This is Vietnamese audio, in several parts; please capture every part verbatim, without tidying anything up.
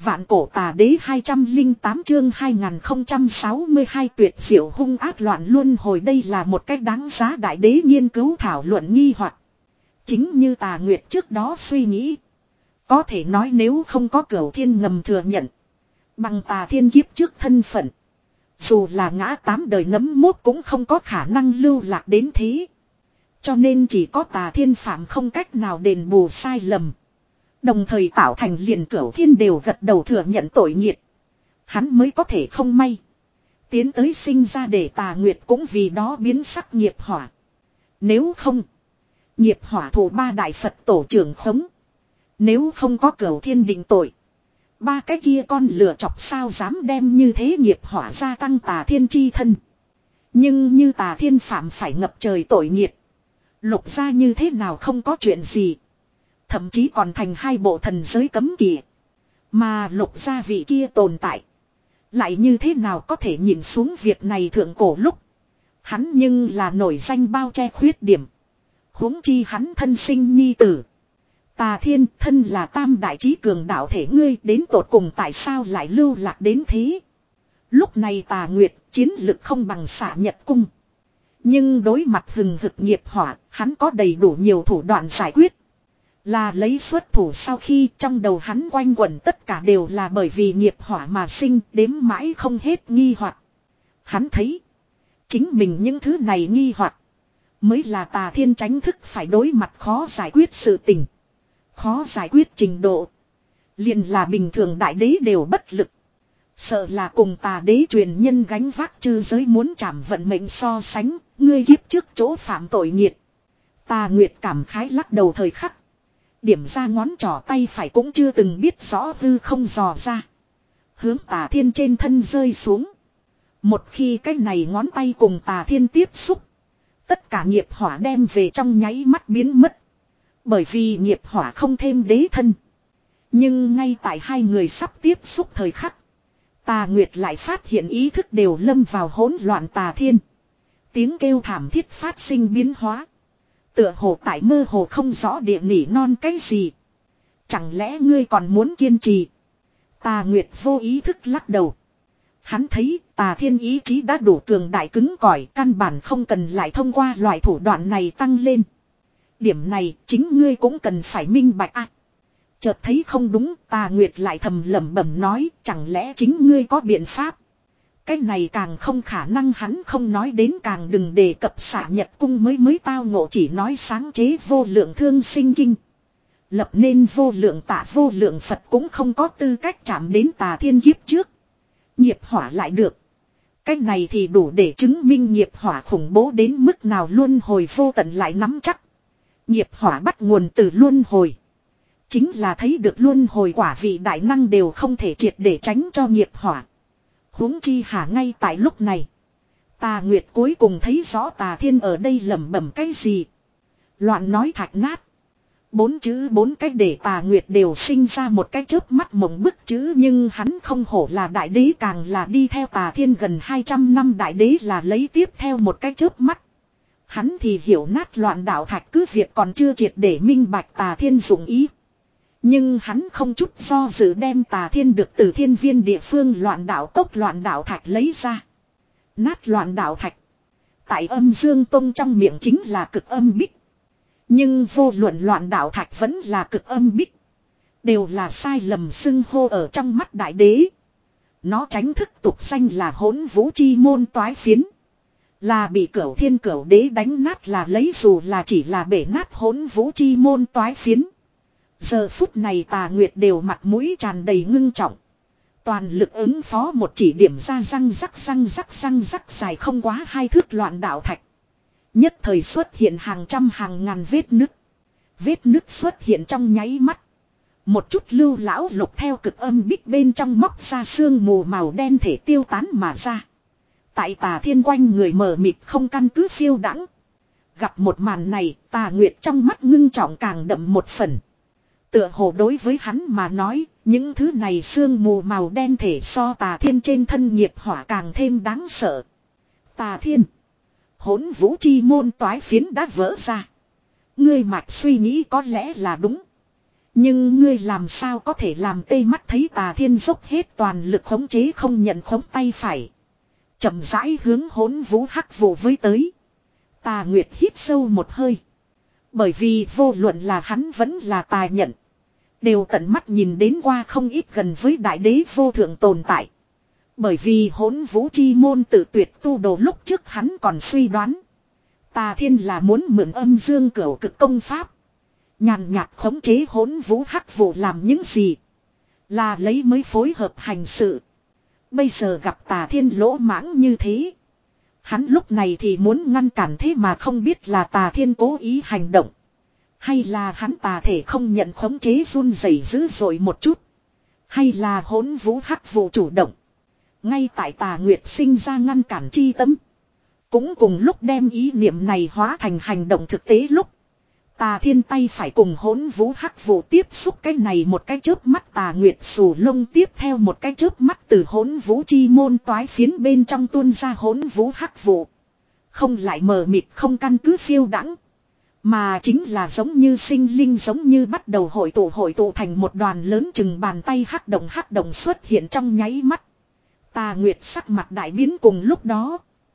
Vạn cổ tà đế hai trăm linh tám chương hai nghìn không trăm sáu mươi hai tuyệt diệu hung ác loạn luân hồi. Đây là một cách đáng giá đại đế nghiên cứu thảo luận nghi hoặc. Chính như Tà Nguyệt trước đó suy nghĩ. Có thể nói nếu không có Cửu Thiên ngầm thừa nhận. Bằng Tà Thiên kiếp trước thân phận. Dù là ngã tám đời nấm mốt cũng không có khả năng lưu lạc đến thế. Cho nên chỉ có Tà Thiên phạm không cách nào đền bù sai lầm. Đồng thời tạo thành liền Cửu Thiên đều gật đầu thừa nhận tội nghiệt. Hắn mới có thể không may. Tiến tới sinh ra để Tà Nguyệt cũng vì đó biến sắc nghiệp hỏa. Nếu không. Nghiệp hỏa thủ ba đại Phật tổ trưởng khống. Nếu không có Cửu Thiên định tội. Ba cái kia con lửa chọc sao dám đem như thế nghiệp hỏa gia tăng Tà Thiên chi thân. Nhưng như Tà Thiên phạm phải ngập trời tội nghiệt. Lục ra như thế nào không có chuyện gì. Thậm chí còn thành hai bộ thần giới cấm kỵ. Mà lục gia vị kia tồn tại. Lại như thế nào có thể nhìn xuống việc này thượng cổ lúc. Hắn nhưng là nổi danh bao che khuyết điểm. Huống chi hắn thân sinh nhi tử. Tà Thiên thân là tam đại trí cường đạo thể ngươi đến tột cùng tại sao lại lưu lạc đến thế. Lúc này Tà Nguyệt chiến lực không bằng Xạ Nhật Cung. Nhưng đối mặt hừng hực nghiệp hỏa, hắn có đầy đủ nhiều thủ đoạn giải quyết. Là lấy xuất thủ sau khi trong đầu hắn quanh quẩn tất cả đều là bởi vì nghiệp hỏa mà sinh đếm mãi không hết nghi hoặc. Hắn thấy. Chính mình những thứ này nghi hoặc. Mới là Tà Thiên tránh thức phải đối mặt khó giải quyết sự tình. Khó giải quyết trình độ. Liền là bình thường đại đế đều bất lực. Sợ là cùng Tà đế truyền nhân gánh vác chư giới muốn trảm vận mệnh so sánh. Ngươi kiếp trước chỗ phạm tội nghiệt. Tà Nguyệt cảm khái lắc đầu thời khắc. Điểm ra ngón trỏ tay phải cũng chưa từng biết rõ hư không dò ra. Hướng Tà Thiên trên thân rơi xuống. Một khi cái này ngón tay cùng Tà Thiên tiếp xúc. Tất cả nghiệp hỏa đem về trong nháy mắt biến mất. Bởi vì nghiệp hỏa không thêm đế thân. Nhưng ngay tại hai người sắp tiếp xúc thời khắc. Tà Nguyệt lại phát hiện ý thức đều lâm vào hỗn loạn. Tà Thiên. Tiếng kêu thảm thiết phát sinh biến hóa. Tựa hồ tại mơ hồ không rõ địa nỉ non cái gì. Chẳng lẽ ngươi còn muốn kiên trì. Tà Nguyệt vô ý thức lắc đầu. Hắn thấy Tà Thiên ý chí đã đủ cường đại cứng cỏi. Căn bản không cần lại thông qua loại thủ đoạn này tăng lên. Điểm này chính ngươi cũng cần phải minh bạch à. Chợt thấy không đúng. Tà Nguyệt lại thầm lẩm bẩm nói. Chẳng lẽ chính ngươi có biện pháp. Cái này càng không khả năng, hắn không nói đến càng đừng đề cập Xạ Nhật Cung mới mới tao ngộ, chỉ nói sáng chế vô lượng thương sinh kinh. Lập nên vô lượng tạ vô lượng Phật cũng không có tư cách chạm đến Tà Thiên kiếp trước. Nghiệp hỏa lại được. Cái này thì đủ để chứng minh nghiệp hỏa khủng bố đến mức nào. Luân hồi vô tận lại nắm chắc. Nghiệp hỏa bắt nguồn từ luân hồi. Chính là thấy được luân hồi quả vị đại năng đều không thể triệt để tránh cho nghiệp hỏa. Huống chi hả ngay tại lúc này. Tà Nguyệt cuối cùng thấy rõ Tà Thiên ở đây lẩm bẩm cái gì. Loạn nói thạch nát. Bốn chữ bốn cách để Tà Nguyệt đều sinh ra một cái chớp mắt mộng bức chữ. Nhưng hắn không hổ là đại đế, càng là đi theo Tà Thiên gần hai trăm năm đại đế là lấy tiếp theo một cái chớp mắt. Hắn thì hiểu nát loạn đạo thạch cứ việc còn chưa triệt để minh bạch Tà Thiên dụng ý. Nhưng hắn không chút do dự đem Tà Thiên được từ thiên viên địa phương loạn đạo cốc loạn đạo thạch lấy ra. Nát loạn đạo thạch. Tại Âm Dương Tông trong miệng chính là cực âm bích. Nhưng vô luận loạn đạo thạch vẫn là cực âm bích. Đều là sai lầm xưng hô ở trong mắt đại đế. Nó tránh thức tục danh là Hỗn Vũ Chi Môn toái phiến. Là bị Cửu Thiên Cửu Đế đánh nát, là lấy dù là chỉ là bể nát Hỗn Vũ Chi Môn toái phiến. Giờ phút này Tà Nguyệt đều mặt mũi tràn đầy ngưng trọng. Toàn lực ứng phó một chỉ điểm ra răng rắc răng rắc răng rắc dài không quá hai thước loạn đạo thạch. Nhất thời xuất hiện hàng trăm hàng ngàn vết nứt. Vết nứt xuất hiện trong nháy mắt. Một chút lưu lão lục theo cực âm bích bên trong móc ra sương mù màu đen thể tiêu tán mà ra. Tại Tà Thiên quanh người mờ mịt không căn cứ phiêu đãng. Gặp một màn này, Tà Nguyệt trong mắt ngưng trọng càng đậm một phần. Tựa hồ đối với hắn mà nói, những thứ này sương mù màu đen thể so Tà Thiên trên thân nghiệp hỏa càng thêm đáng sợ. Tà Thiên. Hỗn Vũ Chi Môn toái phiến đã vỡ ra. Ngươi mạch suy nghĩ có lẽ là đúng. Nhưng ngươi làm sao có thể làm tê mắt thấy Tà Thiên dốc hết toàn lực khống chế không nhận khống tay phải. Chậm rãi hướng Hỗn Vũ Hắc Vụ với tới. Tà Nguyệt hít sâu một hơi. Bởi vì vô luận là hắn vẫn là Tà Nhận. Đều tận mắt nhìn đến qua không ít gần với đại đế vô thượng tồn tại. Bởi vì Hỗn Vũ chi môn tự tuyệt tu đồ lúc trước hắn còn suy đoán. Tà Thiên là muốn mượn âm dương cửu cực công pháp. Nhàn nhạt khống chế Hỗn Vũ Hắc Vụ làm những gì. Là lấy mới phối hợp hành sự. Bây giờ gặp Tà Thiên lỗ mãng như thế. Hắn lúc này thì muốn ngăn cản thế mà không biết là Tà Thiên cố ý hành động. Hay là hắn tà thể không nhận khống chế run rẩy dữ dội một chút. Hay là Hỗn Vũ Hắc Vụ chủ động. Ngay tại Tà Nguyệt sinh ra ngăn cản chi tâm. Cũng cùng lúc đem ý niệm này hóa thành hành động thực tế lúc. Tà Thiên tay phải cùng Hỗn Vũ Hắc Vụ tiếp xúc cái này một cái chớp mắt, Tà Nguyệt xù lông tiếp theo một cái chớp mắt từ Hỗn Vũ chi môn toái phiến bên trong tuôn ra Hỗn Vũ Hắc Vụ. Không lại mờ mịt không căn cứ phiêu đãng. Mà chính là giống như sinh linh, giống như bắt đầu hội tụ hội tụ thành một đoàn lớn chừng bàn tay, hắc động hắc động xuất hiện trong nháy mắt. Tà Nguyệt sắc mặt đại biến cùng lúc đó.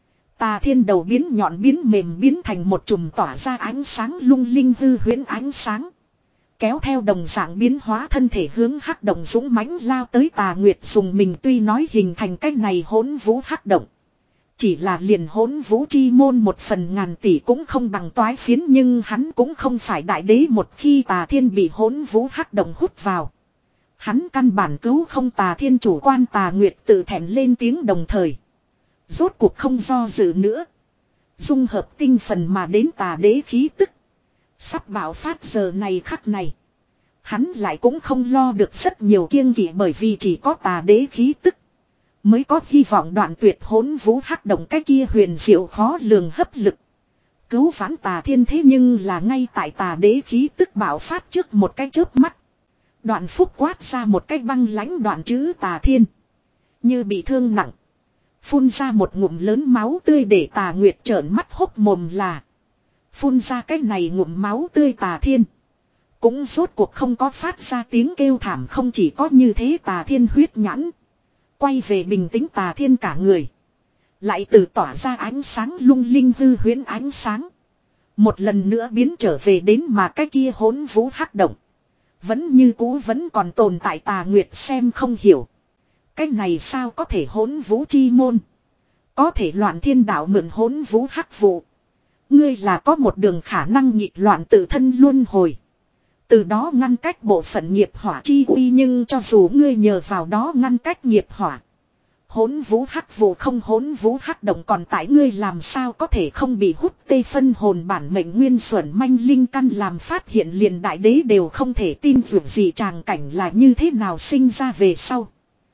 Tà Thiên đầu biến nhọn biến mềm biến thành một chùm tỏa ra ánh sáng lung linh hư huyễn ánh sáng. Kéo theo đồng dạng biến hóa thân thể hướng hắc động dũng mãnh lao tới. Tà Nguyệt dùng mình tuy nói hình thành cái này Hỗn Vũ hắc động. Chỉ là liền Hỗn Vũ chi môn một phần ngàn tỷ cũng không bằng toái phiến, nhưng hắn cũng không phải đại đế, một khi Tà Thiên bị Hỗn Vũ hắc động hút vào. Hắn căn bản cứu không Tà Thiên chủ quan. Tà Nguyệt tự thẹn lên tiếng đồng thời. Rốt cuộc không do dự nữa. Dung hợp tinh phần mà đến tà đế khí tức. Sắp bạo phát giờ này khắc này. Hắn lại cũng không lo được rất nhiều kiêng kỵ, bởi vì chỉ có tà đế khí tức. Mới có hy vọng đoạn tuyệt Hỗn Vũ hắc động cái kia huyền diệu khó lường hấp lực. Cứu vãn Tà Thiên, thế nhưng là ngay tại tà đế khí tức bạo phát trước một cái chớp mắt. Đoạn phúc quát ra một cái băng lãnh đoạn chữ Tà Thiên. Như bị thương nặng. Phun ra một ngụm lớn máu tươi để Tà Nguyệt trợn mắt hốc mồm là. Phun ra cái này ngụm máu tươi Tà Thiên. Cũng rốt cuộc không có phát ra tiếng kêu thảm, không chỉ có như thế Tà Thiên huyết nhãn. Quay về bình tĩnh Tà Thiên cả người. Lại từ tỏa ra ánh sáng lung linh hư huyễn ánh sáng. Một lần nữa biến trở về đến mà cái kia Hỗn Vũ hắc động. Vẫn như cũ vẫn còn tồn tại. Tà Nguyệt xem không hiểu. Cái này sao có thể? Hỗn Vũ chi môn có thể loạn thiên đạo mượn Hỗn Vũ hắc vụ. Ngươi là có một đường khả năng nhịp loạn tự thân luân hồi. Từ đó ngăn cách bộ phận nghiệp hỏa chi uy, nhưng cho dù ngươi nhờ vào đó ngăn cách nghiệp hỏa. Hỗn Vũ hắc vụ không Hỗn Vũ hắc động còn tại, ngươi làm sao có thể không bị hút tê phân hồn bản mệnh nguyên xuẩn manh linh căn làm phát hiện liền đại đế đều không thể tin vượt gì tràng cảnh là như thế nào sinh ra về sau.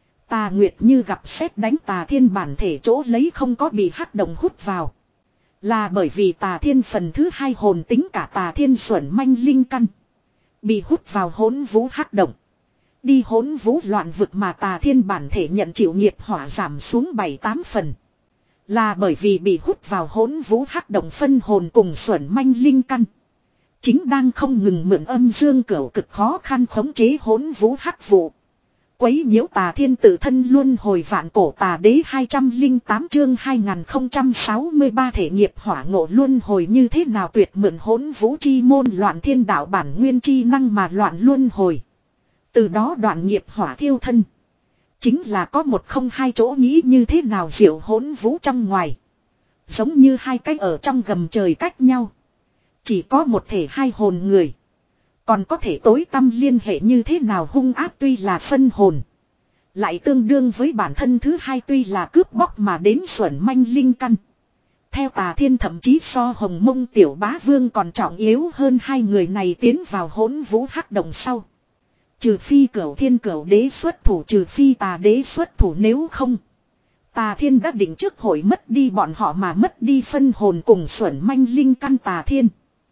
Tà Nguyệt như gặp sét đánh, Tà Thiên bản thể chỗ lấy không có bị hắc động hút vào. Là bởi vì Tà Thiên phần thứ hai hồn tính cả Tà Thiên xuẩn manh linh căn. Bị hút vào Hỗn Vũ hắc động. Đi Hỗn Vũ loạn vực mà Tà Thiên bản thể nhận chịu nghiệp hỏa giảm xuống bảy tám phần. Là bởi vì bị hút vào Hỗn Vũ hắc động phân hồn cùng xuẩn manh linh căn. Chính đang không ngừng mượn âm dương cửu cực khó khăn khống chế Hỗn Vũ hắc vụ. Quấy nhiễu Tà Thiên tự thân luân hồi vạn cổ. Tà đế hai trăm lẻ tám chương hai nghìn không trăm sáu mươi ba thể nghiệp hỏa ngộ luân hồi như thế nào tuyệt mượn Hỗn Vũ chi môn loạn thiên đạo bản nguyên chi năng mà loạn luân hồi. Từ đó đoạn nghiệp hỏa thiêu thân. Chính là có một không hai chỗ nghĩ như thế nào diệu Hỗn Vũ trong ngoài. Giống như hai cái ở trong gầm trời cách nhau. Chỉ có một thể hai hồn người. Còn có thể tối tâm liên hệ như thế nào hung áp, tuy là phân hồn. Lại tương đương với bản thân thứ hai tuy là cướp bóc mà đến xuẩn manh linh căn. Theo Tà Thiên thậm chí so Hồng Mông Tiểu Bá Vương còn trọng yếu hơn hai người này tiến vào Hỗn Vũ hắc động sau. Trừ phi Cửu Thiên Cửu Đế xuất thủ, trừ phi Tà Đế xuất thủ, nếu không. Tà Thiên đã định trước hội mất đi bọn họ mà mất đi phân hồn cùng xuẩn manh linh căn. Tà Thiên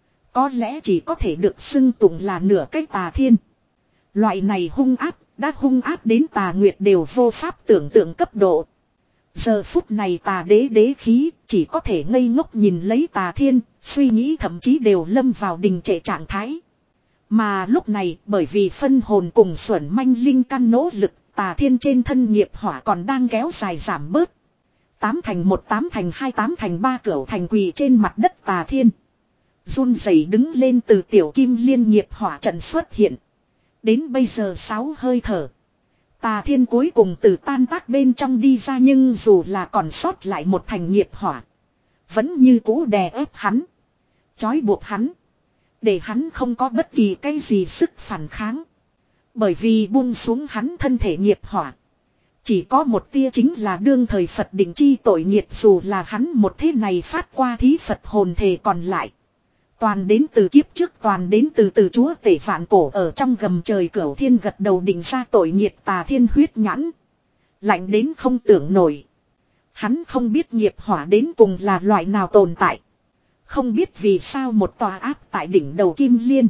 có lẽ chỉ có thể được xưng tụng là nửa cái Tà Thiên. Loại này hung áp, đã hung áp đến Tà Nguyệt đều vô pháp tưởng tượng cấp độ. Giờ phút này Tà đế đế khí chỉ có thể ngây ngốc nhìn lấy Tà Thiên, suy nghĩ thậm chí đều lâm vào đình trệ trạng thái. Mà lúc này bởi vì phân hồn cùng xuẩn manh linh căn nỗ lực, Tà Thiên trên thân nghiệp hỏa còn đang kéo dài giảm bớt. Tám thành một, tám thành hai, tám thành ba, cửu thành quỳ trên mặt đất Tà Thiên. Run rẩy đứng lên từ tiểu kim liên nghiệp hỏa trận xuất hiện. Đến bây giờ sáu hơi thở. Tà Thiên cuối cùng từ tan tác bên trong đi ra, nhưng dù là còn sót lại một thành nghiệp hỏa, vẫn như cũ đè ép hắn, trói buộc hắn, để hắn không có bất kỳ cái gì sức phản kháng. Bởi vì buông xuống hắn thân thể nghiệp hỏa, chỉ có một tia, chính là đương thời Phật định chi tội nghiệt. Dù là hắn một thế này phát qua thí Phật hồn thể, còn lại toàn đến từ kiếp trước, toàn đến từ từ chúa tể vạn cổ ở trong gầm trời cửu thiên gật đầu định ra tội nghiệt. Tà Thiên huyết nhãn lạnh đến không tưởng nổi. Hắn không biết nghiệp hỏa đến cùng là loại nào tồn tại, không biết vì sao một tòa áp tại đỉnh đầu kim liên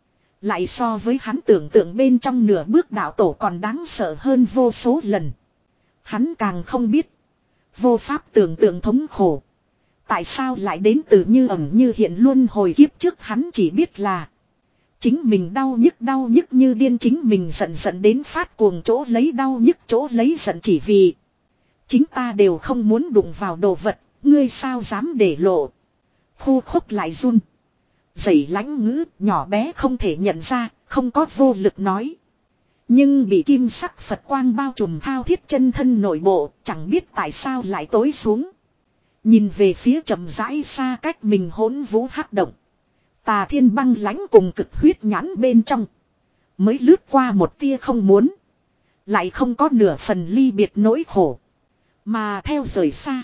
lại so với hắn tưởng tượng bên trong nửa bước đạo tổ còn đáng sợ hơn vô số lần. Hắn càng không biết vô pháp tưởng tượng thống khổ tại sao lại đến từ như ẩn như hiện luân hồi kiếp trước. Hắn chỉ biết là chính mình đau nhức đau nhức như điên, chính mình giận giận đến phát cuồng, chỗ lấy đau nhức chỗ lấy giận, chỉ vì chính ta đều không muốn đụng vào đồ vật, ngươi sao dám để lộ. Khu khúc lại run dày lãnh ngữ nhỏ bé không thể nhận ra, không có vô lực nói. Nhưng bị kim sắc Phật quang bao trùm thao thiết chân thân nội bộ, chẳng biết tại sao lại tối xuống. Nhìn về phía chậm rãi xa cách mình hỗn vũ hắc động, Tà Thiên băng lãnh cùng cực huyết nhãn bên trong mới lướt qua một tia không muốn, lại không có nửa phần ly biệt nỗi khổ. Mà theo rời xa,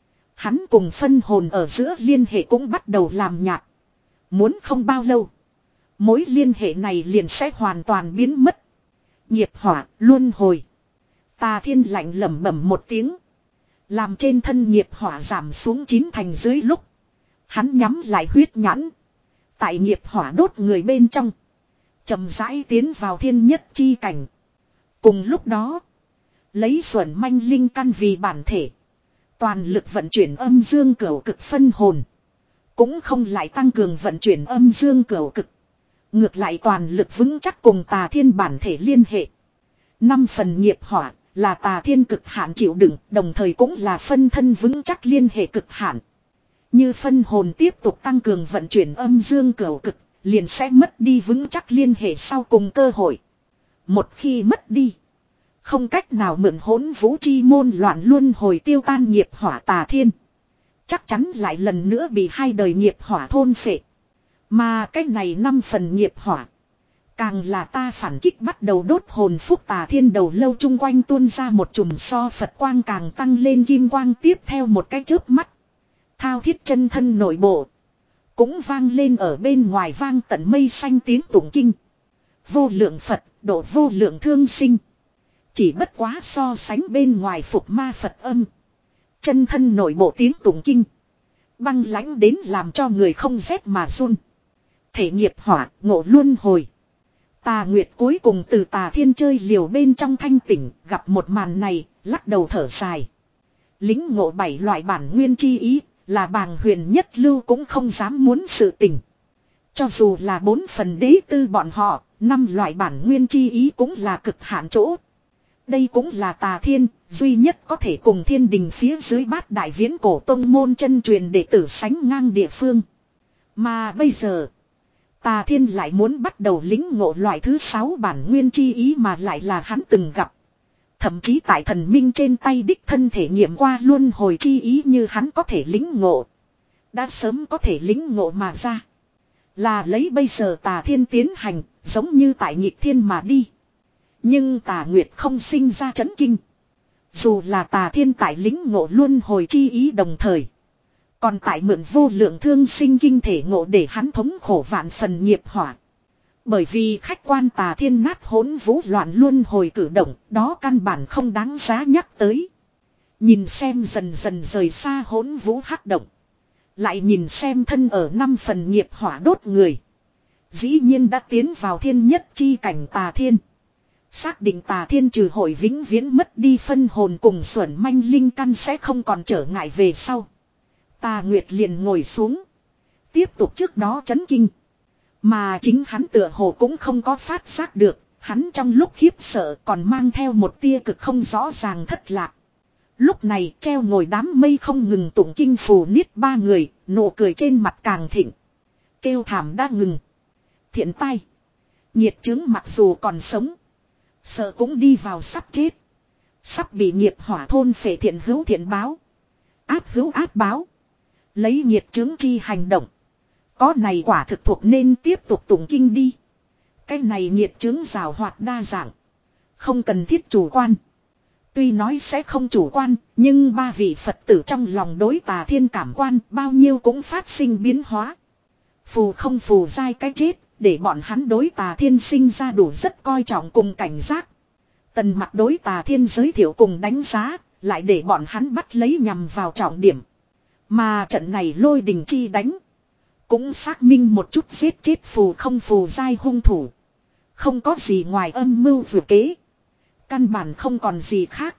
hắn cùng phân hồn ở giữa liên hệ cũng bắt đầu làm nhạt. Muốn không bao lâu, mối liên hệ này liền sẽ hoàn toàn biến mất. Nghiệp hỏa luân hồi. Tà Thiên lạnh lẩm bẩm một tiếng, làm trên thân nghiệp hỏa giảm xuống chín thành dưới lúc, hắn nhắm lại huyết nhãn, tại nghiệp hỏa đốt người bên trong chậm rãi tiến vào thiên nhất chi cảnh. Cùng lúc đó, lấy xuẩn manh linh căn vì bản thể, toàn lực vận chuyển âm dương cửu cực phân hồn, cũng không lại tăng cường vận chuyển âm dương cửu cực, ngược lại toàn lực vững chắc cùng Tà Thiên bản thể liên hệ. Năm phần nghiệp hỏa là Tà Thiên cực hạn chịu đựng, đồng thời cũng là phân thân vững chắc liên hệ cực hạn. Như phân hồn tiếp tục tăng cường vận chuyển âm dương cửu cực, liền sẽ mất đi vững chắc liên hệ sau cùng cơ hội. Một khi mất đi, không cách nào mượn hỗn vũ chi môn loạn luân hồi tiêu tan nghiệp hỏa, Tà Thiên chắc chắn lại lần nữa bị hai đời nghiệp hỏa thôn phệ. Mà cái này năm phần nghiệp hỏa, càng là ta phản kích bắt đầu đốt hồn phúc. Tà Thiên đầu lâu chung quanh tuôn ra một chùm so Phật quang càng tăng lên kim quang, tiếp theo một cái chớp mắt, thao thiết chân thân nội bộ cũng vang lên ở bên ngoài vang tận mây xanh tiếng tụng kinh. Vô lượng Phật, độ vô lượng thương sinh. Chỉ bất quá so sánh bên ngoài phục ma Phật âm, chân thân nội bộ tiếng tụng kinh băng lãnh đến làm cho người không rét mà run. Thể nghiệp hỏa, ngộ luân hồi. Tà Nguyệt cuối cùng từ Tà Thiên chơi liều bên trong thanh tỉnh, gặp một màn này, lắc đầu thở dài. Lính ngộ bảy loại bản nguyên chi ý, là bàng huyền nhất lưu cũng không dám muốn sự tình. Cho dù là bốn phần đế tư bọn họ, năm loại bản nguyên chi ý cũng là cực hạn chỗ. Đây cũng là Tà Thiên duy nhất có thể cùng thiên đình phía dưới bát đại viễn cổ tông môn chân truyền đệ tử sánh ngang địa phương. Mà bây giờ, Tà Thiên lại muốn bắt đầu lĩnh ngộ loại thứ sáu bản nguyên chi ý, mà lại là hắn từng gặp. Thậm chí tại thần minh trên tay đích thân thể nghiệm qua luân hồi chi ý, như hắn có thể lĩnh ngộ, đã sớm có thể lĩnh ngộ mà ra. Là lấy bây giờ Tà Thiên tiến hành, giống như tại nghịch thiên mà đi. Nhưng Tà Nguyệt không sinh ra chấn kinh. Dù là Tà Thiên tại lĩnh ngộ luân hồi chi ý đồng thời, còn tại mượn vô lượng thương sinh kinh thể ngộ để hắn thống khổ vạn phần nghiệp hỏa. Bởi vì khách quan Tà Thiên nát hỗn vũ loạn luân hồi cử động, đó căn bản không đáng giá nhắc tới. Nhìn xem dần dần rời xa hỗn vũ hắc động, lại nhìn xem thân ở năm phần nghiệp hỏa đốt người, dĩ nhiên đã tiến vào thiên nhất chi cảnh Tà Thiên xác định Tà Thiên trừ hội vĩnh viễn mất đi phân hồn cùng xuẩn manh linh căn sẽ không còn trở ngại về sau. Tà Nguyệt liền ngồi xuống, tiếp tục trước đó chấn kinh. Mà chính hắn tựa hồ cũng không có phát giác được, hắn trong lúc khiếp sợ còn mang theo một tia cực không rõ ràng thất lạc. Lúc này treo ngồi đám mây không ngừng tụng kinh phù niết ba người, nụ cười trên mặt càng thịnh. Kêu thảm đã ngừng. Thiện tai. Nhiệt chứng mặc dù còn sống. Sợ cũng đi vào sắp chết. Sắp bị nghiệp hỏa thôn phệ thiện hữu thiện báo. Áp hữu áp báo. Lấy nhiệt chứng chi hành động. Có này quả thực thuộc nên tiếp tục tụng kinh đi. Cái này nhiệt chứng rào hoạt đa dạng. Không cần thiết chủ quan. Tuy nói sẽ không chủ quan, nhưng ba vị Phật tử trong lòng đối tà thiên cảm quan bao nhiêu cũng phát sinh biến hóa. Phù không phù dai cái chết, để bọn hắn đối tà thiên sinh ra đủ rất coi trọng cùng cảnh giác. Tần mặt đối tà thiên giới thiệu cùng đánh giá, lại để bọn hắn bắt lấy nhằm vào trọng điểm. Mà trận này lôi đình chi đánh. Cũng xác minh một chút giết chết phù không phù dai hung thủ. Không có gì ngoài âm mưu vừa kế. Căn bản không còn gì khác.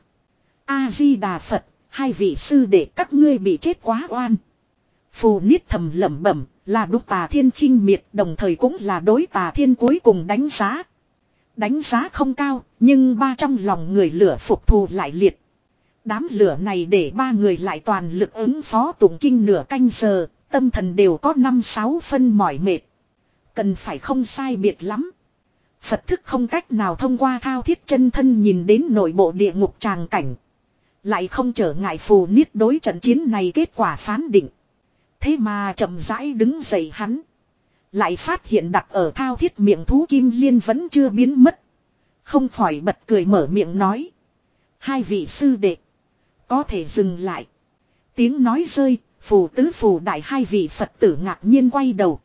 A-di-đà Phật, hai vị sư đệ các ngươi bị chết quá oan. Phù niết thầm lẩm bẩm, là đúc tà thiên khinh miệt, đồng thời cũng là đối tà thiên cuối cùng đánh giá. Đánh giá không cao, nhưng ba trong lòng người lửa phục thù lại liệt. Đám lửa này để ba người lại toàn lực ứng phó tụng kinh nửa canh giờ, tâm thần đều có năm sáu phân mỏi mệt. Cần phải không sai biệt lắm. Phật thức không cách nào thông qua thao thiết chân thân nhìn đến nội bộ địa ngục tràng cảnh. Lại không trở ngại phù niết đối trận chiến này kết quả phán định. Thế mà chậm rãi đứng dậy hắn. Lại phát hiện đặt ở thao thiết miệng thú kim liên vẫn chưa biến mất. Không khỏi bật cười mở miệng nói. Hai vị sư đệ. Có thể dừng lại. Tiếng nói rơi, phù tứ phù đại hai vị Phật tử ngạc nhiên quay đầu.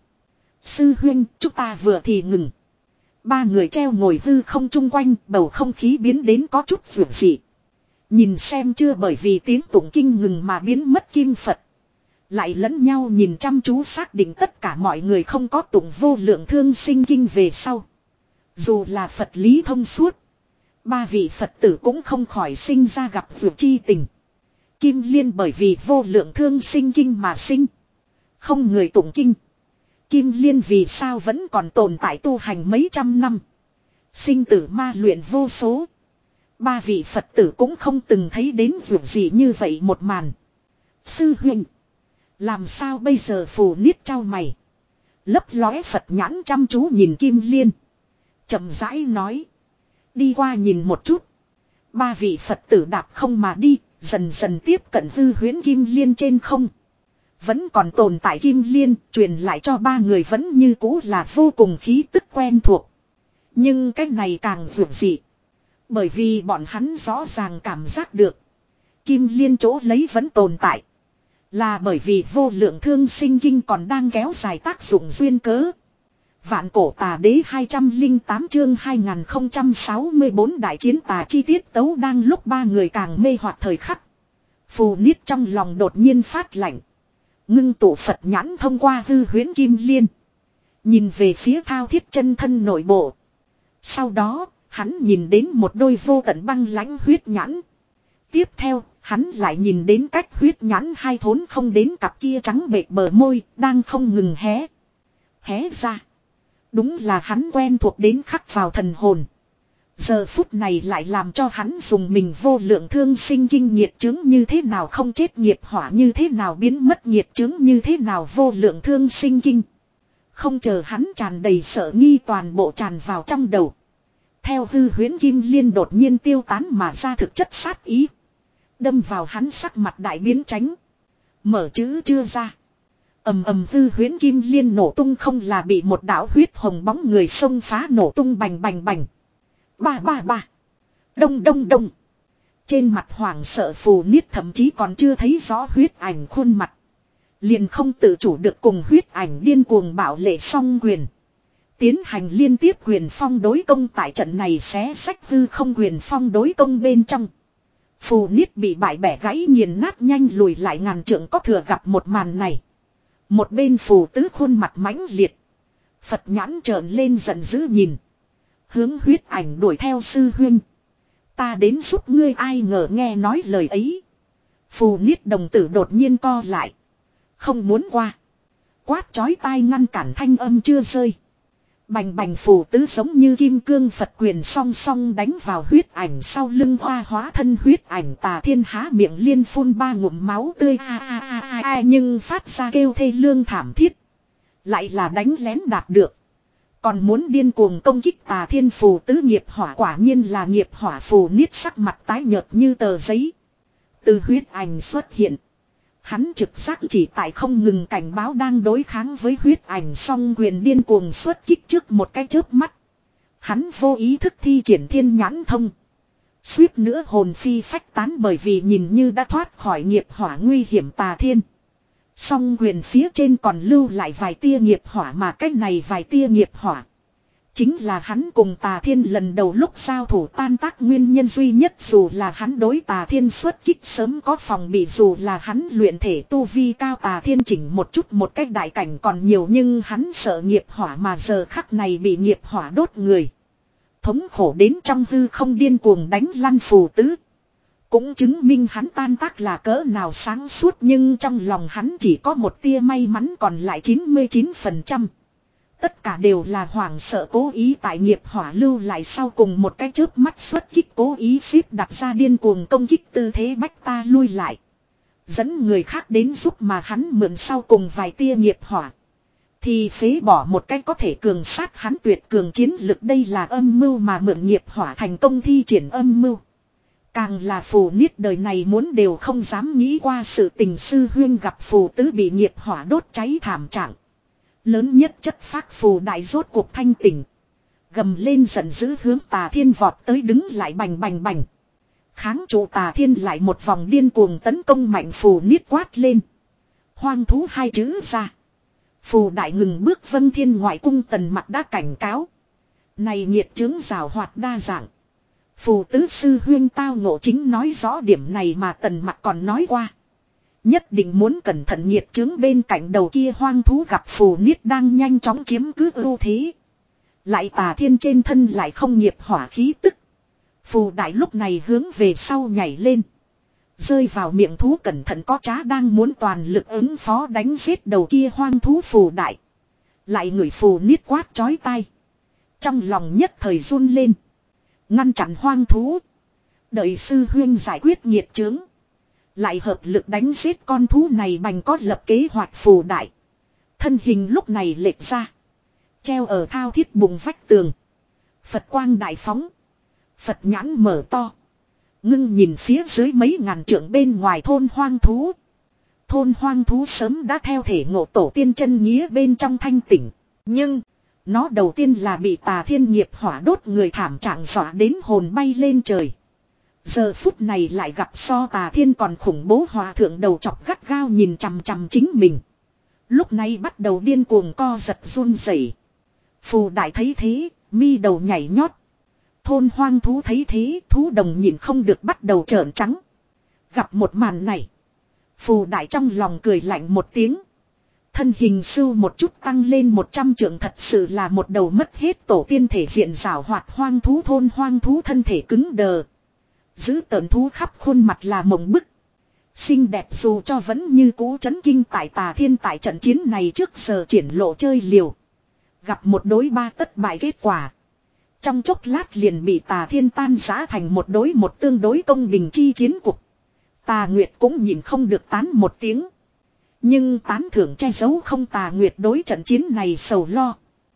Sư huynh, chúng ta vừa thì ngừng. Ba người treo ngồi hư không chung quanh, bầu không khí biến đến có chút vượt dị. Nhìn xem chưa bởi vì tiếng tụng kinh ngừng mà biến mất kim Phật. Lại lẫn nhau nhìn chăm chú xác định tất cả mọi người không có tụng vô lượng thương sinh kinh về sau. Dù là Phật lý thông suốt. Ba vị Phật tử cũng không khỏi sinh ra gặp vượt chi tình. Kim Liên bởi vì vô lượng thương sinh kinh mà sinh. Không người tụng kinh. Kim Liên vì sao vẫn còn tồn tại tu hành mấy trăm năm. Sinh tử ma luyện vô số. Ba vị Phật tử cũng không từng thấy đến vượt gì như vậy một màn. Sư huynh. Làm sao bây giờ phù niết trao mày. Lấp lóe Phật nhãn chăm chú nhìn Kim Liên. Chậm rãi nói. Đi qua nhìn một chút. Ba vị Phật tử đạp không mà đi. Dần dần tiếp cận hư huyễn Kim Liên trên không. Vẫn còn tồn tại Kim Liên. Truyền lại cho ba người vẫn như cũ là vô cùng khí tức quen thuộc. Nhưng cái này càng vượt dị. Bởi vì bọn hắn rõ ràng cảm giác được. Kim Liên chỗ lấy vẫn tồn tại. Là bởi vì vô lượng thương sinh kinh còn đang kéo dài tác dụng duyên cớ. Vạn cổ tà đế hai trăm lẻ tám chương hai nghìn không trăm sáu mươi bốn đại chiến tà chi tiết tấu đang lúc ba người càng mê hoặc thời khắc. Phù niết trong lòng đột nhiên phát lạnh. Ngưng tụ Phật nhãn thông qua hư huyễn Kim Liên. Nhìn về phía thao thiết chân thân nội bộ. Sau đó, hắn nhìn đến một đôi vô tận băng lãnh huyết nhãn. Tiếp theo, hắn lại nhìn đến cách huyết nhãn hai thốn không đến cặp kia trắng bệch bờ môi, đang không ngừng hé. Hé ra. Đúng là hắn quen thuộc đến khắc vào thần hồn. Giờ phút này lại làm cho hắn dùng mình vô lượng thương sinh kinh nhiệt chứng như thế nào không chết nghiệp hỏa như thế nào biến mất nhiệt chứng như thế nào vô lượng thương sinh kinh. Không chờ hắn tràn đầy sợ nghi toàn bộ tràn vào trong đầu. Theo hư huyễn Kim Liên đột nhiên tiêu tán mà ra thực chất sát ý. Đâm vào hắn sắc mặt đại biến tránh. Mở chữ chưa ra. Ầm ầm hư huyễn Kim Liên nổ tung không là bị một đạo huyết hồng bóng người xông phá nổ tung bành bành bành. Ba ba ba. Đông đông đông. Trên mặt hoảng sợ phù niết thậm chí còn chưa thấy rõ huyết ảnh khuôn mặt. Liền không tự chủ được cùng huyết ảnh điên cuồng bạo lệ song quyền. Tiến hành liên tiếp quyền phong đối công tại trận này xé sách hư không quyền phong đối công bên trong. Phù niết bị bại bẻ gãy nghiền nát nhanh lùi lại ngàn trượng có thừa gặp một màn này. Một bên phù tứ khuôn mặt mãnh liệt. Phật nhãn trợn lên giận dữ nhìn. Hướng huyết ảnh đuổi theo sư huynh. Ta đến giúp ngươi ai ngờ nghe nói lời ấy. Phù niết đồng tử đột nhiên co lại. Không muốn qua. Quát chói tai ngăn cản thanh âm chưa rơi. Bành bành phù tứ giống như kim cương Phật quyền song song đánh vào huyết ảnh sau lưng hoa hóa thân huyết ảnh Tà Thiên há miệng liên phun ba ngụm máu tươi a a a a a nhưng phát ra kêu thê lương thảm thiết. Lại là đánh lén đạt được. Còn muốn điên cuồng công kích Tà Thiên phù tứ nghiệp hỏa quả nhiên là nghiệp hỏa phù niết sắc mặt tái nhợt như tờ giấy. Từ huyết ảnh xuất hiện. Hắn trực giác chỉ tại không ngừng cảnh báo đang đối kháng với huyết ảnh song quyền điên cuồng xuất kích trước một cái chớp mắt. Hắn vô ý thức thi triển thiên nhãn thông. Suýt nữa hồn phi phách tán bởi vì nhìn như đã thoát khỏi nghiệp hỏa nguy hiểm Tà Thiên. Song quyền phía trên còn lưu lại vài tia nghiệp hỏa mà cách này vài tia nghiệp hỏa. Chính là hắn cùng Tà Thiên lần đầu lúc giao thủ tan tác nguyên nhân duy nhất dù là hắn đối Tà Thiên xuất kích sớm có phòng bị dù là hắn luyện thể tu vi cao Tà Thiên chỉnh một chút một cách đại cảnh còn nhiều nhưng hắn sợ nghiệp hỏa mà giờ khắc này bị nghiệp hỏa đốt người. Thống khổ đến trong hư không điên cuồng đánh lăn phù tứ. Cũng chứng minh hắn tan tác là cỡ nào sáng suốt nhưng trong lòng hắn chỉ có một tia may mắn còn lại chín mươi chín phần trăm. Tất cả đều là hoảng sợ cố ý tại nghiệp hỏa lưu lại sau cùng một cái chớp mắt xuất kích cố ý xếp đặt ra điên cuồng công kích tư thế bách ta lui lại. Dẫn người khác đến giúp mà hắn mượn sau cùng vài tia nghiệp hỏa. Thì phế bỏ một cái có thể cường sát hắn tuyệt cường chiến lực đây là âm mưu mà mượn nghiệp hỏa thành công thi triển âm mưu. Càng là phù niết đời này muốn đều không dám nghĩ qua sự tình sư huyên gặp phù tứ bị nghiệp hỏa đốt cháy thảm trạng. Lớn nhất chất phác phù đại rốt cuộc thanh tỉnh. Gầm lên giận dữ hướng Tà Thiên vọt tới đứng lại bành bành bành. Kháng trụ Tà Thiên lại một vòng điên cuồng tấn công mạnh phù niết quát lên. Hoang thú hai chữ ra. Phù đại ngừng bước Vân Thiên ngoại cung Tần Mặc đã cảnh cáo. Này nhiệt chứng rào hoạt đa dạng. Phù tứ sư huyên tao ngộ chính nói rõ điểm này mà Tần Mặc còn nói qua. Nhất định muốn cẩn thận nhiệt chứng bên cạnh đầu kia hoang thú gặp phù niết đang nhanh chóng chiếm cứ ưu thế. Lại Tà Thiên trên thân lại không nghiệp hỏa khí tức. Phù đại lúc này hướng về sau nhảy lên. Rơi vào miệng thú cẩn thận có trá đang muốn toàn lực ứng phó đánh giết đầu kia hoang thú phù đại. Lại người phù niết quát chói tai. Trong lòng nhất thời run lên. Ngăn chặn hoang thú. Đợi sư huyên giải quyết nhiệt chướng. Lại hợp lực đánh giết con thú này bành có lập kế hoạch phù đại. Thân hình lúc này lệch ra. Treo ở thao thiết bùng vách tường. Phật quang đại phóng. Phật nhãn mở to. Ngưng nhìn phía dưới mấy ngàn trượng bên ngoài thôn hoang thú. Thôn hoang thú sớm đã theo thể ngộ tổ tiên chân nghĩa bên trong thanh tỉnh. Nhưng, nó đầu tiên là bị Tà Thiên nghiệp hỏa đốt người thảm trạng dọa đến hồn bay lên trời. Giờ phút này lại gặp so Tà Thiên còn khủng bố hòa thượng đầu chọc gắt gao nhìn chằm chằm chính mình. Lúc này bắt đầu điên cuồng co giật run rẩy. Phù đại thấy thế, mi đầu nhảy nhót. Thôn hoang thú thấy thế, thú đồng nhìn không được bắt đầu trợn trắng. Gặp một màn này, phù đại trong lòng cười lạnh một tiếng. Thân hình sưu một chút tăng lên một trăm trượng thật sự là một đầu mất hết tổ tiên thể diện rào hoạt hoang thú thôn hoang thú thân thể cứng đờ. Giữ tợn thú khắp khuôn mặt là mộng bức. Xinh đẹp dù cho vẫn như cũ chấn kinh tại Tà Thiên tại trận chiến này trước giờ triển lộ chơi liều. Gặp một đối ba tất bại kết quả. Trong chốc lát liền bị Tà Thiên tan rã thành một đối một tương đối công bình chi chiến cục. Tà Nguyệt cũng nhìn không được tán một tiếng. Nhưng tán thưởng che giấu không Tà Nguyệt đối trận chiến này sầu lo.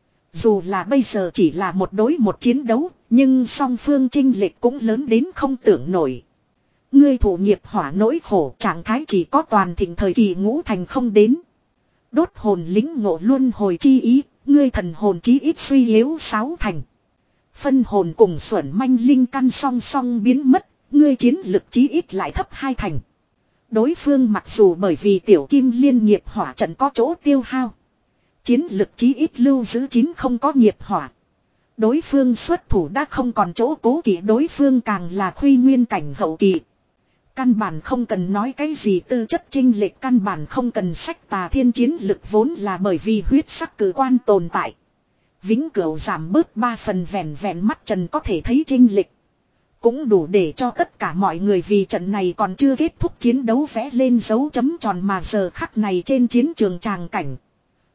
Dù là bây giờ chỉ là một đối một chiến đấu, nhưng song phương chênh lệch cũng lớn đến không tưởng nổi. Ngươi thủ nghiệp hỏa nỗi khổ trạng thái chỉ có toàn thịnh thời kỳ ngũ thành không đến. Đốt hồn lính ngộ luân hồi chi ý, ngươi thần hồn chí ít suy yếu sáu thành. Phân hồn cùng xuẩn manh linh căn song song biến mất, ngươi chiến lực chí ít lại thấp hai thành. Đối phương mặc dù bởi vì tiểu kim liên nghiệp hỏa trận có chỗ tiêu hao. Chiến lực chí ít lưu giữ chín không có nghiệp hỏa. Đối phương xuất thủ đã không còn chỗ cố kỵ đối phương càng là khuy nguyên cảnh hậu kỳ. Căn bản không cần nói cái gì tư chất chênh lệch căn bản không cần sách Tà Thiên chiến lực vốn là bởi vì huyết sắc cử quan tồn tại. Vĩnh cửu giảm bớt ba phần vẹn vẹn mắt trần có thể thấy chênh lệch. Cũng đủ để cho tất cả mọi người vì trận này còn chưa kết thúc chiến đấu vẽ lên dấu chấm tròn mà giờ khắc này trên chiến trường tràng cảnh.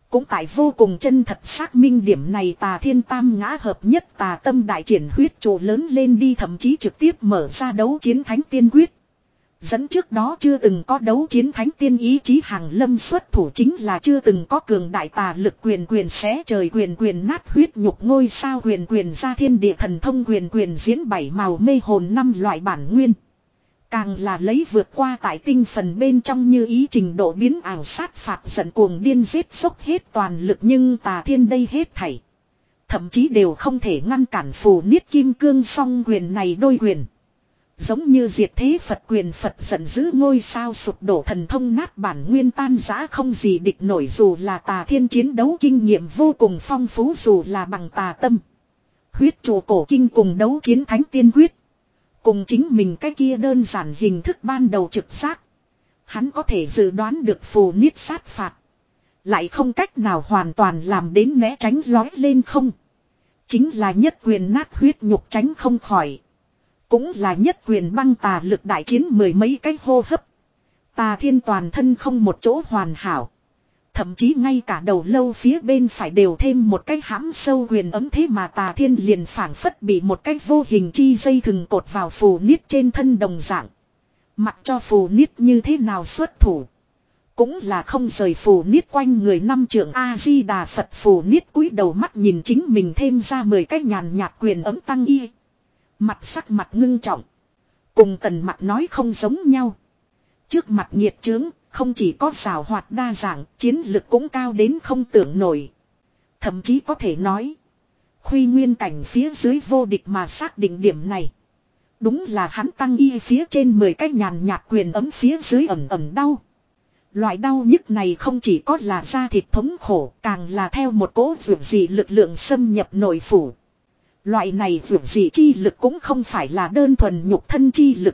Cũng tại vô cùng chân thật xác minh điểm này Tà Thiên tam ngã hợp nhất tà tâm đại triển huyết trụ lớn lên đi, thậm chí trực tiếp mở ra đấu chiến thánh tiên quyết. Dẫn trước đó chưa từng có đấu chiến thánh tiên ý chí hàng lâm xuất thủ, chính là chưa từng có cường đại tà lực quyền quyền xé trời quyền quyền nát huyết nhục ngôi sao quyền quyền ra thiên địa thần thông quyền quyền diễn bảy màu mê hồn năm loại bản nguyên. Càng là lấy vượt qua tại tinh phần bên trong như ý trình độ biến ảo sát phạt giận cuồng điên giết dốc hết toàn lực, nhưng Tà Thiên đây hết thảy thậm chí đều không thể ngăn cản phù niết kim cương song quyền này đôi quyền. Giống như diệt thế Phật quyền, Phật giận dữ ngôi sao sụp đổ thần thông nát bản nguyên tan rã không gì địch nổi, dù là Tà Thiên chiến đấu kinh nghiệm vô cùng phong phú, dù là bằng tà tâm, huyết trụ cổ kinh cùng đấu chiến thánh tiên quyết. Cùng chính mình cái kia đơn giản hình thức ban đầu trực giác. Hắn có thể dự đoán được phù niết sát phạt. Lại không cách nào hoàn toàn làm đến né tránh lói lên không. Chính là nhất quyền nát huyết nhục tránh không khỏi. Cũng là nhất quyền băng tà lực đại chiến mười mấy cái hô hấp. Tà Thiên toàn thân không một chỗ hoàn hảo. Thậm chí ngay cả đầu lâu phía bên phải đều thêm một cái hãm sâu quyền ấm, thế mà Tà Thiên liền phảng phất bị một cái vô hình chi dây thừng cột vào phù niết trên thân đồng dạng. Mặc cho phù niết như thế nào xuất thủ, cũng là không rời phù niết quanh người năm trượng A-di-đà Phật. Phù niết cúi đầu mắt nhìn chính mình thêm ra mười cái nhàn nhạt quyền ấm tăng y. Mặt sắc mặt ngưng trọng. Cùng Tần Mặc nói không giống nhau. Trước mặt nhiệt chướng, không chỉ có xảo hoạt đa dạng, chiến lực cũng cao đến không tưởng nổi. Thậm chí có thể nói, Khuy Nguyên cảnh phía dưới vô địch mà xác định điểm này. Đúng là hắn tăng y phía trên mười cái nhàn nhạt quyền ấm phía dưới ẩm ẩm đau. Loại đau nhức này không chỉ có là da thịt thống khổ, càng là theo một cỗ vượt dị lực lượng xâm nhập nội phủ. Loại này vượt dị chi lực cũng không phải là đơn thuần nhục thân chi lực,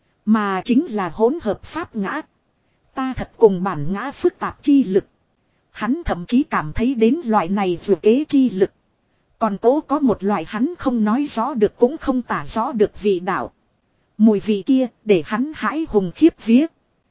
mà chính là hỗn hợp pháp ngã. Ta thật cùng bản ngã phức tạp chi lực. Hắn thậm chí cảm thấy đến loại này vượt kế chi lực. Còn cố có một loại hắn không nói rõ được cũng không tả rõ được vị đạo. Mùi vị kia để hắn hãi hùng khiếp vía.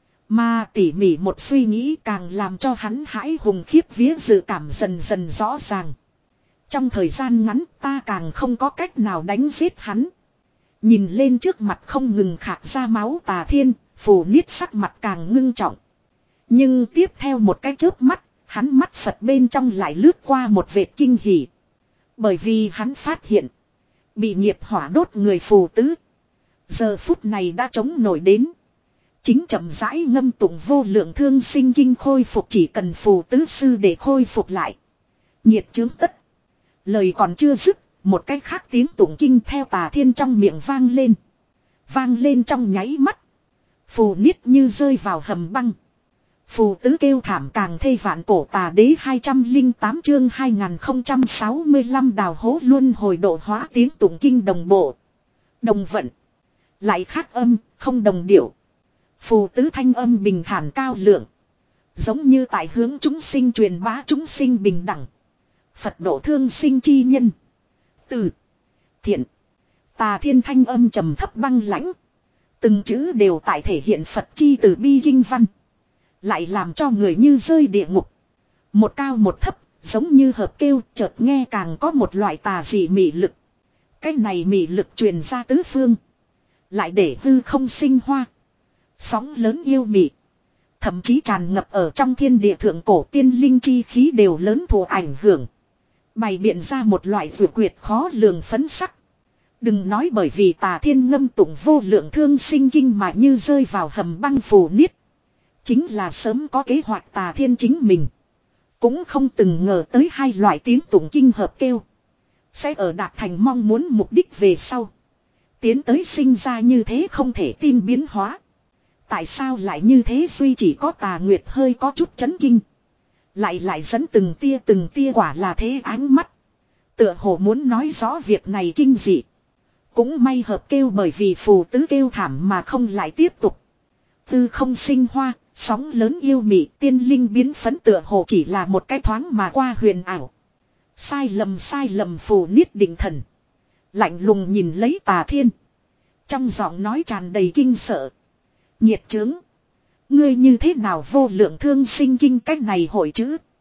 Mà tỉ mỉ một suy nghĩ càng làm cho hắn hãi hùng khiếp vía dự cảm dần dần rõ ràng. Trong thời gian ngắn ta càng không có cách nào đánh giết hắn. Nhìn lên trước mặt không ngừng khạc ra máu Tà Thiên, phù niết sắc mặt càng ngưng trọng. Nhưng tiếp theo một cái chớp mắt, hắn mắt Phật bên trong lại lướt qua một vệt kinh hỉ. Bởi vì hắn phát hiện, bị nghiệp hỏa đốt người phù tứ, giờ phút này đã chống nổi đến. Chính chậm rãi ngâm tụng vô lượng thương sinh kinh khôi phục, chỉ cần phù tứ sư để khôi phục lại. Nhiệt chướng tất. Lời còn chưa dứt, một cái khác tiếng tụng kinh theo Tà Thiên trong miệng vang lên. Vang lên trong nháy mắt. Phù niết như rơi vào hầm băng. Phù tứ kêu thảm càng thê vạn cổ. Tà đế hai trăm lẻ tám chương hai nghìn không trăm sáu mươi lăm đào hố luân hồi độ hóa tiếng tụng kinh đồng bộ. Đồng vận. Lại khác âm, không đồng điệu. Phù tứ thanh âm bình thản cao lượng. Giống như tại hướng chúng sinh truyền bá chúng sinh bình đẳng. Phật độ thương sinh chi nhân. Từ. Thiện. Tà Thiên thanh âm trầm thấp băng lãnh. Từng chữ đều tại thể hiện Phật chi từ bi kinh văn. Lại làm cho người như rơi địa ngục. Một cao một thấp, giống như hợp kêu, chợt nghe càng có một loại tà dị mị lực. Cái này mị lực truyền ra tứ phương. Lại để hư không sinh hoa. Sóng lớn yêu mị. Thậm chí tràn ngập ở trong thiên địa thượng cổ tiên linh chi khí đều lớn thù ảnh hưởng. Bày biện ra một loại vừa quyệt khó lường phấn sắc. Đừng nói bởi vì Tà Thiên ngâm tụng vô lượng thương sinh kinh mà như rơi vào hầm băng phù niết. Chính là sớm có kế hoạch Tà Thiên chính mình. Cũng không từng ngờ tới hai loại tiếng tụng kinh hợp kêu. Sẽ ở đạt thành mong muốn mục đích về sau. Tiến tới sinh ra như thế không thể tin biến hóa. Tại sao lại như thế duy chỉ có Tà Nguyệt hơi có chút chấn kinh. Lại lại dẫn từng tia từng tia quả là thế ánh mắt. Tựa hồ muốn nói rõ việc này kinh dị. Cũng may hợp kêu bởi vì phù tứ kêu thảm mà không lại tiếp tục. Tư không sinh hoa, sóng lớn yêu mị, tiên linh biến phấn tựa hồ chỉ là một cái thoáng mà qua huyền ảo. Sai lầm sai lầm phù niết định thần. Lạnh lùng nhìn lấy Tà Thiên. Trong giọng nói tràn đầy kinh sợ. Nhiệt chướng. Ngươi như thế nào vô lượng thương sinh kinh cách này hội chữ.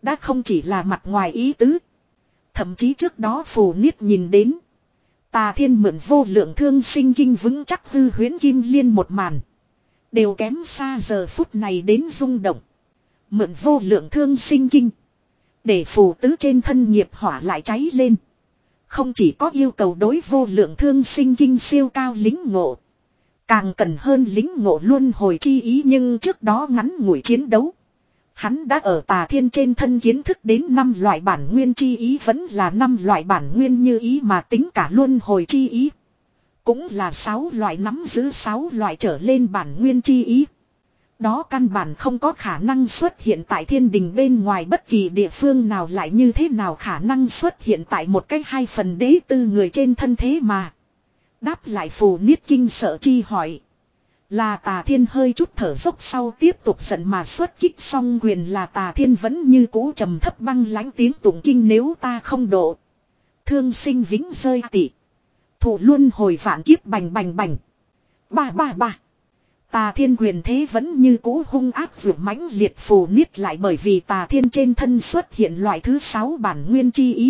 đã không chỉ là mặt ngoài ý tứ. Thậm chí trước đó Phù Niết nhìn đến. Tà Thiên mượn vô lượng thương sinh kinh vững chắc hư huyễn kim liên một màn. Đều kém xa giờ phút này đến rung động. Mượn vô lượng thương sinh kinh. Để phù tứ trên thân nghiệp hỏa lại cháy lên. Không chỉ có yêu cầu đối vô lượng thương sinh kinh siêu cao lính ngộ. Càng cần hơn lính ngộ luân hồi chi ý, nhưng trước đó ngắn ngủi chiến đấu. Hắn đã ở Tà Thiên trên thân kiến thức đến năm loại bản nguyên chi ý, vẫn là năm loại bản nguyên như ý mà tính cả luân hồi chi ý. Cũng là sáu loại nắm giữ sáu loại trở lên bản nguyên chi ý. Đó căn bản không có khả năng xuất hiện tại thiên đình bên ngoài bất kỳ địa phương nào, lại như thế nào khả năng xuất hiện tại một cách hai phần đế tư người trên thân thế mà. Đáp lại Phù Niết kinh sợ chi hỏi. Là Tà Thiên hơi chút thở dốc sau tiếp tục giận mà xuất kích, song quyền là Tà Thiên vẫn như cũ trầm thấp băng lãnh tiếng tụng kinh, nếu ta không độ. Thương sinh vĩnh rơi tị. Thủ luân hồi vạn kiếp bành bành bành. Ba ba ba. Tà Thiên quyền thế vẫn như cũ hung ác vượt mãnh liệt. Phù Niết lại bởi vì Tà Thiên trên thân xuất hiện loại thứ sáu bản nguyên chi ý.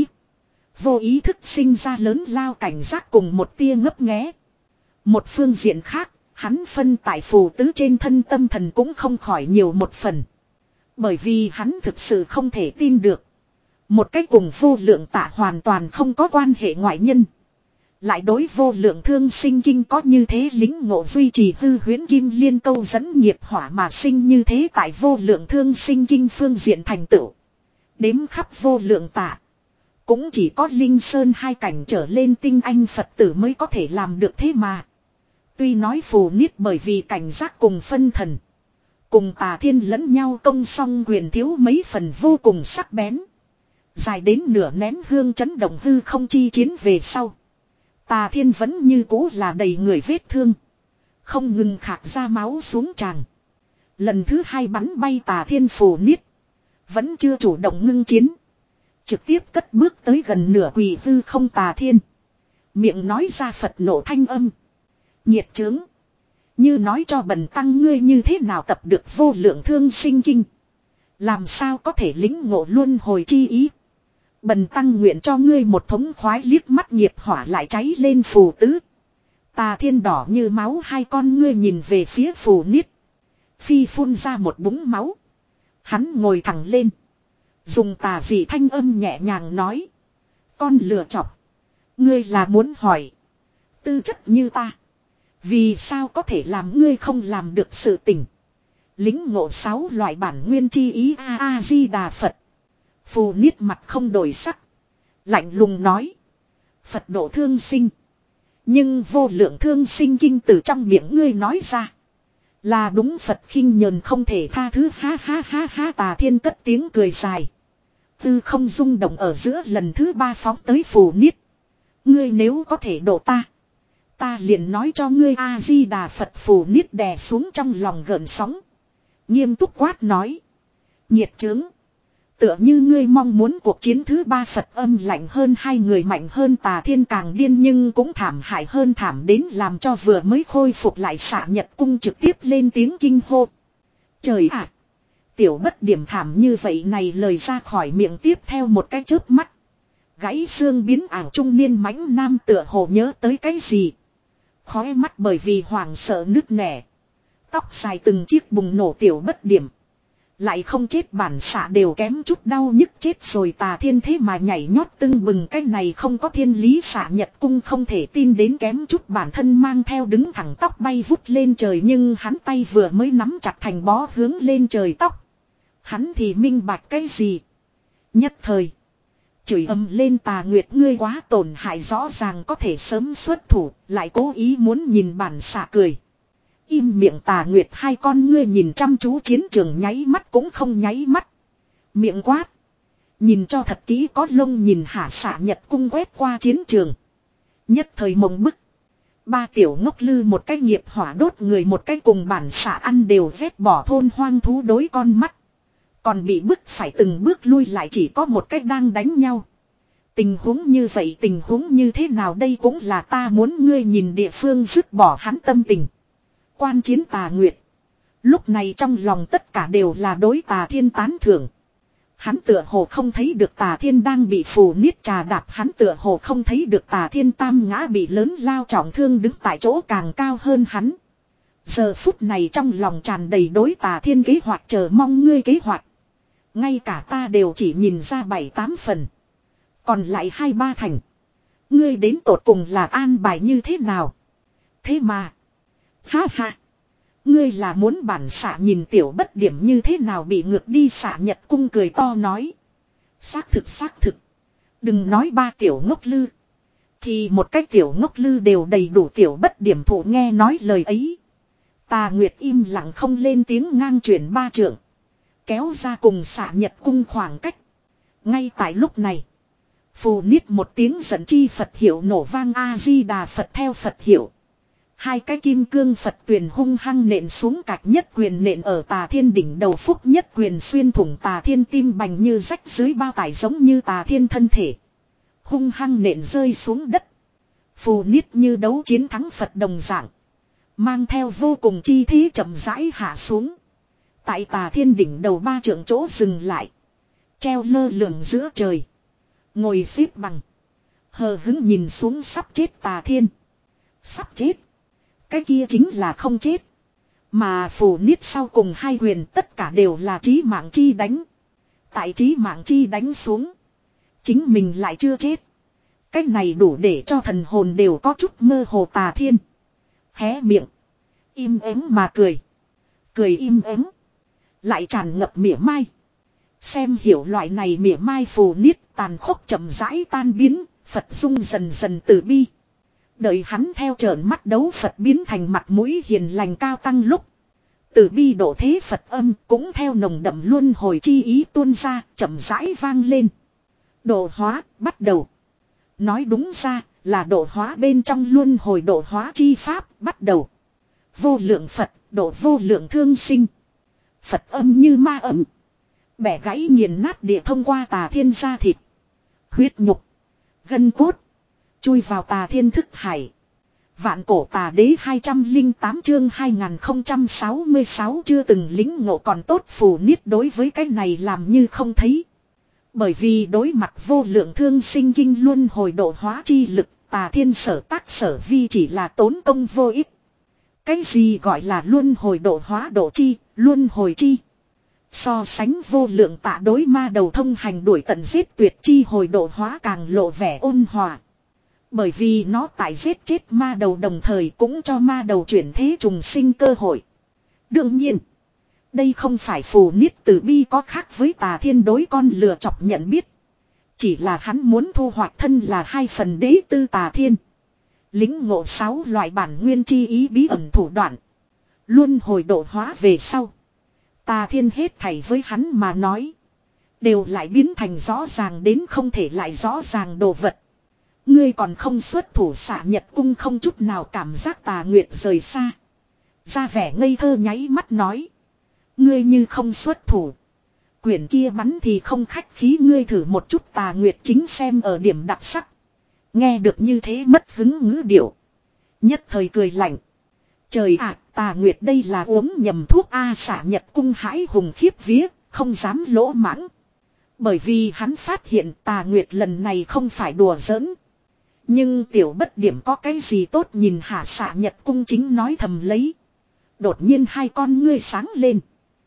Vô ý thức sinh ra lớn lao cảnh giác cùng một tia ngấp nghé. Một phương diện khác, hắn phân tại phù tứ trên thân tâm thần cũng không khỏi nhiều một phần. Bởi vì hắn thực sự không thể tin được. Một cách cùng vô lượng tạ hoàn toàn không có quan hệ ngoại nhân. Lại đối vô lượng thương sinh kinh có như thế lính ngộ, duy trì hư huyễn kim liên câu dẫn nghiệp hỏa mà sinh như thế tại vô lượng thương sinh kinh phương diện thành tựu. Đếm khắp vô lượng tạ. Cũng chỉ có Linh Sơn hai cảnh trở lên tinh anh Phật tử mới có thể làm được thế mà. Tuy nói Phù Niết bởi vì cảnh giác cùng phân thần. Cùng Tà Thiên lẫn nhau công song quyền thiếu mấy phần vô cùng sắc bén. Dài đến nửa nén hương chấn động hư không chi chiến về sau. Tà Thiên vẫn như cũ là đầy người vết thương. Không ngừng khạc ra máu xuống tràng. Lần thứ hai bắn bay Tà Thiên, Phù Niết vẫn chưa chủ động ngưng chiến. Trực tiếp cất bước tới gần nửa quỳ hư không Tà Thiên. Miệng nói ra Phật nộ thanh âm. Nhiệt chướng. Như nói cho bần tăng ngươi như thế nào tập được vô lượng thương sinh kinh. Làm sao có thể lĩnh ngộ luân hồi chi ý. Bần tăng nguyện cho ngươi một thống khoái, liếc mắt nghiệp hỏa lại cháy lên Phù tứ. Tà Thiên đỏ như máu hai con ngươi nhìn về phía Phù Niết. Phi phun ra một búng máu. Hắn ngồi thẳng lên. Dùng tà dị thanh âm nhẹ nhàng nói. Con lừa chọc. Ngươi là muốn hỏi. Tư chất như ta. Vì sao có thể làm ngươi không làm được sự tình. Lính ngộ sáu loại bản nguyên chi ý a a di đà Phật. Phù Niết mặt không đổi sắc. Lạnh lùng nói. Phật độ thương sinh. Nhưng vô lượng thương sinh kinh từ trong miệng ngươi nói ra. Là đúng Phật khinh nhờn không thể tha thứ, ha ha ha ha. Tà Thiên cất tiếng cười dài. Tư không rung động ở giữa lần thứ ba phóng tới Phù Niết. Ngươi nếu có thể độ ta. Ta liền nói cho ngươi A-di-đà Phật. Phù Niết đè xuống trong lòng gợn sóng. Nghiêm túc quát nói. Nhiệt chướng. Tựa như ngươi mong muốn cuộc chiến thứ ba. Phật âm lạnh hơn, hai người mạnh hơn. Tà Thiên càng điên nhưng cũng thảm hại hơn, thảm đến làm cho vừa mới khôi phục lại Xạ Nhật Cung trực tiếp lên tiếng kinh hô. Trời ạ! Tiểu Bất Điểm thảm như vậy này lời ra khỏi miệng tiếp theo một cái chớp mắt. Gãy xương biến ảo trung niên mãnh nam tựa hồ nhớ tới cái gì. Khóe mắt bởi vì hoảng sợ nứt nẻ. Tóc dài từng chiếc bùng nổ. Tiểu Bất Điểm. Lại không chết, bản xạ đều kém chút đau nhức chết rồi. Tà Thiên thế mà nhảy nhót tưng bừng, cái này không có thiên lý. Xạ Nhật Cung không thể tin đến kém chút bản thân mang theo đứng thẳng tóc bay vút lên trời, nhưng hắn tay vừa mới nắm chặt thành bó hướng lên trời tóc. Hắn thì minh bạch cái gì. Nhất thời. Chửi ầm lên Tà Nguyệt, ngươi quá tổn hại, rõ ràng có thể sớm xuất thủ, lại cố ý muốn nhìn bản xạ cười. Im miệng. Tà Nguyệt hai con ngươi nhìn chăm chú chiến trường, nháy mắt cũng không nháy mắt. Miệng quát. Nhìn cho thật kỹ, có lông nhìn hả. Xạ Nhật Cung quét qua chiến trường. Nhất thời mộng bức. Ba tiểu ngốc lư, một cái nghiệp hỏa đốt người, một cái cùng bản xạ ăn đều vét bỏ thôn hoang thú đối con mắt. Còn bị bức phải từng bước lui lại, chỉ có một cách đang đánh nhau. Tình huống như vậy, tình huống như thế nào đây cũng là ta muốn ngươi nhìn địa phương. Dứt bỏ hắn tâm tình. Quan chiến Tà Nguyệt. Lúc này trong lòng tất cả đều là đối Tà Thiên tán thưởng. Hắn tựa hồ không thấy được Tà Thiên đang bị phù niết trà đạp. Hắn tựa hồ không thấy được Tà Thiên tam ngã bị lớn lao trọng thương đứng tại chỗ càng cao hơn hắn. Giờ phút này trong lòng tràn đầy đối Tà Thiên kế hoạch chờ mong ngươi kế hoạch. Ngay cả ta đều chỉ nhìn ra bảy tám phần. Còn lại hai ba thành. Ngươi đến tột cùng là an bài như thế nào? Thế mà. Ha ha. Ngươi là muốn bản xạ nhìn tiểu bất điểm như thế nào bị ngược đi. Xạ Nhật Cung cười to nói. Xác thực xác thực. Đừng nói ba tiểu ngốc lư. Thì một cái tiểu ngốc lư đều đầy đủ tiểu bất điểm thủ nghe nói lời ấy. Tà Nguyệt im lặng không lên tiếng ngang chuyển ba trượng. Kéo ra cùng Xạ Nhật Cung khoảng cách. Ngay tại lúc này. Phù niết một tiếng giận chi Phật hiệu nổ vang A-di-đà Phật theo Phật hiệu. Hai cái kim cương Phật tuyền hung hăng nện xuống cạch nhất quyền nện ở Tà Thiên đỉnh đầu phúc nhất quyền xuyên thủng Tà Thiên tim bành như rách dưới bao tải giống như Tà Thiên thân thể. Hung hăng nện rơi xuống đất. Phù niết như đấu chiến thắng Phật đồng dạng. Mang theo vô cùng chi thế chậm rãi hạ xuống. Tại Tà Thiên đỉnh đầu ba trượng chỗ dừng lại. Treo lơ lửng giữa trời. Ngồi xếp bằng. Hờ hững nhìn xuống sắp chết Tà Thiên. Sắp chết. Cái kia chính là không chết. Mà phù niết sau cùng hai quyền tất cả đều là trí mạng chi đánh. Tại trí mạng chi đánh xuống. Chính mình lại chưa chết. Cái này đủ để cho thần hồn đều có chút mơ hồ. Tà Thiên hé miệng. Im ắng mà cười. Cười im ắng. Lại tràn ngập mỉa mai. Xem hiểu loại này mỉa mai phù niết tàn khốc chậm rãi tan biến. Phật dung dần dần từ bi. Đợi hắn theo trợn mắt đấu Phật biến thành mặt mũi hiền lành cao tăng lúc. Từ bi độ thế Phật âm cũng theo nồng đậm luân hồi chi ý tuôn ra chậm rãi vang lên. Độ hóa bắt đầu. Nói đúng ra là độ hóa bên trong luân hồi độ hóa chi pháp bắt đầu. Vô lượng Phật độ vô lượng thương sinh. Phật âm như ma ẩm. Bẻ gãy nghiền nát địa thông qua Tà Thiên da thịt. Huyết nhục. Gân cốt. Chui vào Tà Thiên thức hải. Vạn cổ tà đế hai trăm lẻ tám chương hai nghìn không trăm sáu mươi sáu chưa từng lính ngộ còn tốt. Phù niết đối với cái này làm như không thấy. Bởi vì đối mặt vô lượng thương sinh kinh luân hồi độ hóa chi lực. Tà Thiên sở tác sở vi chỉ là tốn công vô ích. Cái gì gọi là luân hồi độ hóa độ chi, luân hồi chi. So sánh vô lượng tạ đối ma đầu thông hành đuổi tận giết tuyệt chi hồi độ hóa càng lộ vẻ ôn hòa. Bởi vì nó tại giết chết ma đầu đồng thời cũng cho ma đầu chuyển thế trùng sinh cơ hội. Đương nhiên, đây không phải phù niết từ bi có khác với Tà Thiên đối con lừa chọc nhận biết. Chỉ là hắn muốn thu hoạch thân là hai phần đế tư Tà Thiên. Lính ngộ sáu loại bản nguyên chi ý bí ẩn thủ đoạn. Luôn hồi độ hóa về sau. Tà Thiên hết thảy với hắn mà nói. Đều lại biến thành rõ ràng đến không thể lại rõ ràng đồ vật. Ngươi còn không xuất thủ. Xạ Nhật Cung không chút nào cảm giác Tà Nguyệt rời xa. Ra vẻ ngây thơ nháy mắt nói. Ngươi như không xuất thủ. Quyển kia bắn thì không khách khí. Ngươi thử một chút. Tà Nguyệt chính xem ở điểm đặc sắc. Nghe được như thế mất hứng ngữ điệu. Nhất thời cười lạnh. Trời ạ, Tà Nguyệt đây là uống nhầm thuốc A. Xạ Nhật Cung hãi hùng khiếp vía, không dám lỗ mãng. Bởi vì hắn phát hiện Tà Nguyệt lần này không phải đùa giỡn. Nhưng tiểu bất điểm có cái gì tốt nhìn hả? Xạ Nhật Cung chính nói thầm lấy. Đột nhiên hai con ngươi sáng lên.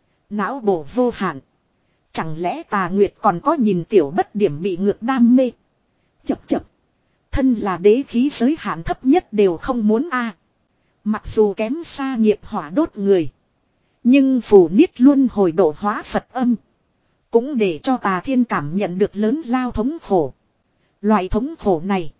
Não bổ vô hạn. Chẳng lẽ Tà Nguyệt còn có nhìn tiểu bất điểm bị ngược đam mê? Chập chập. Thân là đế khí giới hạn thấp nhất đều không muốn a. Mặc dù kém xa nghiệp hỏa đốt người. Nhưng phù niết luôn hồi độ hóa Phật âm. Cũng để cho Tà Thiên cảm nhận được lớn lao thống khổ. Loại thống khổ này.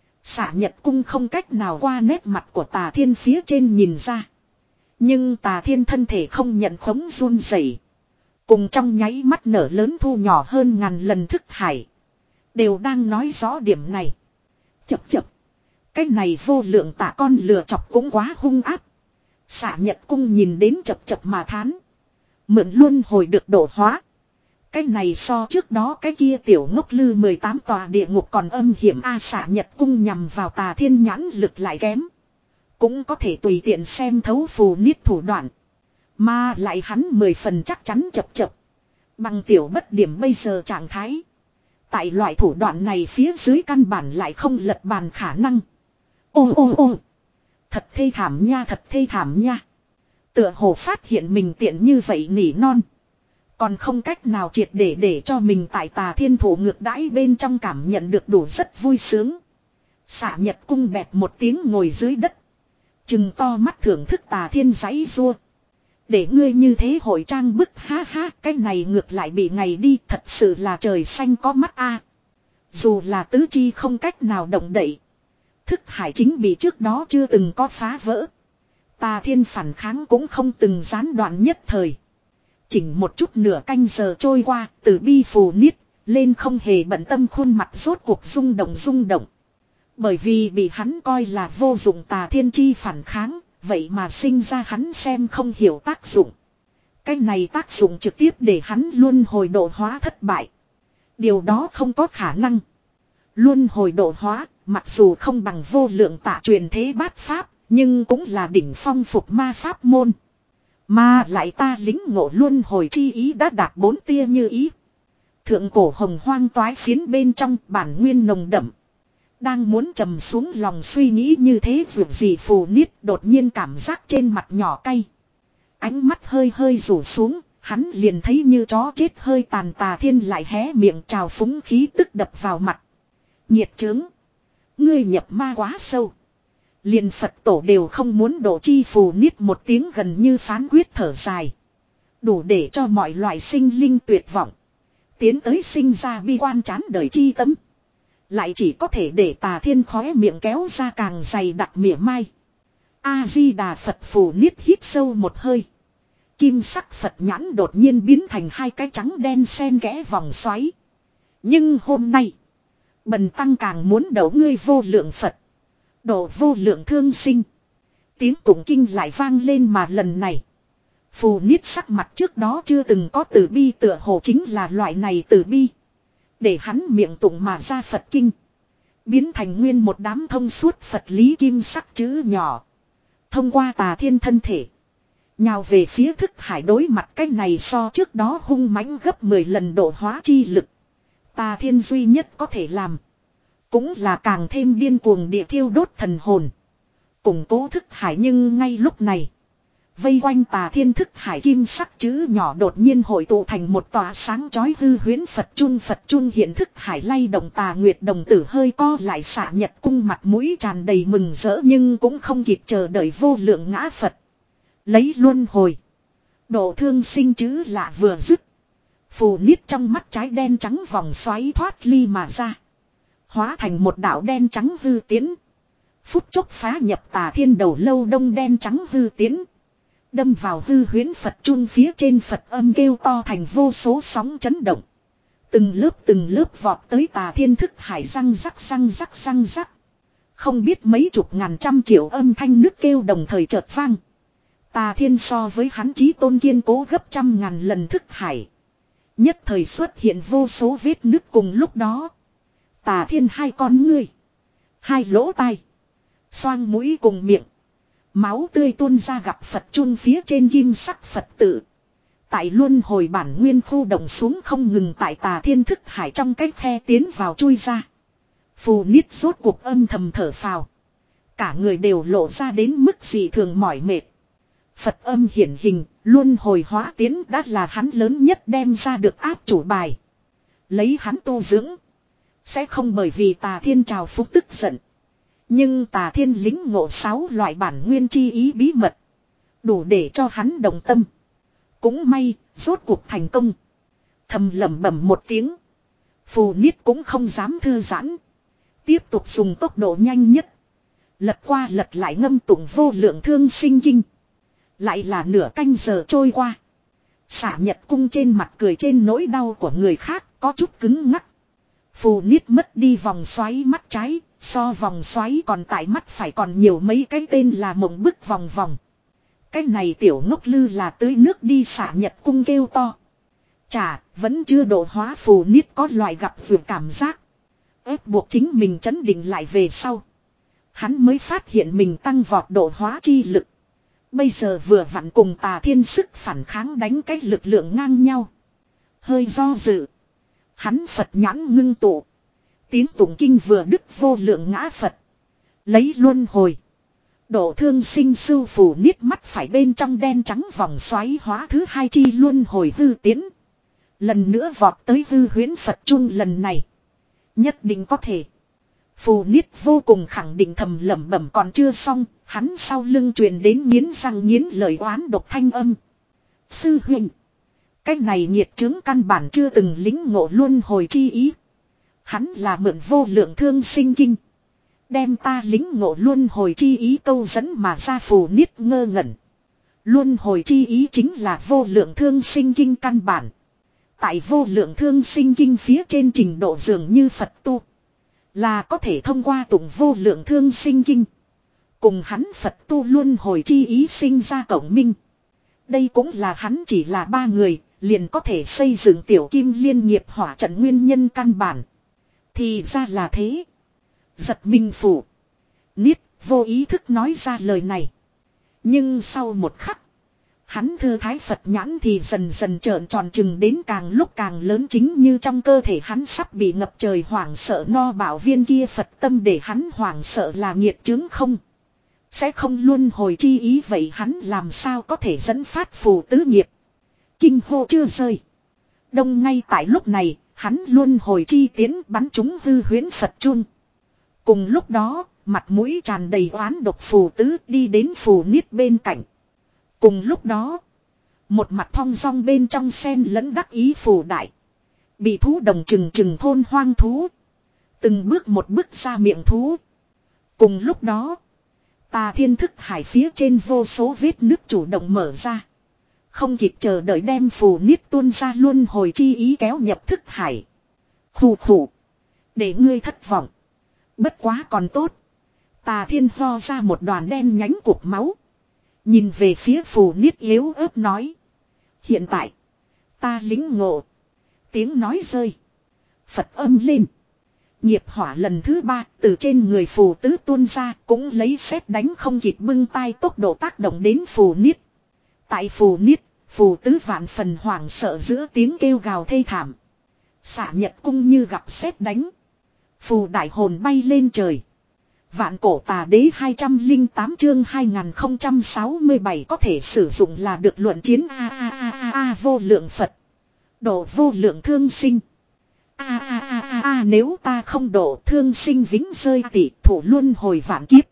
Xạ Nhật Cung không cách nào qua nét mặt của Tà Thiên phía trên nhìn ra. Nhưng Tà Thiên thân thể không nhận khống run rẩy. Cùng trong nháy mắt nở lớn thu nhỏ hơn ngàn lần thức hải. Đều đang nói rõ điểm này. Chập chập. Cái này vô lượng tạ con lừa chọc cũng quá hung áp. Xạ Nhật Cung nhìn đến chập chập mà thán. Mượn luôn hồi được độ hóa. Cái này so trước đó cái kia tiểu ngốc lư mười tám tòa địa ngục còn âm hiểm a. Xạ Nhật Cung nhằm vào Tà Thiên nhãn lực lại kém. Cũng có thể tùy tiện xem thấu phù niết thủ đoạn. Mà lại hắn mười phần chắc chắn chập chập. Bằng tiểu bất điểm bây giờ trạng thái. Tại loại thủ đoạn này phía dưới căn bản lại không lật bàn khả năng. Ô ô ô. Thật thê thảm nha, thật thê thảm nha. Tựa hồ phát hiện mình tiện như vậy nỉ non. Còn không cách nào triệt để để cho mình tại Tà Thiên thủ ngược đãi bên trong cảm nhận được đủ rất vui sướng. Xạ Nhật cung bẹp một tiếng ngồi dưới đất. Chừng to mắt thưởng thức Tà Thiên giãy rua. Để ngươi như thế hội trang bức, ha ha, cái này ngược lại bị ngày đi, thật sự là trời xanh có mắt a. Dù là tứ chi không cách nào động đậy. Thức hải chính bị trước đó chưa từng có phá vỡ. Tà Thiên phản kháng cũng không từng gián đoạn nhất thời. Chỉnh một chút nửa canh giờ trôi qua, từ bi phù niết, lên không hề bận tâm khuôn mặt rốt cuộc rung động rung động. Bởi vì bị hắn coi là vô dụng Tà Thiên chi phản kháng, vậy mà sinh ra hắn xem không hiểu tác dụng. Cái này tác dụng trực tiếp để hắn luân hồi độ hóa thất bại. Điều đó không có khả năng. Luân hồi độ hóa, mặc dù không bằng vô lượng tạ truyền thế bát pháp, nhưng cũng là đỉnh phong phục ma pháp môn. Mà lại ta lính ngộ luân hồi chi ý đã đạt bốn tia như ý. Thượng cổ hồng hoang toái phiến bên trong bản nguyên nồng đậm. Đang muốn trầm xuống lòng suy nghĩ như thế việc gì phù niết đột nhiên cảm giác trên mặt nhỏ cay. Ánh mắt hơi hơi rủ xuống, hắn liền thấy như chó chết hơi tàn Tà Thiên lại hé miệng trào phúng khí tức đập vào mặt. Nhiệt chướng. Ngươi nhập ma quá sâu. Liền Phật tổ đều không muốn đổ chi phù niết một tiếng gần như phán quyết thở dài. Đủ để cho mọi loại sinh linh tuyệt vọng. Tiến tới sinh ra bi quan chán đời chi tâm. Lại chỉ có thể để Tà Thiên khóe miệng kéo ra càng dày đặc mỉa mai. A-di-đà Phật phù niết hít sâu một hơi. Kim sắc Phật nhãn đột nhiên biến thành hai cái trắng đen xen kẽ vòng xoáy. Nhưng hôm nay, bần tăng càng muốn đấu ngươi vô lượng Phật. Độ vô lượng thương sinh. Tiếng tụng kinh lại vang lên mà lần này. Phù niết sắc mặt trước đó chưa từng có từ bi tựa hồ chính là loại này từ bi. Để hắn miệng tụng mà ra Phật kinh. Biến thành nguyên một đám thông suốt Phật lý kim sắc chữ nhỏ. Thông qua Tà Thiên thân thể. Nhào về phía thức hải đối mặt cái này so trước đó hung mãnh gấp mười lần độ hóa chi lực. Tà Thiên duy nhất có thể làm. Cũng là càng thêm điên cuồng địa thiêu đốt thần hồn. Củng cố thức hải nhưng ngay lúc này. Vây quanh Tà Thiên thức hải kim sắc chữ nhỏ đột nhiên hội tụ thành một tòa sáng chói hư huyễn Phật Trung Phật Trung hiện thức hải lay động Tà Nguyệt đồng tử hơi co lại Xạ Nhật cung mặt mũi tràn đầy mừng rỡ nhưng cũng không kịp chờ đợi vô lượng ngã Phật. Lấy luân hồi. Độ thương sinh chữ lạ vừa dứt. Phù niết trong mắt trái đen trắng vòng xoáy thoát ly mà ra. Hóa thành một đạo đen trắng hư tiến. Phút chốc phá nhập Tà Thiên đầu lâu đông đen trắng hư tiến. Đâm vào hư huyễn Phật Trung phía trên Phật âm kêu to thành vô số sóng chấn động. Từng lớp từng lớp vọt tới Tà Thiên thức hải răng rắc răng rắc răng rắc. Không biết mấy chục ngàn trăm triệu âm thanh nước kêu đồng thời chợt vang. Tà Thiên so với hắn chí tôn kiên cố gấp trăm ngàn lần thức hải. Nhất thời xuất hiện vô số vết nứt cùng lúc đó. Tà Thiên hai con ngươi. Hai lỗ tai. Xoang mũi cùng miệng. Máu tươi tuôn ra gặp Phật Trung phía trên kim sắc Phật tự. Tại luân hồi bản nguyên khu động xuống không ngừng tại Tà Thiên thức hải trong cách khe tiến vào chui ra. Phù niết rốt cuộc âm thầm thở phào. Cả người đều lộ ra đến mức gì thường mỏi mệt. Phật âm hiển hình, luân hồi hóa tiến đã là hắn lớn nhất đem ra được áp chủ bài. Lấy hắn tu dưỡng. Sẽ không bởi vì Tà Thiên trào phúc tức giận. Nhưng Tà Thiên lính ngộ sáu loại bản nguyên chi ý bí mật. Đủ để cho hắn đồng tâm. Cũng may, rốt cuộc thành công. Thầm lẩm bẩm một tiếng. Phù niết cũng không dám thư giãn. Tiếp tục dùng tốc độ nhanh nhất. Lật qua lật lại ngâm tụng vô lượng thương sinh kinh. Lại là nửa canh giờ trôi qua. Xạ Nhật cung trên mặt cười trên nỗi đau của người khác có chút cứng ngắc. Phù niết mất đi vòng xoáy mắt trái. So vòng xoáy còn tại mắt phải còn nhiều mấy cái tên là mộng bức vòng vòng. Cái này tiểu ngốc lư là tưới nước đi Xạ Nhật cung kêu to. Chà, vẫn chưa độ hóa phù niết có loại gặp vừa cảm giác. Ép buộc chính mình chấn định lại về sau. Hắn mới phát hiện mình tăng vọt độ hóa chi lực. Bây giờ vừa vặn cùng Tà Thiên sức phản kháng đánh cái lực lượng ngang nhau. Hơi do dự. Hắn Phật nhãn ngưng tụ. Tiếng tụng kinh vừa đứt vô lượng ngã Phật. Lấy luân hồi. Độ thương sinh sư phù niết mắt phải bên trong đen trắng vòng xoáy hóa thứ hai chi luân hồi hư tiến. Lần nữa vọt tới hư huyễn Phật chung lần này. Nhất định có thể. Phù niết vô cùng khẳng định thầm lẩm bẩm còn chưa xong. Hắn sau lưng truyền đến nghiến răng nghiến lời oán độc thanh âm. Sư huynh. Cái này nhiệt chứng căn bản chưa từng lính ngộ luân hồi chi ý. Hắn là mượn vô lượng thương sinh kinh. Đem ta lính ngộ luân hồi chi ý câu dẫn mà ra phù niết ngơ ngẩn. Luân hồi chi ý chính là vô lượng thương sinh kinh căn bản. Tại vô lượng thương sinh kinh phía trên trình độ dường như Phật tu. Là có thể thông qua tụng vô lượng thương sinh kinh. Cùng hắn Phật tu luân hồi chi ý sinh ra cộng minh. Đây cũng là hắn chỉ là ba người. Liền có thể xây dựng tiểu kim liên nghiệp hỏa trận nguyên nhân căn bản. Thì ra là thế. Giật mình phủ. Niết vô ý thức nói ra lời này. Nhưng sau một khắc. Hắn thư thái Phật nhãn thì dần dần trợn tròn trừng đến càng lúc càng lớn, chính như trong cơ thể hắn sắp bị ngập trời hoảng sợ no bảo viên kia Phật tâm để hắn hoảng sợ là nghiệt chứng không. Sẽ không luân hồi chi ý vậy hắn làm sao có thể dẫn phát phù tứ nghiệp. Kinh hô chưa rơi. Đông ngay tại lúc này, hắn luân hồi chi tiến bắn trúng hư huyễn Phật chuông. Cùng lúc đó, mặt mũi tràn đầy oán độc phù tứ đi đến phù niết bên cạnh. Cùng lúc đó, một mặt thong dong bên trong sen lẫn đắc ý phù đại. Bị thú đồng trừng trừng thôn hoang thú. Từng bước một bước ra miệng thú. Cùng lúc đó, tà thiên thức hải phía trên vô số vết nước chủ động mở ra. Không kịp chờ đợi đem phù niết tuôn ra luân hồi chi ý kéo nhập thức hải. Khủ khủ. Để ngươi thất vọng. Bất quá còn tốt. Tà thiên ho ra một đoàn đen nhánh cục máu. Nhìn về phía phù niết yếu ớt nói. Hiện tại. Ta lính ngộ. Tiếng nói rơi. Phật âm lên. Nghiệp hỏa lần thứ ba từ trên người phù tứ tuôn ra cũng lấy sét đánh không kịp bưng tay tốc độ tác động đến phù niết. Tại phù niết, phù tứ vạn phần hoảng sợ giữa tiếng kêu gào thê thảm. Xạ nhật cung như gặp sét đánh. Phù đại hồn bay lên trời. Vạn cổ tà đế hai trăm lẻ tám chương hai nghìn không trăm sáu mươi bảy có thể sử dụng là được luận chiến a a a a a vô lượng Phật. Độ vô lượng thương sinh. A a a a a nếu ta không độ thương sinh vĩnh rơi tỷ thủ luân hồi vạn kiếp.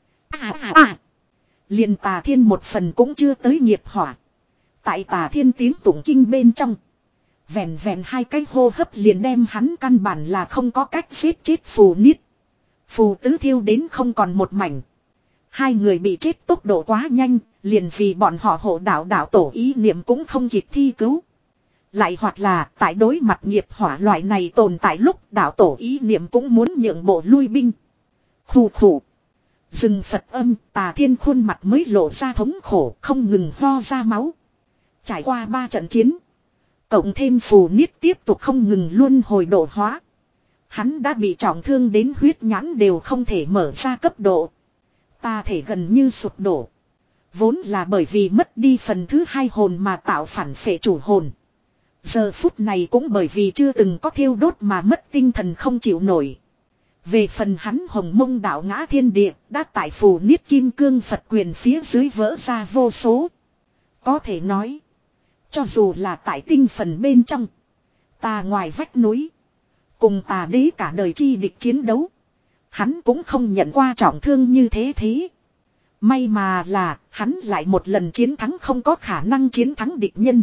A a a. Liền tà thiên một phần cũng chưa tới nghiệp hỏa. Tại tà thiên tiếng tụng kinh bên trong. Vẹn vẹn hai cái hô hấp liền đem hắn căn bản là không có cách giết chết phù niết. Phù tứ thiêu đến không còn một mảnh. Hai người bị chết tốc độ quá nhanh, liền vì bọn họ hộ đạo đạo tổ ý niệm cũng không kịp thi cứu. Lại hoặc là tại đối mặt nghiệp hỏa loại này tồn tại lúc đạo tổ ý niệm cũng muốn nhượng bộ lui binh. Khủ khủ. Dừng Phật âm, tà thiên khuôn mặt mới lộ ra thống khổ, không ngừng ho ra máu. Trải qua ba trận chiến. Cộng thêm phù niết tiếp tục không ngừng luân hồi độ hóa. Hắn đã bị trọng thương đến huyết nhãn đều không thể mở ra cấp độ. Ta thể gần như sụp đổ. Vốn là bởi vì mất đi phần thứ hai hồn mà tạo phản phệ chủ hồn. Giờ phút này cũng bởi vì chưa từng có thiêu đốt mà mất tinh thần không chịu nổi. Về phần hắn hồng mông đạo ngã thiên địa đã tại phù niết kim cương Phật quyền phía dưới vỡ ra vô số. Có thể nói. Cho dù là tại tinh phần bên trong. Ta ngoài vách núi. Cùng tà đế cả đời chi địch chiến đấu. Hắn cũng không nhận qua trọng thương như thế thế. May mà là hắn lại một lần chiến thắng không có khả năng chiến thắng địch nhân.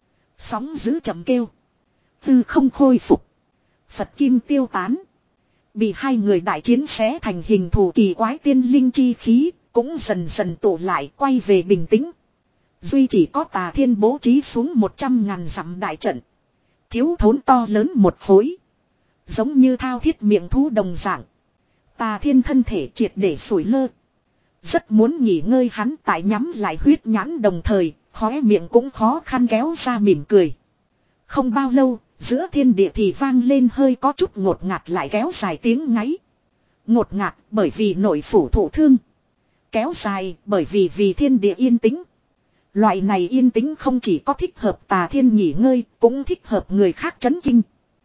Sóng giữ chậm kêu. Tư không khôi phục. Phật kim tiêu tán. Bị hai người đại chiến xé thành hình thù kỳ quái tiên linh chi khí. Cũng dần dần tụ lại quay về bình tĩnh. Duy chỉ có tà thiên bố trí xuống một trăm ngàn dặm đại trận. Thiếu thốn to lớn một khối. Giống như thao thiết miệng thú đồng dạng. Tà thiên thân thể triệt để sủi lơ. Rất muốn nghỉ ngơi hắn tại nhắm lại huyết nhãn đồng thời, khóe miệng cũng khó khăn kéo ra mỉm cười. Không bao lâu, giữa thiên địa thì vang lên hơi có chút ngột ngạt lại kéo dài tiếng ngáy. Ngột ngạt bởi vì nội phủ thụ thương. Kéo dài bởi vì vì thiên địa yên tĩnh. Loại này yên tĩnh không chỉ có thích hợp Tà Thiên nghỉ ngơi, cũng thích hợp người khác chấn kinh.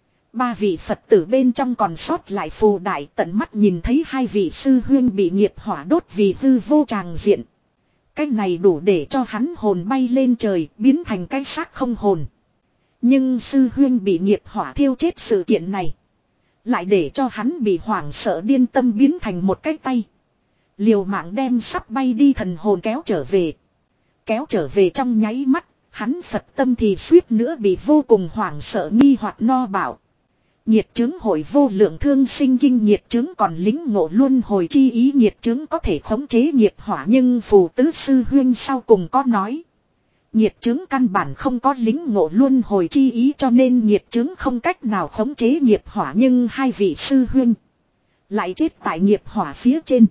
Ba vị Phật tử bên trong còn sót lại phù đại tận mắt nhìn thấy hai vị sư huyên bị nghiệp hỏa đốt vì hư vô tràng diện. Cái này đủ để cho hắn hồn bay lên trời, biến thành cái xác không hồn. Nhưng sư huyên bị nghiệp hỏa thiêu chết sự kiện này, lại để cho hắn bị hoảng sợ điên tâm biến thành một cái tay. Liều mạng đem sắp bay đi thần hồn kéo trở về. Kéo trở về trong nháy mắt, hắn Phật tâm thì suýt nữa bị vô cùng hoảng sợ nghi hoặc no bảo. Nhiệt chứng hội vô lượng thương sinh kinh nhiệt chứng còn lính ngộ luân hồi chi ý nhiệt chứng có thể khống chế nghiệp hỏa nhưng phù tứ sư huyên sau cùng có nói. Nhiệt chứng căn bản không có lính ngộ luân hồi chi ý cho nên nhiệt chứng không cách nào khống chế nghiệp hỏa nhưng hai vị sư huyên lại chết tại nghiệp hỏa phía trên.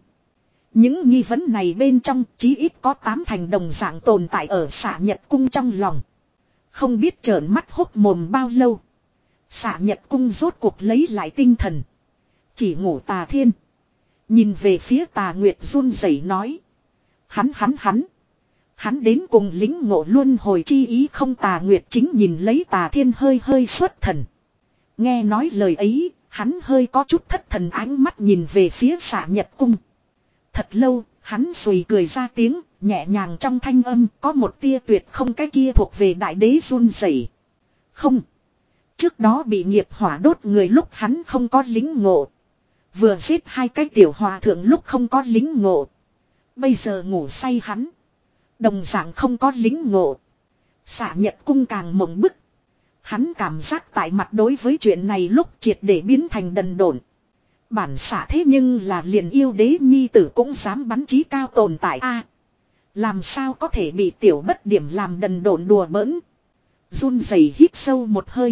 Những nghi vấn này bên trong chí ít có tám thành đồng dạng tồn tại ở Xạ Nhật Cung trong lòng. Không biết trợn mắt hốc mồm bao lâu. Xạ Nhật Cung rốt cuộc lấy lại tinh thần. Chỉ ngủ Tà Thiên. Nhìn về phía Tà Nguyệt run rẩy nói. Hắn hắn hắn. Hắn đến cùng lính ngộ luân hồi chi ý không. Tà Nguyệt chính nhìn lấy Tà Thiên hơi hơi xuất thần. Nghe nói lời ấy, hắn hơi có chút thất thần ánh mắt nhìn về phía Xạ Nhật Cung. Thật lâu, hắn sùi cười ra tiếng, nhẹ nhàng trong thanh âm có một tia tuyệt không cái kia thuộc về đại đế run rẩy. Không. Trước đó bị nghiệp hỏa đốt người lúc hắn không có lính ngộ. Vừa giết hai cái tiểu hòa thượng lúc không có lính ngộ. Bây giờ ngủ say hắn. Đồng dạng không có lính ngộ. Xạ Nhật Cung càng mộng bức. Hắn cảm giác tại mặt đối với chuyện này lúc triệt để biến thành đần độn. Bản xạ thế nhưng là liền yêu đế nhi tử cũng dám bắn chí cao tồn tại a. Làm sao có thể bị tiểu bất điểm làm đần độn đùa bỡn. Run rẩy hít sâu một hơi.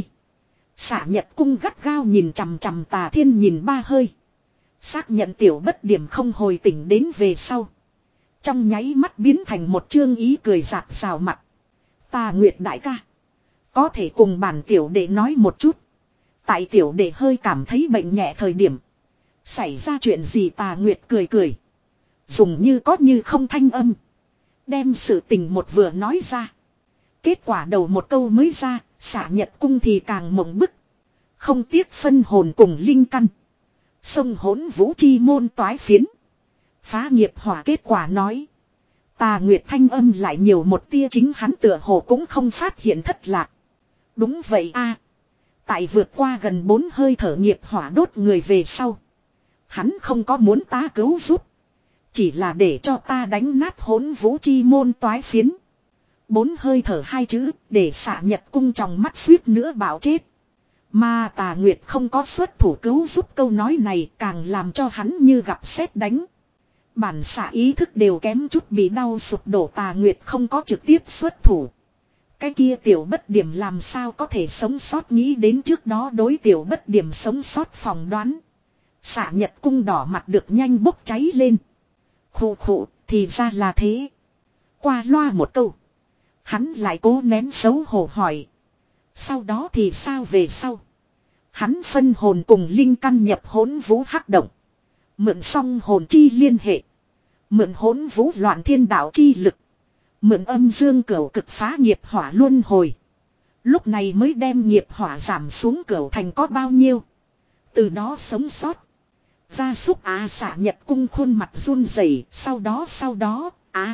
Xạ Nhật Cung gắt gao nhìn chằm chằm Tà Thiên nhìn ba hơi. Xác nhận tiểu bất điểm không hồi tỉnh đến về sau. Trong nháy mắt biến thành một chương ý cười rạc rào mặt. Tà Nguyệt đại ca. Có thể cùng bản tiểu đệ nói một chút. Tại tiểu đệ hơi cảm thấy bệnh nhẹ thời điểm. Xảy ra chuyện gì? Tà Nguyệt cười cười. Dùng như có như không thanh âm. Đem sự tình một vừa nói ra. Kết quả đầu một câu mới ra. Xạ Nhật Cung thì càng mộng bức. Không tiếc phân hồn cùng linh căn. Sông hỗn vũ chi môn toái phiến. Phá nghiệp hỏa kết quả nói. Tà Nguyệt thanh âm lại nhiều một tia chính hắn tựa hồ cũng không phát hiện thất lạc. Đúng vậy a. Tại vượt qua gần bốn hơi thở nghiệp hỏa đốt người về sau. Hắn không có muốn ta cứu giúp. Chỉ là để cho ta đánh nát hỗn vũ chi môn toái phiến. Bốn hơi thở hai chữ để Xạ Nhật Cung trong mắt suýt nữa bảo chết. Mà Tà Nguyệt không có xuất thủ cứu giúp câu nói này càng làm cho hắn như gặp sét đánh. Bản xạ ý thức đều kém chút bị đau sụp đổ. Tà Nguyệt không có trực tiếp xuất thủ. Cái kia tiểu bất điểm làm sao có thể sống sót, nghĩ đến trước đó đối tiểu bất điểm sống sót phỏng đoán. Xạ Nhật Cung đỏ mặt được nhanh bốc cháy lên. Khụ khụ, thì ra là thế. Qua loa một câu. Hắn lại cố nén xấu hổ hỏi. Sau đó thì sao về sau? Hắn phân hồn cùng linh căn nhập hỗn vũ hắc động. Mượn xong hồn chi liên hệ. Mượn hỗn vũ loạn thiên đạo chi lực. Mượn âm dương cửu cực phá nghiệp hỏa luân hồi. Lúc này mới đem nghiệp hỏa giảm xuống cửu thành có bao nhiêu. Từ đó sống sót. Gia súc á. Xạ Nhật Cung khuôn mặt run rẩy. Sau đó sau đó á.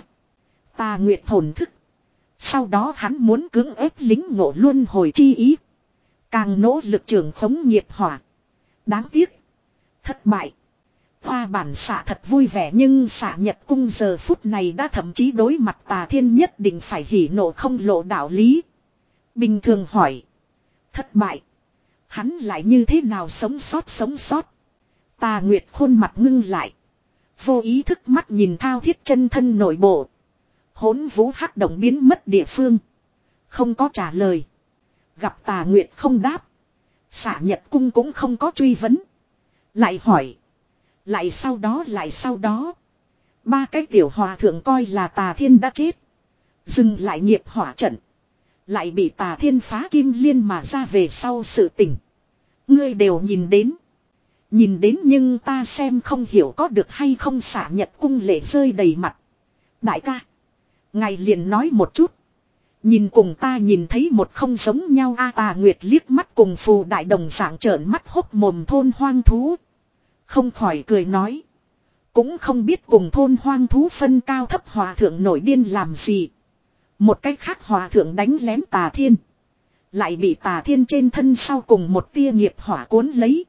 Tà Nguyệt thổn thức. Sau đó hắn muốn cưỡng ép lính ngộ luân hồi chi ý. Càng nỗ lực trưởng khống nghiệp hỏa. Đáng tiếc. Thất bại. Hoa bản xạ thật vui vẻ nhưng Xạ Nhật Cung giờ phút này đã thậm chí đối mặt Tà Thiên nhất định phải hỉ nộ không lộ đạo lý. Bình thường hỏi. Thất bại. Hắn lại như thế nào sống sót sống sót. Tà Nguyệt khuôn mặt ngưng lại. Vô ý thức mắt nhìn thao thiết chân thân nội bộ. Hỗn vũ hắc động biến mất địa phương. Không có trả lời. Gặp Tà Nguyệt không đáp. Xạ Nhật Cung cũng không có truy vấn. Lại hỏi. Lại sau đó lại sau đó. Ba cái tiểu hòa thượng coi là Tà Thiên đã chết. Dừng lại nghiệp hỏa trận. Lại bị Tà Thiên phá kim liên mà ra về sau sự tình. Ngươi đều nhìn đến. Nhìn đến nhưng ta xem không hiểu có được hay không. Xạ Nhật Cung lệ rơi đầy mặt. Đại ca. Ngài liền nói một chút. Nhìn cùng ta nhìn thấy một không giống nhau a. Tà Nguyệt liếc mắt cùng phù đại đồng dạng trợn mắt hốc mồm thôn hoang thú. Không khỏi cười nói. Cũng không biết cùng thôn hoang thú phân cao thấp hòa thượng nổi điên làm gì. Một cách khác hòa thượng đánh lén Tà Thiên. Lại bị Tà Thiên trên thân sau cùng một tia nghiệp hỏa cuốn lấy.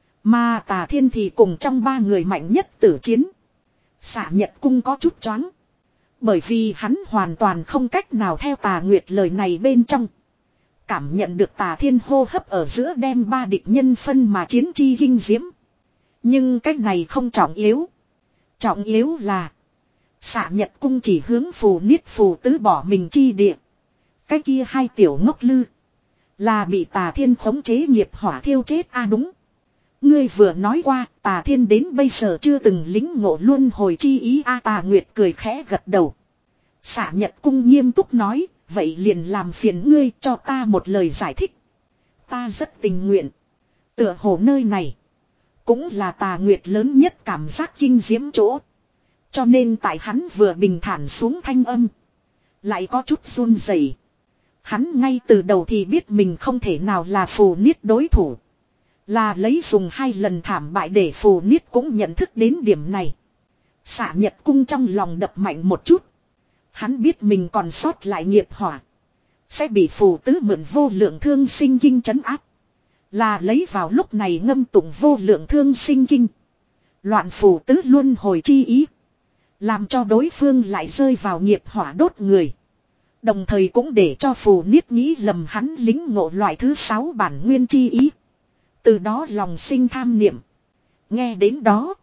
Mà Tà Thiên thì cùng trong ba người mạnh nhất tử chiến. Xạ Nhật Cung có chút choáng. Bởi vì hắn hoàn toàn không cách nào theo Tà Nguyệt lời này bên trong. Cảm nhận được Tà Thiên hô hấp ở giữa đem ba địch nhân phân mà chiến chi kinh diễm. Nhưng cách này không trọng yếu. Trọng yếu là Xạ Nhật Cung chỉ hướng phù niết phù tứ bỏ mình chi địa. Cái kia hai tiểu ngốc lư. Là bị Tà Thiên khống chế nghiệp hỏa thiêu chết a. À đúng. Ngươi vừa nói qua Tà Thiên đến bây giờ chưa từng lính ngộ luân hồi chi ý a. À, Tà Nguyệt cười khẽ gật đầu. Xạ Nhật Cung nghiêm túc nói. Vậy liền làm phiền ngươi cho ta một lời giải thích. Ta rất tình nguyện. Tựa hồ nơi này cũng là Tà Nguyệt lớn nhất cảm giác kinh diễm chỗ. Cho nên tại hắn vừa bình thản xuống thanh âm. Lại có chút run rẩy. Hắn ngay từ đầu thì biết mình không thể nào là phù niết đối thủ. Là lấy dùng hai lần thảm bại để phù niết cũng nhận thức đến điểm này. Xạ Nhật Cung trong lòng đập mạnh một chút. Hắn biết mình còn sót lại nghiệp hỏa. Sẽ bị phù tứ mượn vô lượng thương sinh kinh trấn áp. Là lấy vào lúc này ngâm tụng vô lượng thương sinh kinh. Loạn phù tứ luân hồi chi ý. Làm cho đối phương lại rơi vào nghiệp hỏa đốt người. Đồng thời cũng để cho phù niết nghĩ lầm hắn lính ngộ loại thứ sáu bản nguyên chi ý. Từ đó lòng sinh tham niệm. Nghe đến đó.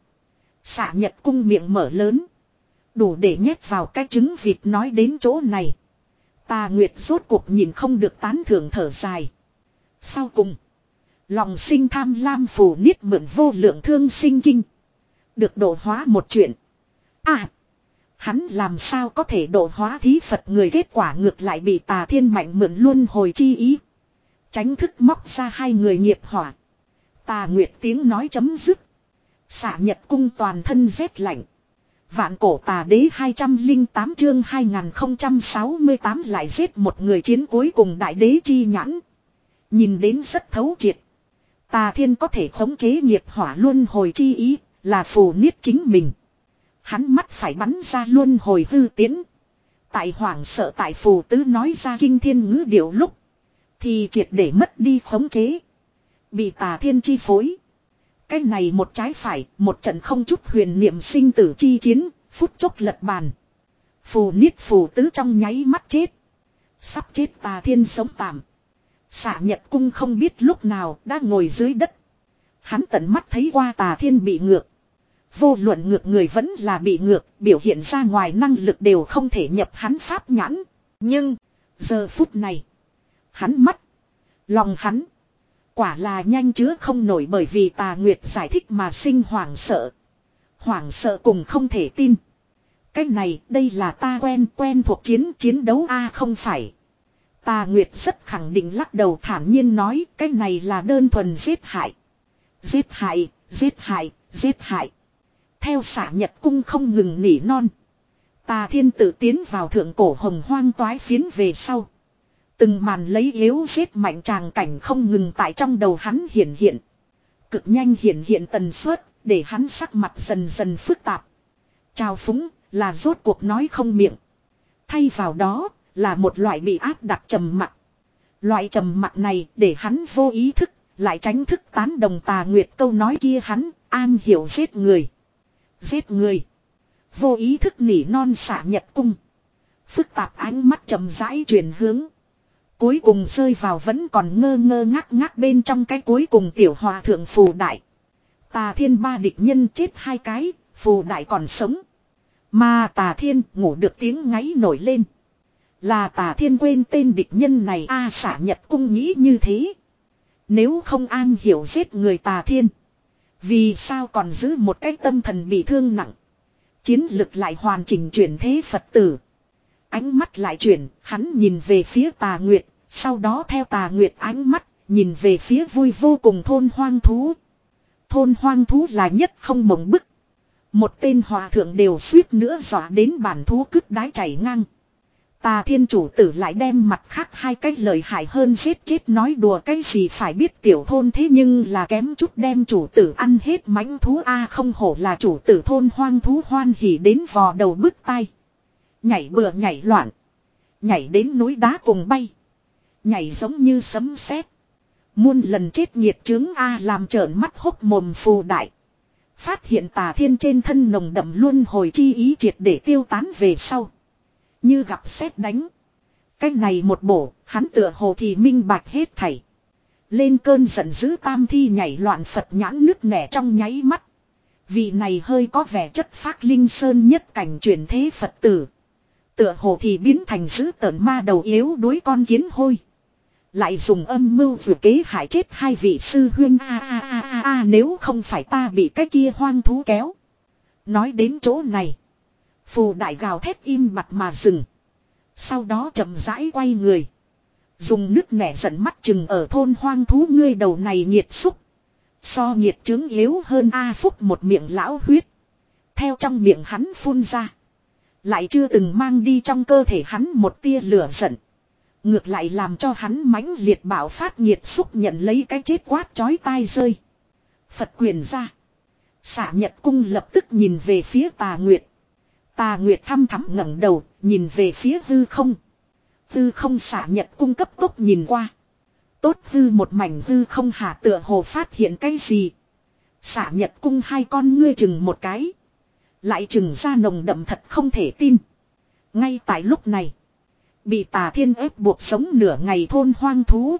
Xạ Nhật Cung miệng mở lớn. Đủ để nhét vào cái trứng vịt nói đến chỗ này. Tà Nguyệt rốt cuộc nhìn không được tán thưởng thở dài. Sau cùng. Lòng sinh tham lam phù niết mượn vô lượng thương sinh kinh. Được độ hóa một chuyện. À. Hắn làm sao có thể độ hóa thí Phật người kết quả ngược lại bị Tà Thiên mạnh mượn luân hồi chi ý. Tránh thức móc ra hai người nghiệp hỏa. Tà Nguyệt tiếng nói chấm dứt. Xạ Nhật Cung toàn thân rét lạnh. Vạn cổ tà đế hai trăm lẻ tám chương hai nghìn không trăm sáu mươi tám lại giết một người chiến cuối cùng đại đế chi nhãn. Nhìn đến rất thấu triệt. Tà Thiên có thể khống chế nghiệp hỏa luân hồi chi ý là phù niết chính mình. Hắn mắt phải bắn ra luân hồi hư tiến. Tại hoảng sợ tại phù tứ nói ra kinh thiên ngữ điệu lúc. Thì triệt để mất đi khống chế. Bị Tà Thiên chi phối. Cái này một trái phải, một trận không chút huyền niệm sinh tử chi chiến, phút chốc lật bàn. Phù niết phù tứ trong nháy mắt chết. Sắp chết Tà Thiên sống tạm. Xạ Nhật Cung không biết lúc nào đã ngồi dưới đất. Hắn tận mắt thấy qua Tà Thiên bị ngược. Vô luận ngược người vẫn là bị ngược, biểu hiện ra ngoài năng lực đều không thể nhập hắn pháp nhãn. Nhưng, giờ phút này, hắn mắt, lòng hắn, quả là nhanh chứa không nổi bởi vì Tà Nguyệt giải thích mà sinh hoảng sợ. Hoảng sợ cùng không thể tin. Cái này, đây là ta quen, quen thuộc chiến, chiến đấu a không phải. Tà Nguyệt rất khẳng định lắc đầu thản nhiên nói, cái này là đơn thuần giết hại. Giết hại, giết hại, giết hại. Theo Xạ Nhật Cung không ngừng nỉ non. Tà Thiên tự tiến vào thượng cổ hồng hoang toái phiến về sau. Từng màn lấy yếu giết mạnh tràng cảnh không ngừng tại trong đầu hắn hiện hiện. Cực nhanh hiện hiện tần suất, để hắn sắc mặt dần dần phức tạp. Trào phúng, là rốt cuộc nói không miệng. Thay vào đó, là một loại bị áp đặt trầm mặc. Loại trầm mặc này để hắn vô ý thức, lại tránh thức tán đồng Tà Nguyệt câu nói kia hắn, an hiểu giết người. Giết người. Vô ý thức nỉ non Xạ Nhật Cung. Phức tạp ánh mắt chậm rãi chuyển hướng. Cuối cùng rơi vào vẫn còn ngơ ngơ ngác ngác bên trong cái cuối cùng tiểu hòa thượng phù đại. Tà Thiên ba địch nhân chết hai cái, phù đại còn sống. Mà Tà Thiên ngủ được tiếng ngáy nổi lên. Là Tà Thiên quên tên địch nhân này a. Xạ Nhật Cung nghĩ như thế. Nếu không an hiểu giết người Tà Thiên. Vì sao còn giữ một cái tâm thần bị thương nặng. Chiến lực lại hoàn chỉnh chuyển thế Phật tử. Ánh mắt lại chuyển, hắn nhìn về phía Tà Nguyệt. Sau đó theo Tà Nguyệt ánh mắt, nhìn về phía vui vô cùng thôn hoang thú. Thôn hoang thú là nhất không mộng bức. Một tên hòa thượng đều suýt nữa dọa đến bản thú cứt đái chảy ngang. Tà thiên chủ tử lại đem mặt khác hai cách lợi hại hơn giết chết nói đùa cái gì phải biết tiểu thôn thế nhưng là kém chút đem chủ tử ăn hết mãnh thú a không hổ là chủ tử thôn hoang thú hoan hỉ đến vò đầu bứt tai. Nhảy bừa nhảy loạn. Nhảy đến núi đá cùng bay. Nhảy giống như sấm sét. Muôn lần chết nghiệt chướng a làm trợn mắt hốc mồm phù đại. Phát hiện tà thiên trên thân nồng đậm luân hồi chi ý triệt để tiêu tán về sau. Như gặp sét đánh. Cách này một bổ, hắn tựa hồ thì minh bạch hết thảy. Lên cơn giận dữ tam thi nhảy loạn Phật nhãn nứt nẻ trong nháy mắt. Vị này hơi có vẻ chất phác linh sơn nhất cảnh chuyển thế Phật tử. Tựa hồ thì biến thành dữ tợn ma đầu yếu đuối con kiến hôi. Lại dùng âm mưu vừa kế hại chết hai vị sư huyên a a a a a nếu không phải ta bị cái kia hoang thú kéo. Nói đến chỗ này. Phù đại gào thét im bặt mà dừng. Sau đó chậm rãi quay người. Dùng nước nẻ giận mắt chừng ở thôn hoang thú ngươi đầu này nhiệt xúc. So nhiệt chứng yếu hơn A Phúc một miệng lão huyết. Theo trong miệng hắn phun ra. Lại chưa từng mang đi trong cơ thể hắn một tia lửa giận. Ngược lại làm cho hắn mãnh liệt bạo phát nhiệt xúc nhận lấy cái chết quát chói tai rơi. Phật quyền ra. Xạ Nhật Cung lập tức nhìn về phía Tà Nguyệt. Tà Nguyệt thăm thắm ngẩng đầu, nhìn về phía hư không. Hư không Xạ Nhật Cung cấp tốc nhìn qua. Tốt hư một mảnh hư không hạ tựa hồ phát hiện cái gì. Xạ Nhật Cung hai con ngươi chừng một cái. Lại chừng ra nồng đậm thật không thể tin. Ngay tại lúc này. Bị Tà Thiên ép buộc sống nửa ngày thôn hoang thú.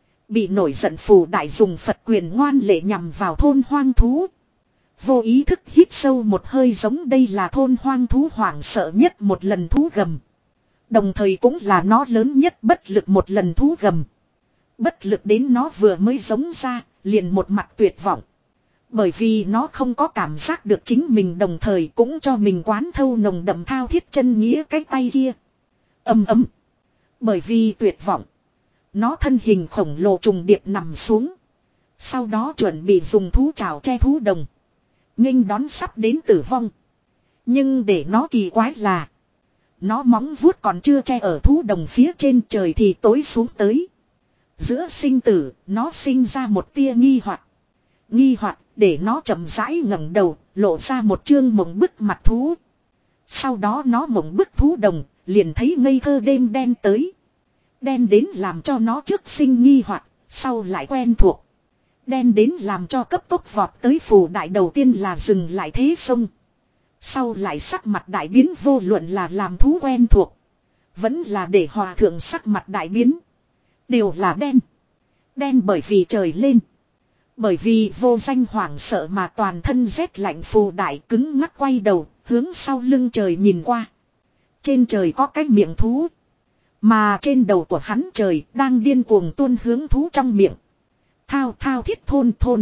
Bị nổi giận phù đại dùng Phật quyền ngoan lệ nhằm vào thôn hoang thú. Vô ý thức hít sâu một hơi giống đây là thôn hoang thú hoảng sợ nhất một lần thú gầm. Đồng thời cũng là nó lớn nhất bất lực một lần thú gầm. Bất lực đến nó vừa mới giống ra, liền một mặt tuyệt vọng. Bởi vì nó không có cảm giác được chính mình đồng thời cũng cho mình quán thâu nồng đậm thao thiết chân nghĩa cái tay kia. Âm ấm. Bởi vì tuyệt vọng. Nó thân hình khổng lồ trùng điệp nằm xuống. Sau đó chuẩn bị dùng thú trào che thú đồng. Nghênh đón sắp đến tử vong. Nhưng để nó kỳ quái là. Nó móng vuốt còn chưa che ở thú đồng phía trên trời thì tối xuống tới. Giữa sinh tử, nó sinh ra một tia nghi hoặc. Nghi hoặc để nó chậm rãi ngẩng đầu, lộ ra một chương mộng bức mặt thú. Sau đó nó mộng bức thú đồng, liền thấy ngây thơ đêm đen tới. Đen đến làm cho nó trước sinh nghi hoặc, sau lại quen thuộc. Đen đến làm cho cấp tốc vọt tới phù đại đầu tiên là dừng lại thế sông. Sau lại sắc mặt đại biến vô luận là làm thú quen thuộc. Vẫn là để hòa thượng sắc mặt đại biến. Đều là đen. Đen bởi vì trời lên. Bởi vì vô danh hoảng sợ mà toàn thân rét lạnh phù đại cứng ngắc quay đầu, hướng sau lưng trời nhìn qua. Trên trời có cái miệng thú. Mà trên đầu của hắn trời đang điên cuồng tuôn hướng thú trong miệng. Thao thao thiết thôn thôn.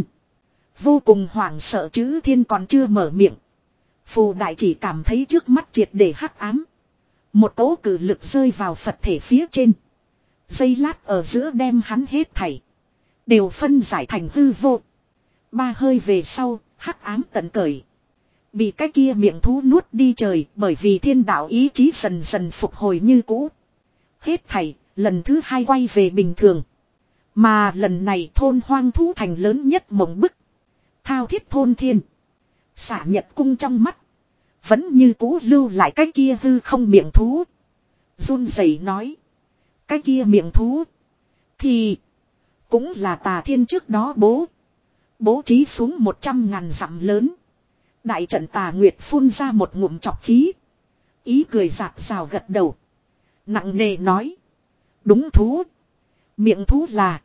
Vô cùng hoảng sợ chữ thiên còn chưa mở miệng. Phù đại chỉ cảm thấy trước mắt triệt để hắc ám. Một cỗ cử lực rơi vào Phật thể phía trên. Giây lát ở giữa đem hắn hết thảy. Đều phân giải thành hư vô. Ba hơi về sau, hắc ám tận cởi. Bị cái kia miệng thú nuốt đi trời bởi vì thiên đạo ý chí dần dần phục hồi như cũ. Hết thảy, lần thứ hai quay về bình thường. Mà lần này thôn hoang thú thành lớn nhất mộng bức. Thao thiết thôn thiên. Xạ Nhật Cung trong mắt. Vẫn như cũ lưu lại cái kia hư không miệng thú. Run rẩy nói. Cái kia miệng thú. Thì. Cũng là Tà Thiên trước đó bố. Bố trí xuống một trăm ngàn dặm lớn. Đại trận Tà Nguyệt phun ra một ngụm chọc khí. Ý cười rạc rào gật đầu. Nặng nề nói. Đúng thú. Miệng thú là.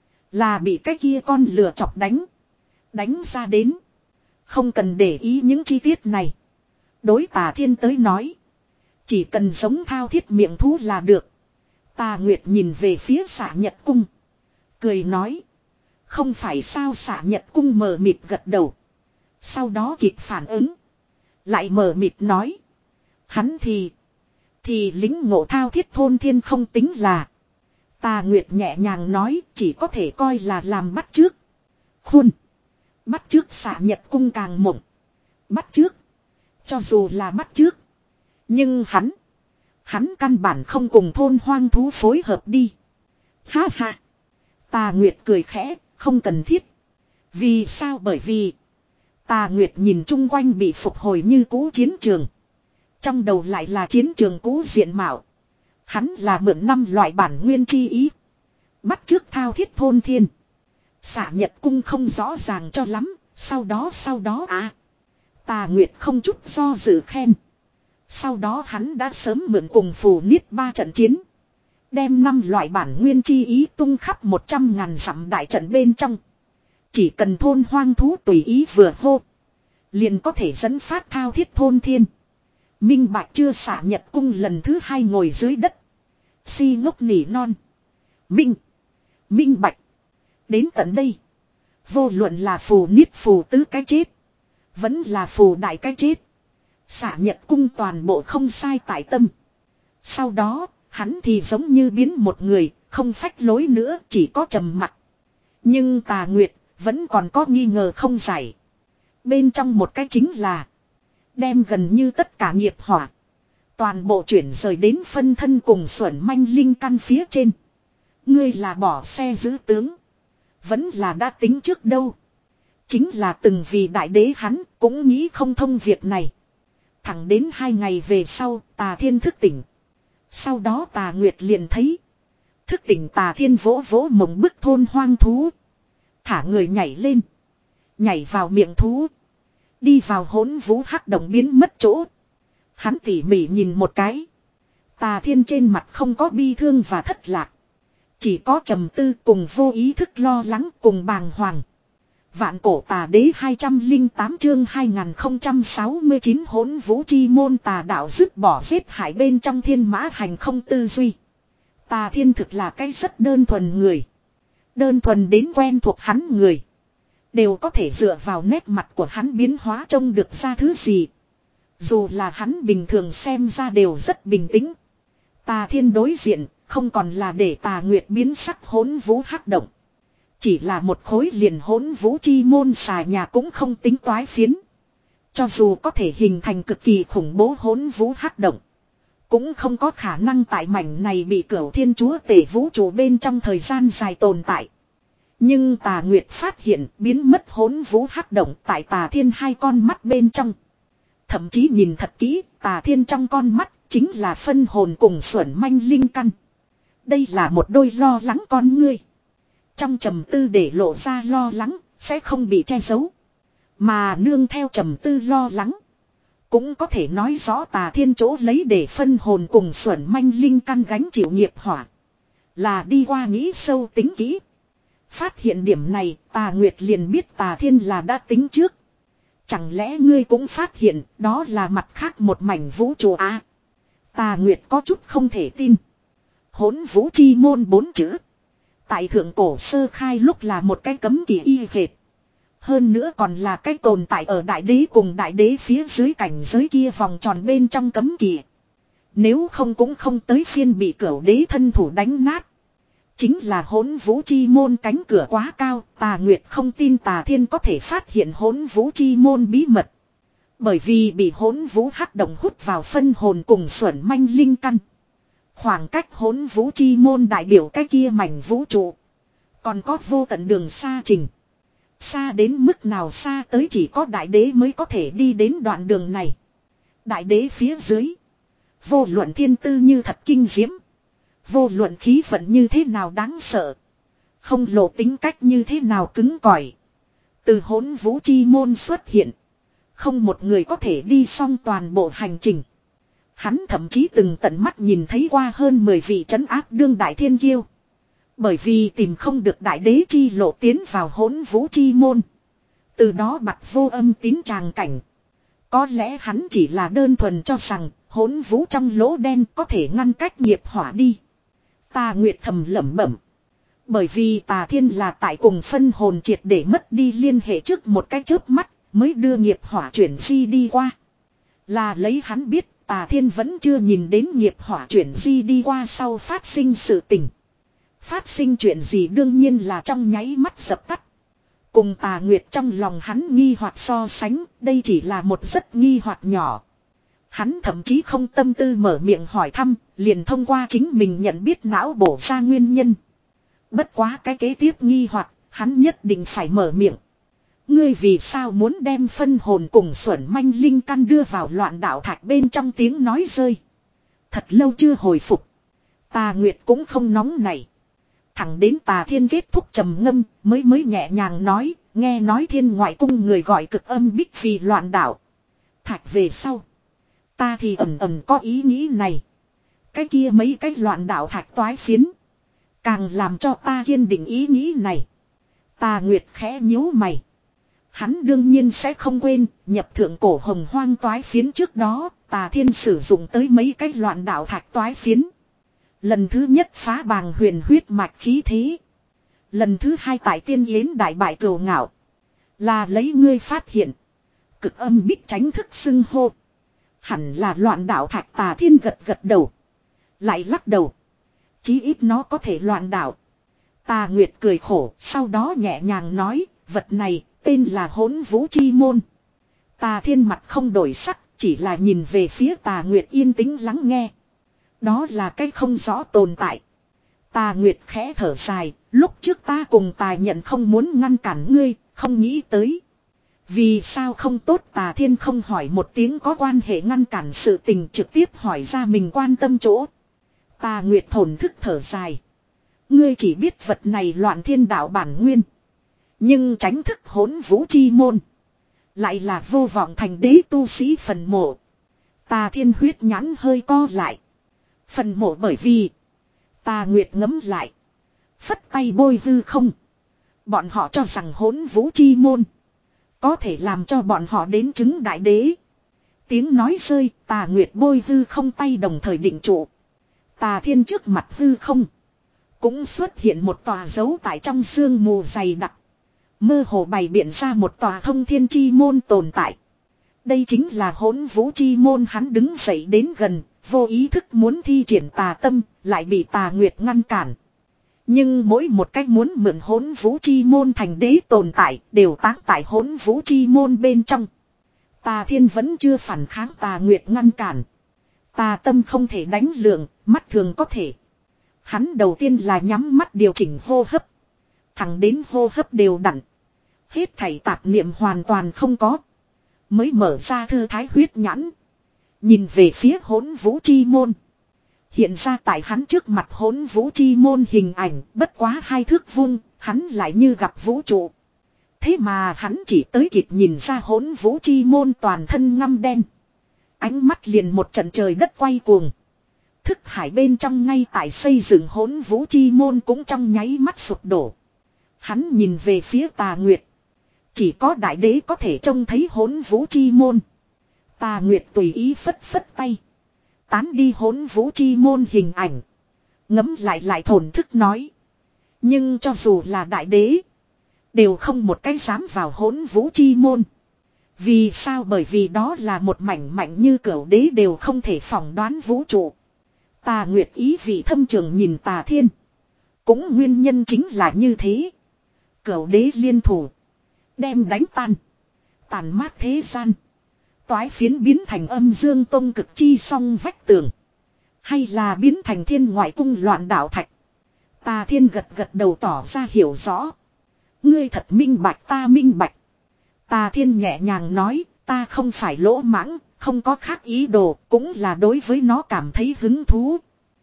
Là bị cái kia con lừa chọc đánh. Đánh ra đến. Không cần để ý những chi tiết này. Đối Tà Thiên tới nói. Chỉ cần giống thao thiết miệng thú là được. Tà Nguyệt nhìn về phía Xạ Nhật Cung. Cười nói. Không phải sao Xạ Nhật Cung mờ mịt gật đầu. Sau đó kịp phản ứng. Lại mờ mịt nói. Hắn thì. Thì lính ngộ thao thiết thôn thiên không tính là. Tà Nguyệt nhẹ nhàng nói chỉ có thể coi là làm bắt trước. Khuôn. Bắt trước Xạ Nhật Cung càng mộng. Bắt trước. Cho dù là bắt trước. Nhưng hắn. Hắn căn bản không cùng thôn hoang thú phối hợp đi. Ha ha. Tà Nguyệt cười khẽ, không cần thiết. Vì sao? Bởi vì Tà Nguyệt nhìn chung quanh bị phục hồi như cũ chiến trường. Trong đầu lại là chiến trường cũ diện mạo. Hắn là mượn năm loại bản nguyên chi ý. Bắt trước thao thiết thôn thiên. Xả Nhật cung không rõ ràng cho lắm. Sau đó sau đó à. Tà Nguyệt không chút do dự khen. Sau đó hắn đã sớm mượn cùng phù niết ba trận chiến. Đem năm loại bản nguyên chi ý tung khắp một trăm ngàn dặm đại trận bên trong. Chỉ cần thôn hoang thú tùy ý vừa hô. Liền có thể dẫn phát thao thiết thôn thiên. Minh bạch chưa? Xả Nhật cung lần thứ hai ngồi dưới đất. Si ngốc nỉ non. Minh. Minh bạch. Đến tận đây. Vô luận là phù niết phù tứ cái chết. Vẫn là phù đại cái chết. Xả Nhật cung toàn bộ không sai tại tâm. Sau đó, hắn thì giống như biến một người, không phách lối nữa, chỉ có trầm mặc. Nhưng Tà Nguyệt vẫn còn có nghi ngờ không giải. Bên trong một cái chính là đem gần như tất cả nghiệp hỏa toàn bộ chuyển rời đến phân thân cùng xuẩn manh linh căn phía trên. Ngươi là bỏ xe giữ tướng, vẫn là đã tính trước đâu. Chính là từng vì đại đế hắn cũng nghĩ không thông việc này. Thẳng đến hai ngày về sau, Tà Thiên thức tỉnh. Sau đó Tà Nguyệt liền thấy. Thức tỉnh Tà Thiên vỗ vỗ mộng bức thôn hoang thú. Thả người nhảy lên. Nhảy vào miệng thú. Đi vào hỗn vũ hắc động biến mất chỗ. Hắn tỉ mỉ nhìn một cái. Tà Thiên trên mặt không có bi thương và thất lạc. Chỉ có trầm tư cùng vô ý thức lo lắng cùng bàng hoàng. Vạn cổ tà đế hai trăm lẻ tám chương hai nghìn không trăm sáu mươi chín hỗn vũ chi môn. Tà đạo dứt bỏ giết hại bên trong thiên mã hành không tư duy. Tà Thiên thực là cái rất đơn thuần người. Đơn thuần đến quen thuộc hắn người. Đều có thể dựa vào nét mặt của hắn biến hóa trông được ra thứ gì. Dù là hắn bình thường xem ra đều rất bình tĩnh. Tà Thiên đối diện không còn là để Tà Nguyệt biến sắc hỗn vũ hắc động. Chỉ là một khối liền hỗn vũ chi môn xà nhà cũng không tính toái phiến. Cho dù có thể hình thành cực kỳ khủng bố hỗn vũ hắc động. Cũng không có khả năng tại mảnh này bị Cửu Thiên Chúa Tể vũ trụ bên trong thời gian dài tồn tại. Nhưng Tà Nguyệt phát hiện biến mất hỗn vũ hắc động tại Tà Thiên hai con mắt bên trong. Thậm chí nhìn thật kỹ, Tà Thiên trong con mắt chính là phân hồn cùng xuẩn manh linh căn. Đây là một đôi lo lắng con ngươi. Trong trầm tư để lộ ra lo lắng, sẽ không bị che giấu. Mà nương theo trầm tư lo lắng. Cũng có thể nói rõ Tà Thiên chỗ lấy để phân hồn cùng xuẩn manh linh căn gánh chịu nghiệp hỏa. Là đi qua nghĩ sâu tính kỹ. Phát hiện điểm này, Tà Nguyệt liền biết Tà Thiên là đã tính trước. Chẳng lẽ ngươi cũng phát hiện đó là mặt khác một mảnh vũ trụ à? Tà Nguyệt có chút không thể tin. Hỗn vũ chi môn bốn chữ. Tại thượng cổ sơ khai lúc là một cái cấm kỵ y hệt. Hơn nữa còn là cái tồn tại ở đại đế cùng đại đế phía dưới cảnh giới kia vòng tròn bên trong cấm kỵ. Nếu không cũng không tới phiên bị cửu đế thân thủ đánh nát. Chính là hỗn vũ chi môn cánh cửa quá cao, Tà Nguyệt không tin Tà Thiên có thể phát hiện hỗn vũ chi môn bí mật. Bởi vì bị hỗn vũ hắc động hút vào phân hồn cùng xuẩn manh linh căn. Khoảng cách hỗn vũ chi môn đại biểu cái kia mảnh vũ trụ. Còn có vô tận đường xa trình. Xa đến mức nào xa tới chỉ có đại đế mới có thể đi đến đoạn đường này. Đại đế phía dưới. Vô luận thiên tư như thật kinh diễm. Vô luận khí vận như thế nào đáng sợ. Không lộ tính cách như thế nào cứng cỏi. Từ hỗn vũ chi môn xuất hiện. Không một người có thể đi xong toàn bộ hành trình. Hắn thậm chí từng tận mắt nhìn thấy qua hơn mười vị trấn áp đương đại thiên kiêu. Bởi vì tìm không được đại đế chi lộ tiến vào hỗn vũ chi môn. Từ đó bặt vô âm tín tràng cảnh. Có lẽ hắn chỉ là đơn thuần cho rằng hỗn vũ trong lỗ đen có thể ngăn cách nghiệp hỏa đi. Tà Nguyệt thầm lẩm bẩm. Bởi vì Tà Thiên là tại cùng phân hồn triệt để mất đi liên hệ trước một cái chớp mắt mới đưa nghiệp hỏa chuyển di đi qua. Là lấy hắn biết Tà Thiên vẫn chưa nhìn đến nghiệp hỏa chuyển di đi qua sau phát sinh sự tình. Phát sinh chuyện gì đương nhiên là trong nháy mắt dập tắt. Cùng Tà Nguyệt trong lòng hắn nghi hoặc so sánh, đây chỉ là một rất nghi hoặc nhỏ. Hắn thậm chí không tâm tư mở miệng hỏi thăm, liền thông qua chính mình nhận biết não bổ ra nguyên nhân. Bất quá cái kế tiếp nghi hoặc, hắn nhất định phải mở miệng. Ngươi vì sao muốn đem phân hồn cùng xuẩn manh linh căn đưa vào loạn đạo thạch bên trong tiếng nói rơi. Thật lâu chưa hồi phục. Tà Nguyệt cũng không nóng này. Thẳng đến Tà Thiên kết thúc trầm ngâm mới mới nhẹ nhàng nói, nghe nói Thiên Ngoại Cung người gọi cực âm bích vì loạn đạo thạch về sau. Ta thì ầm ầm có ý nghĩ này. Cái kia mấy cái loạn đạo thạch toái phiến. Càng làm cho ta kiên định ý nghĩ này. Tà Nguyệt khẽ nhíu mày. Hắn đương nhiên sẽ không quên, nhập thượng cổ hồng hoang toái phiến trước đó, Tà Thiên sử dụng tới mấy cái loạn đạo thạch toái phiến. Lần thứ nhất phá bàng huyền huyết mạch khí thế. Lần thứ hai tại tiên yến đại bại cừu ngạo. Là lấy ngươi phát hiện. Cực âm bích tránh thức xưng hô. Hẳn là loạn đạo thạch. Tà Thiên gật gật đầu. Lại lắc đầu. Chí ít nó có thể loạn đạo. Tà Nguyệt cười khổ, sau đó nhẹ nhàng nói, vật này tên là Hỗn Vũ Chi Môn. Tà Thiên mặt không đổi sắc, chỉ là nhìn về phía Tà Nguyệt yên tĩnh lắng nghe. Đó là cái không rõ tồn tại. Tà Nguyệt khẽ thở dài, lúc trước ta cùng Tà Nhận không muốn ngăn cản ngươi, không nghĩ tới. Vì sao không tốt? Tà Thiên không hỏi một tiếng có quan hệ ngăn cản sự tình, trực tiếp hỏi ra mình quan tâm chỗ. Tà Nguyệt thổn thức thở dài. Ngươi chỉ biết vật này loạn thiên đạo bản nguyên. Nhưng tránh thức Hỗn Vũ Chi Môn. Lại là vô vọng thành đế tu sĩ phần mộ. Tà Thiên huyết nhãn hơi co lại. Phần mộ bởi vì. Tà Nguyệt ngấm lại. Phất tay bôi hư không. Bọn họ cho rằng Hỗn Vũ Chi Môn. Có thể làm cho bọn họ đến chứng đại đế. Tiếng nói rơi, Tà Nguyệt bôi hư không tay đồng thời định trụ. Tà Thiên trước mặt hư không. Cũng xuất hiện một tòa dấu tại trong sương mù dày đặc. Mơ hồ bày biện ra một tòa thông thiên chi môn tồn tại. Đây chính là Hỗn Vũ Chi Môn. Hắn đứng dậy đến gần, vô ý thức muốn thi triển tà tâm, lại bị Tà Nguyệt ngăn cản. Nhưng mỗi một cách muốn mượn Hỗn Vũ Chi Môn thành đế tồn tại, đều táng tại Hỗn Vũ Chi Môn bên trong. Tà Thiên vẫn chưa phản kháng Tà Nguyệt ngăn cản. Tà tâm không thể đánh lượng, mắt thường có thể. Hắn đầu tiên là nhắm mắt điều chỉnh hô hấp. Thẳng đến hô hấp đều đặn. Hết thảy tạp niệm hoàn toàn không có. Mới mở ra thư thái huyết nhãn. Nhìn về phía Hỗn Vũ Chi Môn. Hiện ra tại hắn trước mặt Hỗn Vũ Chi Môn hình ảnh, bất quá hai thước vuông, hắn lại như gặp vũ trụ. Thế mà hắn chỉ tới kịp nhìn ra Hỗn Vũ Chi Môn toàn thân ngăm đen. Ánh mắt liền một trận trời đất quay cuồng. Thức hải bên trong ngay tại xây dựng Hỗn Vũ Chi Môn cũng trong nháy mắt sụp đổ. Hắn nhìn về phía Tà Nguyệt. Chỉ có đại đế có thể trông thấy Hỗn Vũ Chi Môn. Tà Nguyệt tùy ý phất phất tay. Tán đi Hỗn Vũ Chi Môn hình ảnh. Ngấm lại lại thổn thức nói. Nhưng cho dù là đại đế. Đều không một cái dám vào Hỗn Vũ Chi Môn. Vì sao? Bởi vì đó là một mảnh mạnh như cửu đế đều không thể phỏng đoán vũ trụ. Tà Nguyệt ý vị thâm trường nhìn Tà Thiên. Cũng nguyên nhân chính là như thế. Cửu đế liên thủ. Đem đánh tan. Tàn mát thế gian. Toái phiến biến thành Âm Dương Tông cực chi song vách tường. Hay là biến thành Thiên Ngoại Cung loạn đạo thạch. Tà Thiên gật gật đầu tỏ ra hiểu rõ. Ngươi thật minh bạch, ta minh bạch. Tà Thiên nhẹ nhàng nói, ta không phải lỗ mãng, không có khác ý đồ, cũng là đối với nó cảm thấy hứng thú.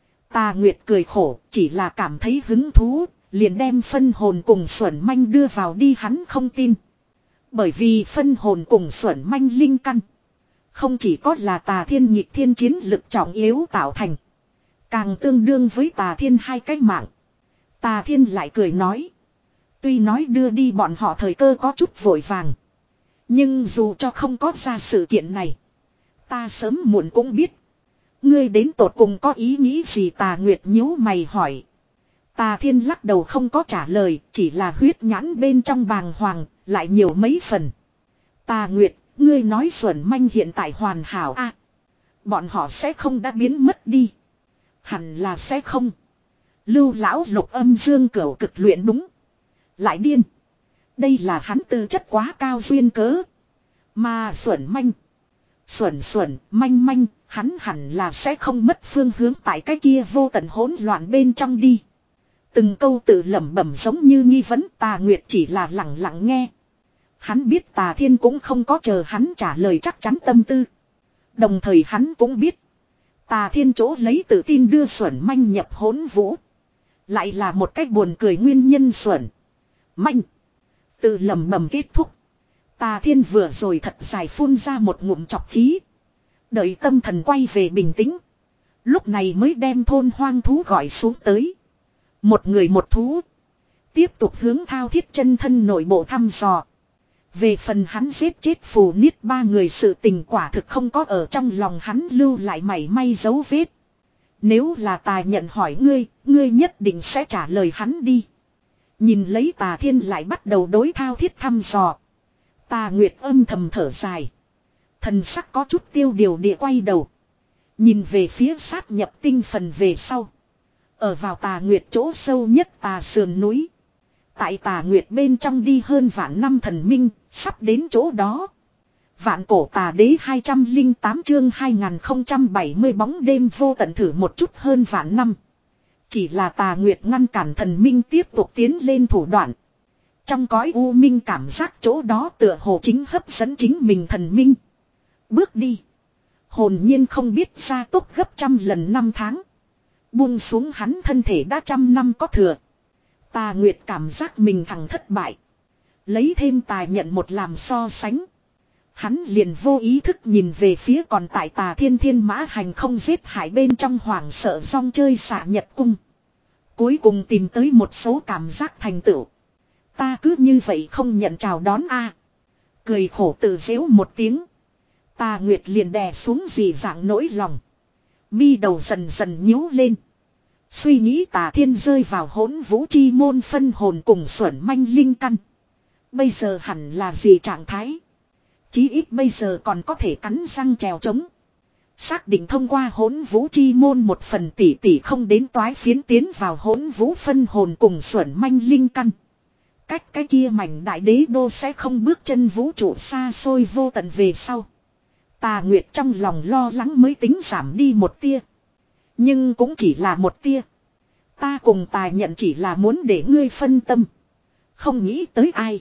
Tà Nguyệt cười khổ, chỉ là cảm thấy hứng thú, liền đem phân hồn cùng xuẩn manh đưa vào đi. Hắn không tin. Bởi vì phân hồn cùng xuẩn manh linh căn. Không chỉ có là Tà Thiên nhịp thiên chiến lực trọng yếu tạo thành. Càng tương đương với Tà Thiên hai cái mạng. Tà Thiên lại cười nói. Tuy nói đưa đi bọn họ thời cơ có chút vội vàng. Nhưng dù cho không có ra sự kiện này. Ta sớm muộn cũng biết. Ngươi đến tột cùng có ý nghĩ gì? Tà Nguyệt nhíu mày hỏi. Tà Thiên lắc đầu không có trả lời. Chỉ là huyết nhãn bên trong bàng hoàng. Lại nhiều mấy phần. Tà Nguyệt, ngươi nói xuẩn manh hiện tại hoàn hảo a? À, bọn họ sẽ không đã biến mất đi. Hẳn là sẽ không. Lưu lão lục âm dương cửu cực luyện đúng. Lại điên. Đây là hắn tư chất quá cao duyên cớ. Mà xuẩn manh. Xuẩn xuẩn, manh manh, hắn hẳn là sẽ không mất phương hướng tại cái kia vô tận hỗn loạn bên trong đi. Từng câu tự lẩm bẩm giống như nghi vấn, Tà Nguyệt chỉ là lặng lặng nghe. Hắn biết Tà Thiên cũng không có chờ hắn trả lời chắc chắn tâm tư. Đồng thời hắn cũng biết. Tà Thiên chỗ lấy tự tin đưa xuẩn manh nhập hỗn vũ. Lại là một cách buồn cười nguyên nhân xuẩn. Manh. Tự lẩm bẩm kết thúc. Tà Thiên vừa rồi thật dài phun ra một ngụm chọc khí. Đợi tâm thần quay về bình tĩnh. Lúc này mới đem thôn hoang thú gọi xuống tới. Một người một thú. Tiếp tục hướng thao thiết chân thân nội bộ thăm dò. Về phần hắn giết chết phù niết ba người sự tình quả thực không có ở trong lòng hắn lưu lại mảy may dấu vết. Nếu là Tà Nhận hỏi ngươi, ngươi nhất định sẽ trả lời hắn đi. Nhìn lấy Tà Thiên lại bắt đầu đối thao thiết thăm dò. Tà Nguyệt âm thầm thở dài. Thần sắc có chút tiêu điều địa quay đầu. Nhìn về phía sát nhập tinh phần về sau. Ở vào Tà Nguyệt chỗ sâu nhất Tà sườn núi. Tại Tà Nguyệt bên trong đi hơn vạn năm thần minh, sắp đến chỗ đó. Vạn cổ Tà Đế hai trăm lẻ tám chương hai nghìn không trăm bảy mươi bóng đêm vô tận thử một chút hơn vạn năm. Chỉ là Tà Nguyệt ngăn cản thần minh tiếp tục tiến lên thủ đoạn. Trong cõi u minh cảm giác chỗ đó tựa hồ chính hấp dẫn chính mình thần minh. Bước đi. Hồn nhiên không biết gia tốc gấp trăm lần năm tháng. Buông xuống hắn thân thể đã trăm năm có thừa. Tà Nguyệt cảm giác mình thằng thất bại. Lấy thêm Tà Nhận một làm so sánh. Hắn liền vô ý thức nhìn về phía còn tại Tà Thiên Thiên Mã Hành không giết hại bên trong hoảng sợ rong chơi xạ nhật cung. Cuối cùng tìm tới một số cảm giác thành tựu. Ta cứ như vậy không nhận chào đón a. Cười khổ tự giễu một tiếng. Tà Nguyệt liền đè xuống dị dạng nỗi lòng. Mi đầu dần dần nhíu lên. Suy nghĩ Tà Thiên rơi vào hỗn vũ chi môn phân hồn cùng xuẩn manh linh căn. Bây giờ hẳn là gì trạng thái? Chí ít bây giờ còn có thể cắn răng trèo trống. Xác định thông qua hỗn vũ chi môn một phần tỷ tỷ không đến toái phiến tiến vào hỗn vũ phân hồn cùng xuẩn manh linh căn. Cách cái kia mảnh đại đế đô sẽ không bước chân vũ trụ xa xôi vô tận về sau. Tà Nguyệt trong lòng lo lắng mới tính giảm đi một tia. Nhưng cũng chỉ là một tia. Ta cùng Tà Nhận chỉ là muốn để ngươi phân tâm. Không nghĩ tới ai.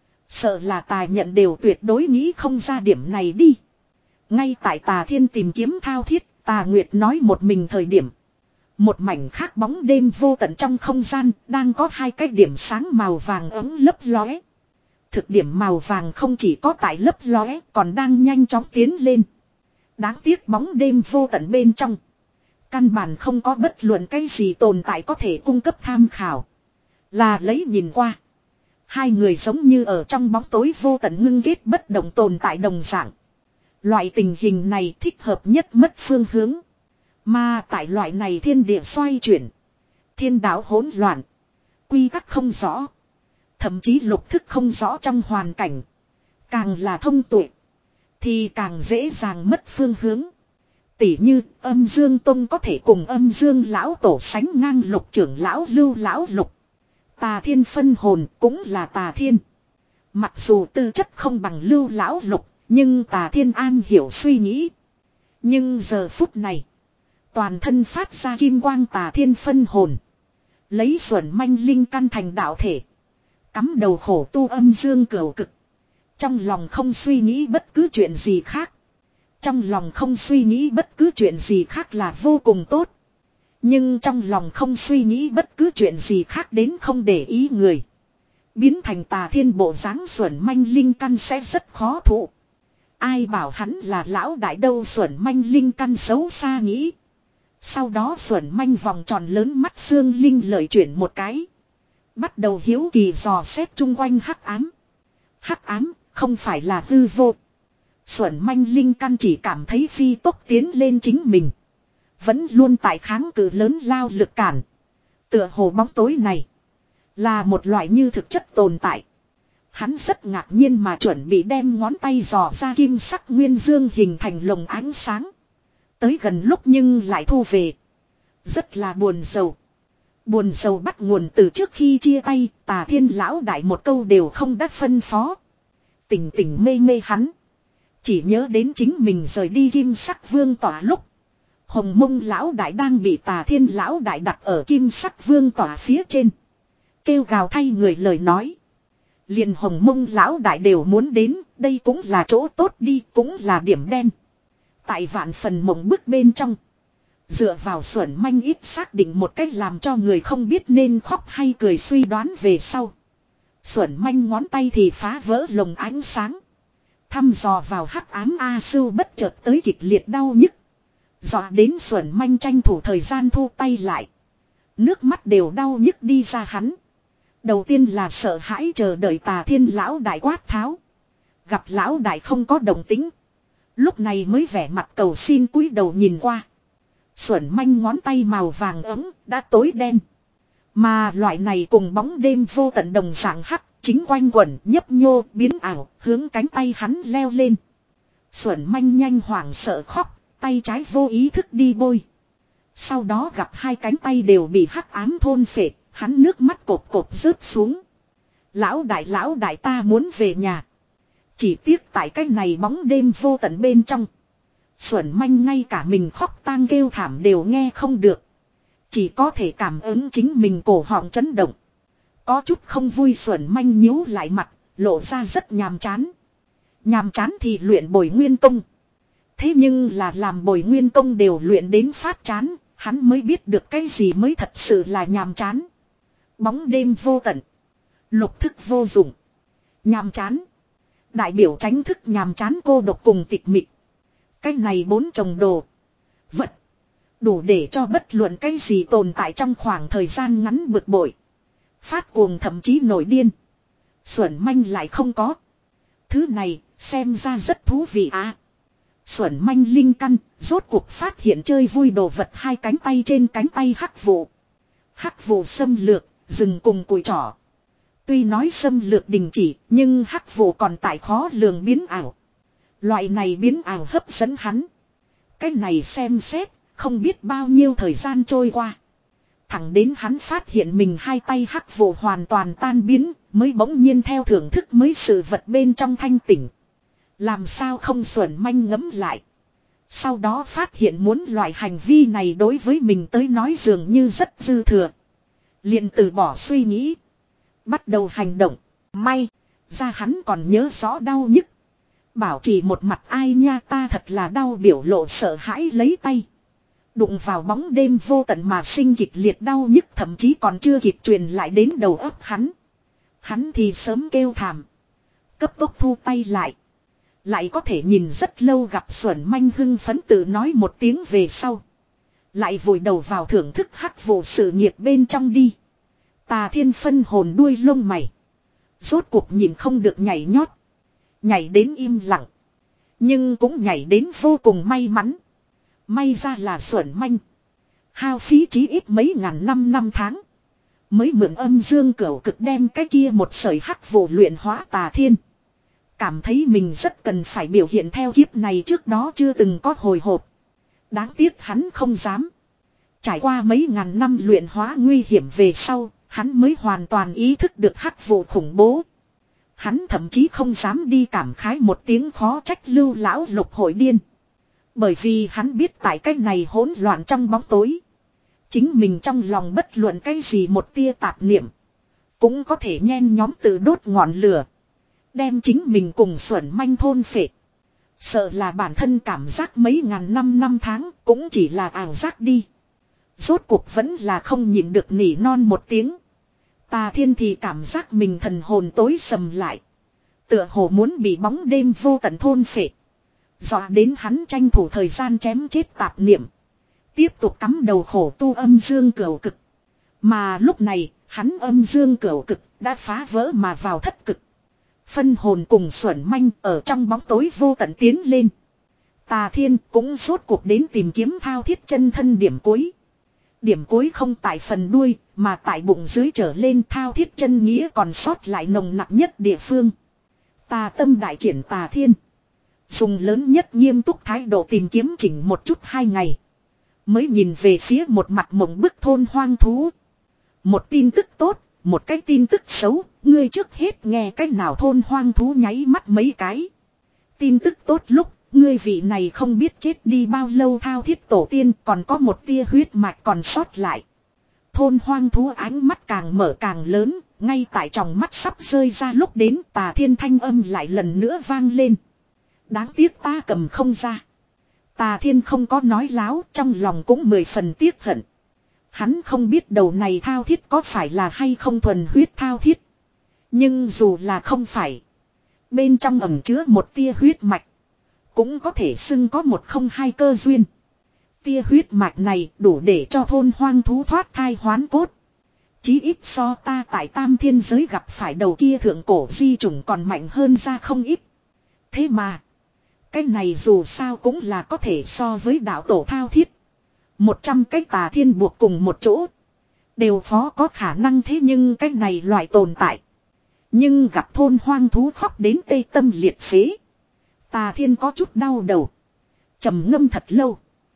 Sợ là Tà Nhận đều tuyệt đối nghĩ không ra điểm này đi. Ngay tại Tà Thiên tìm kiếm thao thiết, Tà Nguyệt nói một mình thời điểm. Một mảnh khác bóng đêm vô tận trong không gian, đang có hai cái điểm sáng màu vàng ấm lấp lóe. Thực điểm màu vàng không chỉ có tại lấp lóe, còn đang nhanh chóng tiến lên. Đáng tiếc bóng đêm vô tận bên trong. Căn bản không có bất luận cái gì tồn tại có thể cung cấp tham khảo. Là lấy nhìn qua. Hai người giống như ở trong bóng tối vô tận ngưng kết bất động tồn tại đồng dạng. Loại tình hình này thích hợp nhất mất phương hướng. Mà tại loại này thiên địa xoay chuyển. Thiên đạo hỗn loạn. Quy tắc không rõ. Thậm chí lục thức không rõ trong hoàn cảnh. Càng là thông tuệ. Thì càng dễ dàng mất phương hướng. Tỉ như âm dương tông có thể cùng âm dương lão tổ sánh ngang lục trưởng lão lưu lão lục. Tà Thiên phân hồn cũng là Tà Thiên. Mặc dù tư chất không bằng lưu lão lục. Nhưng Tà Thiên an hiểu suy nghĩ. Nhưng giờ phút này. Toàn thân phát ra kim quang Tà Thiên phân hồn. Lấy xuẩn manh linh căn thành đạo thể. Cắm đầu khổ tu âm dương cửu cực. Trong lòng không suy nghĩ bất cứ chuyện gì khác. Trong lòng không suy nghĩ bất cứ chuyện gì khác là vô cùng tốt. Nhưng trong lòng không suy nghĩ bất cứ chuyện gì khác đến không để ý người. Biến thành Tà Thiên bộ dáng xuẩn manh linh căn sẽ rất khó thụ. Ai bảo hắn là lão đại đâu xuẩn manh linh căn xấu xa nghĩ. Sau đó xuẩn manh vòng tròn lớn mắt xương linh lợi chuyển một cái. Bắt đầu hiếu kỳ dò xét chung quanh hắc ám. Hắc ám không phải là hư vô. Xuẩn manh linh căn chỉ cảm thấy phi tốc tiến lên chính mình. Vẫn luôn tại kháng cự lớn lao lực cản. Tựa hồ bóng tối này. Là một loại như thực chất tồn tại. Hắn rất ngạc nhiên mà chuẩn bị đem ngón tay dò ra kim sắc nguyên dương hình thành lồng ánh sáng. Tới gần lúc nhưng lại thu về. Rất là buồn rầu. Buồn rầu bắt nguồn từ trước khi chia tay, Tà Thiên lão đại một câu đều không đắt phân phó. Tỉnh tỉnh mê mê hắn. Chỉ nhớ đến chính mình rời đi kim sắc vương tỏa lúc. Hồng Mông lão đại đang bị Tà Thiên lão đại đặt ở kim sắc vương tỏa phía trên. Kêu gào thay người lời nói. Liền Hồng Mông lão đại đều muốn đến, đây cũng là chỗ tốt đi, cũng là điểm đen. Tại vạn phần mộng bức bên trong. Dựa vào xuẩn manh ít xác định một cách làm cho người không biết nên khóc hay cười suy đoán về sau. Xuẩn manh ngón tay thì phá vỡ lồng ánh sáng. Thăm dò vào hắc ám A Sưu bất chợt tới kịch liệt đau nhức. Dọa đến xuẩn manh tranh thủ thời gian thu tay lại. Nước mắt đều đau nhức đi ra hắn. Đầu tiên là sợ hãi chờ đợi Tà Thiên lão đại quát tháo. Gặp lão đại không có động tính. Lúc này mới vẻ mặt cầu xin cúi đầu nhìn qua. Xuẩn manh ngón tay màu vàng ấm đã tối đen. Mà loại này cùng bóng đêm vô tận đồng dạng hắc. Chính quanh quẩn nhấp nhô biến ảo hướng cánh tay hắn leo lên. Xuẩn manh nhanh hoảng sợ khóc. Tay trái vô ý thức đi bôi. Sau đó gặp hai cánh tay đều bị hắc ám thôn phệ. Hắn nước mắt cột cột rớt xuống. Lão đại lão đại ta muốn về nhà. Chỉ tiếc tại cái này bóng đêm vô tận bên trong. Xuẩn manh ngay cả mình khóc tang kêu thảm đều nghe không được. Chỉ có thể cảm ứng chính mình cổ họng chấn động. Có chút không vui xuẩn manh nhíu lại mặt, lộ ra rất nhàm chán. Nhàm chán thì luyện bồi nguyên công. Thế nhưng là làm bồi nguyên công đều luyện đến phát chán, hắn mới biết được cái gì mới thật sự là nhàm chán. Bóng đêm vô tận. Lục thức vô dụng. Nhàm chán. Đại biểu tránh thức nhàm chán cô độc cùng tịch mịch. Cái này bốn chồng đồ. Vật. Đủ để cho bất luận cái gì tồn tại trong khoảng thời gian ngắn bực bội. Phát cuồng thậm chí nổi điên. Xuẩn manh lại không có. Thứ này xem ra rất thú vị à. Xuẩn manh linh căn rốt cuộc phát hiện chơi vui đồ vật hai cánh tay trên cánh tay hắc vụ. Hắc vụ xâm lược, dừng cùng cùi trỏ. Tuy nói xâm lược đình chỉ, nhưng hắc vụ còn tại khó lường biến ảo. Loại này biến ảo hấp dẫn hắn. Cái này xem xét, không biết bao nhiêu thời gian trôi qua. Thẳng đến hắn phát hiện mình hai tay hắc vụ hoàn toàn tan biến, mới bỗng nhiên theo thưởng thức mới sự vật bên trong thanh tỉnh. Làm sao không xuẩn manh ngấm lại. Sau đó phát hiện muốn loại hành vi này đối với mình tới nói dường như rất dư thừa. Liền từ bỏ suy nghĩ. Bắt đầu hành động. May ra hắn còn nhớ rõ đau nhức. Bảo chỉ một mặt ai nha ta thật là đau biểu lộ sợ hãi lấy tay. Đụng vào bóng đêm vô tận mà sinh kịch liệt đau nhức thậm chí còn chưa kịp truyền lại đến đầu óc hắn. Hắn thì sớm kêu thảm. Cấp tốc thu tay lại. Lại có thể nhìn rất lâu gặp xuẩn manh hưng phấn tự nói một tiếng về sau. Lại vùi đầu vào thưởng thức hắc vụ sự nghiệp bên trong đi. Tà Thiên phân hồn đuôi lông mày. Rốt cuộc nhìn không được nhảy nhót. Nhảy đến im lặng. Nhưng cũng nhảy đến vô cùng may mắn. May ra là xuẩn manh. Hao phí chí ít mấy ngàn năm năm tháng. Mới mượn âm dương cửu cực đem cái kia một sợi hắc vụ luyện hóa Tà Thiên. Cảm thấy mình rất cần phải biểu hiện theo kiếp này trước đó chưa từng có hồi hộp. Đáng tiếc hắn không dám. Trải qua mấy ngàn năm luyện hóa nguy hiểm về sau, hắn mới hoàn toàn ý thức được hắc vụ khủng bố. Hắn thậm chí không dám đi cảm khái một tiếng khó trách Lưu lão lục hội điên. Bởi vì hắn biết tại cái này hỗn loạn trong bóng tối. Chính mình trong lòng bất luận cái gì một tia tạp niệm. Cũng có thể nhen nhóm tự đốt ngọn lửa. Đem chính mình cùng xuẩn manh thôn phệ. Sợ là bản thân cảm giác mấy ngàn năm năm tháng cũng chỉ là ảo giác đi. Rốt cuộc vẫn là không nhịn được nỉ non một tiếng. Tà Thiên thì cảm giác mình thần hồn tối sầm lại. Tựa hồ muốn bị bóng đêm vô tận thôn phệ. Dọa đến hắn tranh thủ thời gian chém chết tạp niệm. Tiếp tục cắm đầu khổ tu âm dương cửu cực. Mà lúc này hắn âm dương cửu cực đã phá vỡ mà vào thất cực. Phân hồn cùng xuẩn manh ở trong bóng tối vô tận tiến lên. Tà Thiên cũng rốt cuộc đến tìm kiếm thao thiết chân thân điểm cuối. Điểm cuối không tại phần đuôi mà tại bụng dưới trở lên thao thiết chân nghĩa còn sót lại nồng nặng nhất địa phương. Tà tâm đại triển Tà Thiên. Dùng lớn nhất nghiêm túc thái độ tìm kiếm chỉnh một chút hai ngày. Mới nhìn về phía một mặt mộng bức thôn hoang thú. Một tin tức tốt, một cái tin tức xấu, ngươi trước hết nghe cái nào thôn hoang thú nháy mắt mấy cái. Tin tức tốt lúc, ngươi vị này không biết chết đi bao lâu thao thiết tổ tiên còn có một tia huyết mạch còn sót lại. Thôn hoang thú ánh mắt càng mở càng lớn, ngay tại trong mắt sắp rơi ra lúc đến Tà Thiên thanh âm lại lần nữa vang lên. Đáng tiếc ta cầm không ra. Tà Thiên không có nói láo, trong lòng cũng mười phần tiếc hận. Hắn không biết đầu này thao thiết có phải là hay không thuần huyết thao thiết. Nhưng dù là không phải, bên trong ẩn chứa một tia huyết mạch, cũng có thể xưng có một không hai cơ duyên. Tia huyết mạch này đủ để cho thôn hoang thú thoát thai hoán cốt. Chí ít so ta tại tam thiên giới gặp phải đầu kia thượng cổ di chủng còn mạnh hơn ra không ít. Thế mà, cái này dù sao cũng là có thể so với đạo tổ thao thiết. Một trăm cái Tà Thiên buộc cùng một chỗ, đều khó có khả năng, thế nhưng cái này loại tồn tại. Nhưng gặp thôn hoang thú khóc đến tê tâm liệt phế. Tà Thiên có chút đau đầu. Trầm ngâm thật lâu.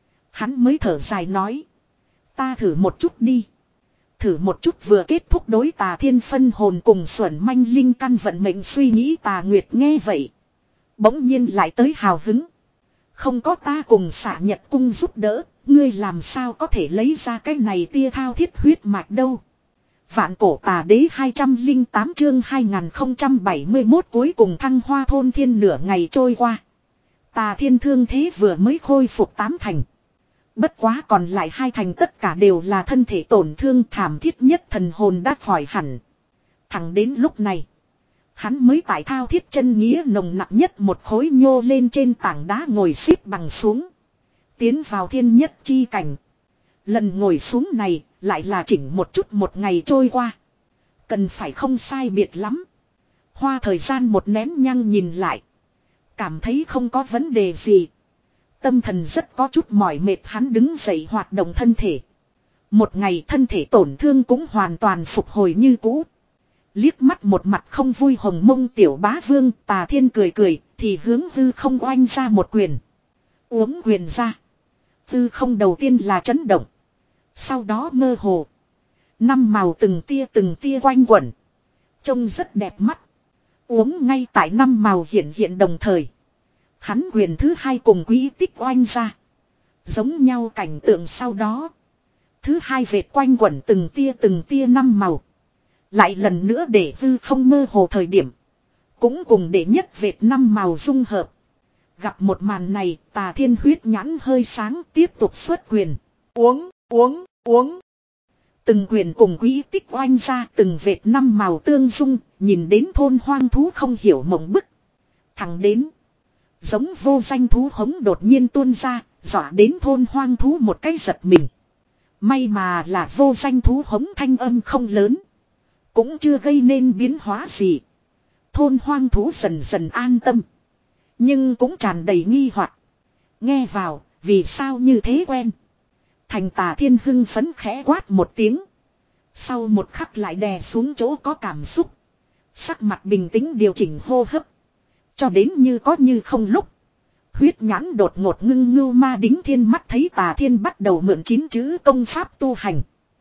Hắn mới thở dài nói. Ta thử một chút đi. Thử một chút vừa kết thúc đối Tà Thiên phân hồn cùng xuẩn manh linh căn vận mệnh suy nghĩ. Tà Nguyệt nghe vậy, bỗng nhiên lại tới hào hứng. Không có ta cùng Xạ Nhật cung giúp đỡ, ngươi làm sao có thể lấy ra cái này tia thao thiết huyết mạch đâu. Vạn cổ tà đế hai trăm lẻ tám chương hai nghìn không trăm bảy mươi mốt cuối cùng Thăng Hoa thôn thiên nửa ngày trôi qua. Tà Thiên thương thế vừa mới khôi phục tám thành. Bất quá còn lại hai thành tất cả đều là thân thể tổn thương, thảm thiết nhất thần hồn đã khỏi hẳn. Thẳng đến lúc này, hắn mới tại thao thiết chân nghĩa nồng nặng nhất một khối nhô lên trên tảng đá ngồi xếp bằng xuống. Tiến vào thiên nhất chi cảnh. Lần ngồi xuống này lại là chỉnh một chút một ngày trôi qua. Cần phải không sai biệt lắm. Hoa thời gian một nén nhăng nhìn lại, cảm thấy không có vấn đề gì. Tâm thần rất có chút mỏi mệt, hắn đứng dậy hoạt động thân thể. Một ngày thân thể tổn thương cũng hoàn toàn phục hồi như cũ. Liếc mắt một mặt không vui hồng mông tiểu bá vương, Tà Thiên cười cười, thì hướng hư không oanh ra một quyền. Uống quyền ra. Hư không đầu tiên là chấn động. Sau đó mơ hồ. Năm màu từng tia từng tia quanh quẩn. Trông rất đẹp mắt. Uống ngay tại năm màu hiện hiện đồng thời. Hắn quyền thứ hai cùng quý tích oanh ra. Giống nhau cảnh tượng sau đó. Thứ hai vệt quanh quẩn từng tia từng tia năm màu. Lại lần nữa để hư không mơ hồ thời điểm. Cũng cùng để nhất vệt năm màu dung hợp. Gặp một màn này, Tà Thiên huyết nhãn hơi sáng, tiếp tục xuất quyền. Uống, uống, uống. Từng quyền cùng quý tích oanh ra, từng vệt năm màu tương dung, nhìn đến thôn hoang thú không hiểu mộng bức. Thẳng đến, giống vô danh thú hống đột nhiên tuôn ra, dọa đến thôn hoang thú một cái giật mình. May mà là vô danh thú hống thanh âm không lớn, cũng chưa gây nên biến hóa gì. Thôn hoang thú dần dần an tâm, nhưng cũng tràn đầy nghi hoặc. Nghe vào, vì sao như thế quen? Thành Tà Thiên hưng phấn khẽ quát một tiếng. Sau một khắc lại đè xuống chỗ có cảm xúc. Sắc mặt bình tĩnh điều chỉnh hô hấp. Cho đến như có như không lúc. Huyết nhãn đột ngột ngưng ngưu ma đính thiên mắt thấy Tà Thiên bắt đầu mượn chín chữ công pháp tu hành.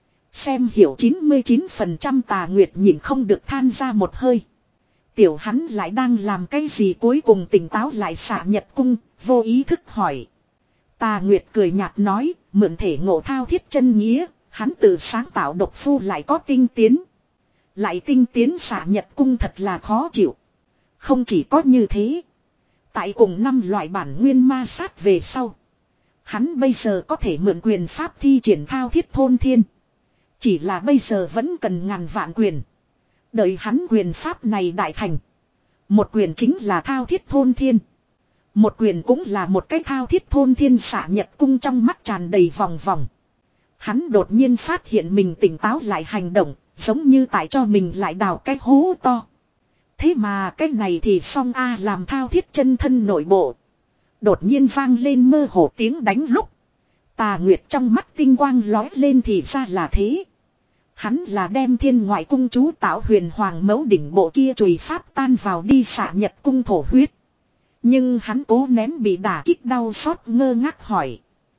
Xem hiểu chín mươi chín phần trăm Tà Nguyệt nhìn không được than ra một hơi. Tiểu hắn lại đang làm cái gì? Cuối cùng tỉnh táo lại Xạ Nhật cung, vô ý thức hỏi. Tà Nguyệt cười nhạt nói, mượn thể ngộ thao thiết chân nghĩa, hắn tự sáng tạo độc phu lại có tinh tiến. Lại tinh tiến Xạ Nhật cung thật là khó chịu. Không chỉ có như thế. Tại cùng năm loại bản nguyên ma sát về sau. Hắn bây giờ có thể mượn quyền pháp thi triển thao thiết thôn thiên. Chỉ là bây giờ vẫn cần ngàn vạn quyền. Đợi hắn quyền pháp này đại thành. Một quyền chính là thao thiết thôn thiên. Một quyền cũng là một cái thao thiết thôn thiên. Xạ Nhật cung trong mắt tràn đầy vòng vòng. Hắn đột nhiên phát hiện mình tỉnh táo lại hành động, giống như tại cho mình lại đào cái hố to. Thế mà cái này thì xong a. Làm thao thiết chân thân nội bộ. Đột nhiên vang lên mơ hồ tiếng đánh lúc. Tà Nguyệt trong mắt tinh quang lói lên, thì ra là thế. Hắn là đem thiên ngoại cung chú tạo huyền hoàng mẫu đỉnh bộ kia chùy pháp tan vào đi Xạ Nhật cung thổ huyết. Nhưng hắn cố nén bị đả kích đau xót, ngơ ngác hỏi.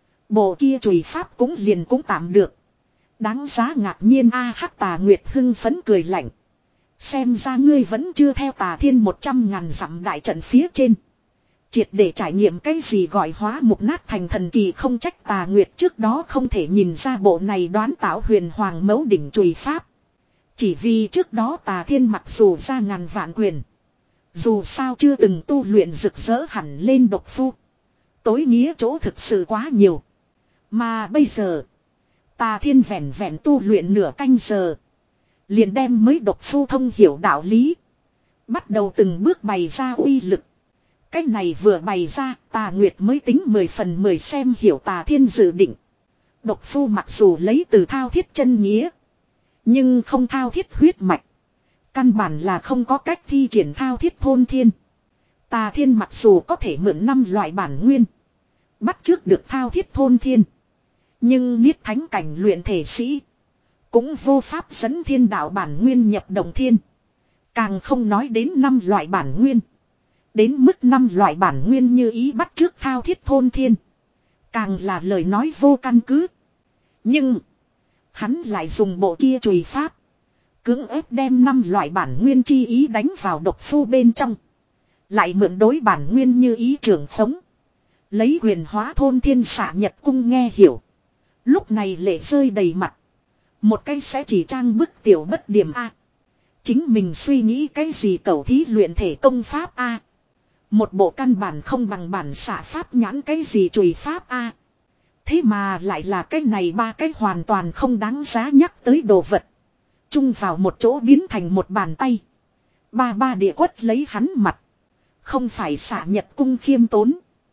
Bộ kia chùy pháp cũng liền cũng tạm được. Đáng giá ngạc nhiên a. Hắc Tà Nguyệt hưng phấn cười lạnh. Xem ra ngươi vẫn chưa theo Tà Thiên một trăm ngàn dặm đại trận phía trên. Triệt để trải nghiệm cái gì gọi hóa mục nát thành thần kỳ, không trách Tà Nguyệt trước đó không thể nhìn ra bộ này đoán tạo huyền hoàng mẫu đỉnh chùy pháp. Chỉ vì trước đó Tà Thiên mặc dù ra ngàn vạn quyền, dù sao chưa từng tu luyện rực rỡ hẳn lên độc phu. Tối nghĩa chỗ thực sự quá nhiều. Mà bây giờ, Tà Thiên vẹn vẹn tu luyện nửa canh giờ, liền đem mới độc phu thông hiểu đạo lý, bắt đầu từng bước bày ra uy lực. Cái này vừa bày ra, Tà Nguyệt mới tính mười phần mười xem hiểu Tà Thiên dự định. Độc phu mặc dù lấy từ thao thiết chân nghĩa, nhưng không thao thiết huyết mạch. Căn bản là không có cách thi triển thao thiết thôn thiên. Tà Thiên mặc dù có thể mượn năm loại bản nguyên, bắt chước được thao thiết thôn thiên, nhưng niết thánh cảnh luyện thể sĩ cũng vô pháp dẫn thiên đạo bản nguyên nhập đồng thiên. Càng không nói đến năm loại bản nguyên. Đến mức năm loại bản nguyên như ý bắt chước thao thiết thôn thiên, càng là lời nói vô căn cứ. Nhưng hắn lại dùng bộ kia chùy pháp, cưỡng ép đem năm loại bản nguyên chi ý đánh vào độc phu bên trong. Lại mượn đối bản nguyên như ý trưởng khống, lấy quyền hóa thôn thiên xạ nhật cung nghe hiểu. Lúc này lệ rơi đầy mặt. Một cái sẽ chỉ trang bức tiểu bất điểm A. Chính mình suy nghĩ cái gì cầu thí luyện thể công pháp A. Một bộ căn bản không bằng bản xạ pháp nhãn cái gì chùy pháp A. Thế mà lại là cái này ba cái hoàn toàn không đáng giá nhắc tới đồ vật, chung vào một chỗ biến thành một bàn tay. Ba ba địa quất lấy hắn mặt. Không phải xạ nhật cung khiêm tốn,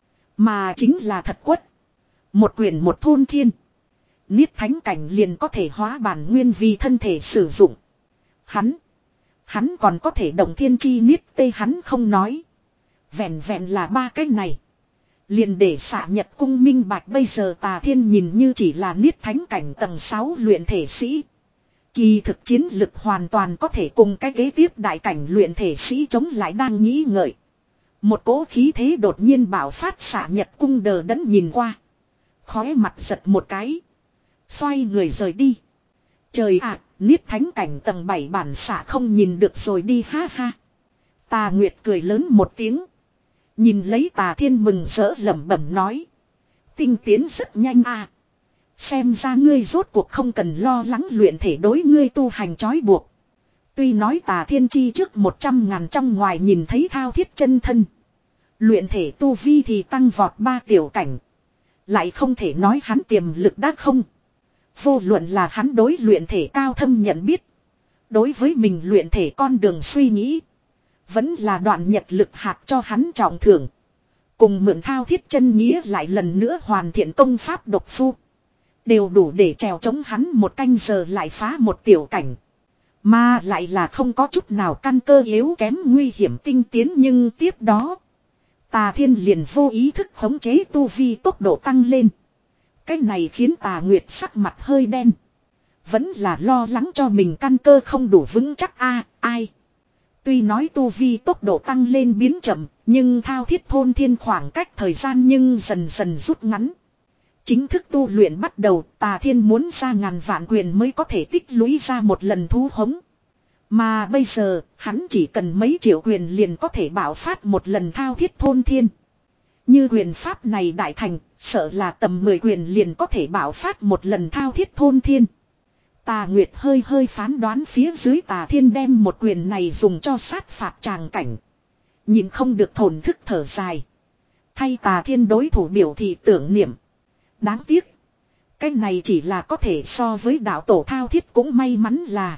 mà chính là thật quất. Một quyền một thôn thiên. Niết thánh cảnh liền có thể hóa bản nguyên vì thân thể sử dụng. Hắn. Hắn còn có thể động thiên chi niết tê hắn không nói. Vẹn vẹn là ba cái này, liền để xạ nhật cung minh bạch bây giờ Tà Thiên nhìn như chỉ là niết thánh cảnh tầng sáu luyện thể sĩ. Kỳ thực chiến lực hoàn toàn có thể cùng cái kế tiếp đại cảnh luyện thể sĩ chống lại đang nghĩ ngợi. Một cỗ khí thế đột nhiên bạo phát, xạ nhật cung đờ đẫn nhìn qua. Khóe mặt giật một cái. Xoay người rời đi. Trời ạ, niết thánh cảnh tầng bảy bản xạ không nhìn được rồi đi ha ha. Tà Nguyệt cười lớn một tiếng. Nhìn lấy Tà Thiên mừng rỡ lẩm bẩm nói. Tinh tiến rất nhanh à. Xem ra ngươi rốt cuộc không cần lo lắng luyện thể đối ngươi tu hành trói buộc. Tuy nói Tà Thiên chi trước một trăm ngàn trong ngoài nhìn thấy thao thiết chân thân, luyện thể tu vi thì tăng vọt ba tiểu cảnh. Lại không thể nói hắn tiềm lực đã không. Vô luận là hắn đối luyện thể cao thâm nhận biết, đối với mình luyện thể con đường suy nghĩ, vẫn là đoạn nhật lực hạt cho hắn trọng thưởng. Cùng mượn thao thiết chân nghĩa lại lần nữa hoàn thiện công pháp độc phu, đều đủ để trèo chống hắn một canh giờ lại phá một tiểu cảnh. Mà lại là không có chút nào căn cơ yếu kém nguy hiểm tinh tiến. Nhưng tiếp đó Tà Thiên liền vô ý thức khống chế tu vi tốc độ tăng lên. Cái này khiến Tà Nguyệt sắc mặt hơi đen. Vẫn là lo lắng cho mình căn cơ không đủ vững chắc a à, ai. Tuy nói tu vi tốc độ tăng lên biến chậm, nhưng thao thiết thôn thiên khoảng cách thời gian nhưng dần dần rút ngắn. Chính thức tu luyện bắt đầu, Tà Thiên muốn ra ngàn vạn quyền mới có thể tích lũy ra một lần thú hống. Mà bây giờ, hắn chỉ cần mấy triệu quyền liền có thể bảo phát một lần thao thiết thôn thiên. Như quyền pháp này đại thành, sợ là tầm mười quyền liền có thể bảo phát một lần thao thiết thôn thiên. Tà Nguyệt hơi hơi phán đoán phía dưới Tà Thiên đem một quyền này dùng cho sát phạt tràng cảnh. Nhìn không được thổn thức thở dài. Thay Tà Thiên đối thủ biểu thị tưởng niệm. Đáng tiếc. Cái này chỉ là có thể so với đạo tổ thao thiết, cũng may mắn là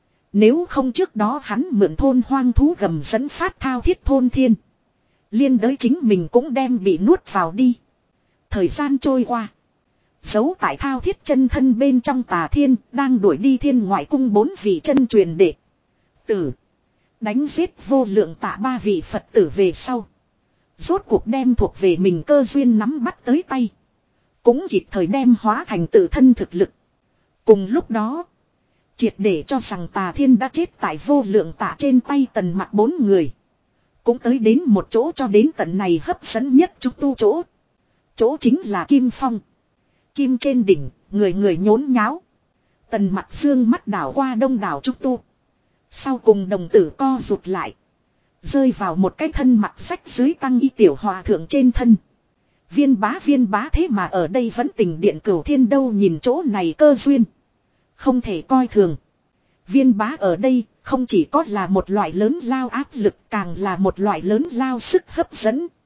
nếu không trước đó hắn mượn thôn hoang thú gầm dẫn phát thao thiết thôn thiên, liên đới chính mình cũng đem bị nuốt vào đi. Thời gian trôi qua. Giấu tại thao thiết chân thân bên trong Tà Thiên đang đuổi đi thiên ngoại cung bốn vị chân truyền đệ tử, đánh giết vô lượng tạ ba vị Phật tử về sau, rốt cuộc đem thuộc về mình cơ duyên nắm bắt tới tay, cũng kịp thời đem hóa thành tự thân thực lực. Cùng lúc đó, triệt để cho rằng Tà Thiên đã chết tại vô lượng tạ trên tay Tần Mặc bốn người, cũng tới đến một chỗ cho đến tận này hấp dẫn nhất chúng tu chỗ. Chỗ chính là Kim Phong. Kim trên đỉnh, người người nhốn nháo. Tần Mặc dương mắt đảo qua đông đảo trúc tu. Sau cùng đồng tử co rụt lại. Rơi vào một cái thân mặt sách dưới tăng y tiểu hòa thượng trên thân. Viên bá viên bá thế mà ở đây vẫn tình điện cửu thiên đâu, nhìn chỗ này cơ duyên. Không thể coi thường. Viên bá ở đây không chỉ có là một loại lớn lao áp lực, càng là một loại lớn lao sức hấp dẫn.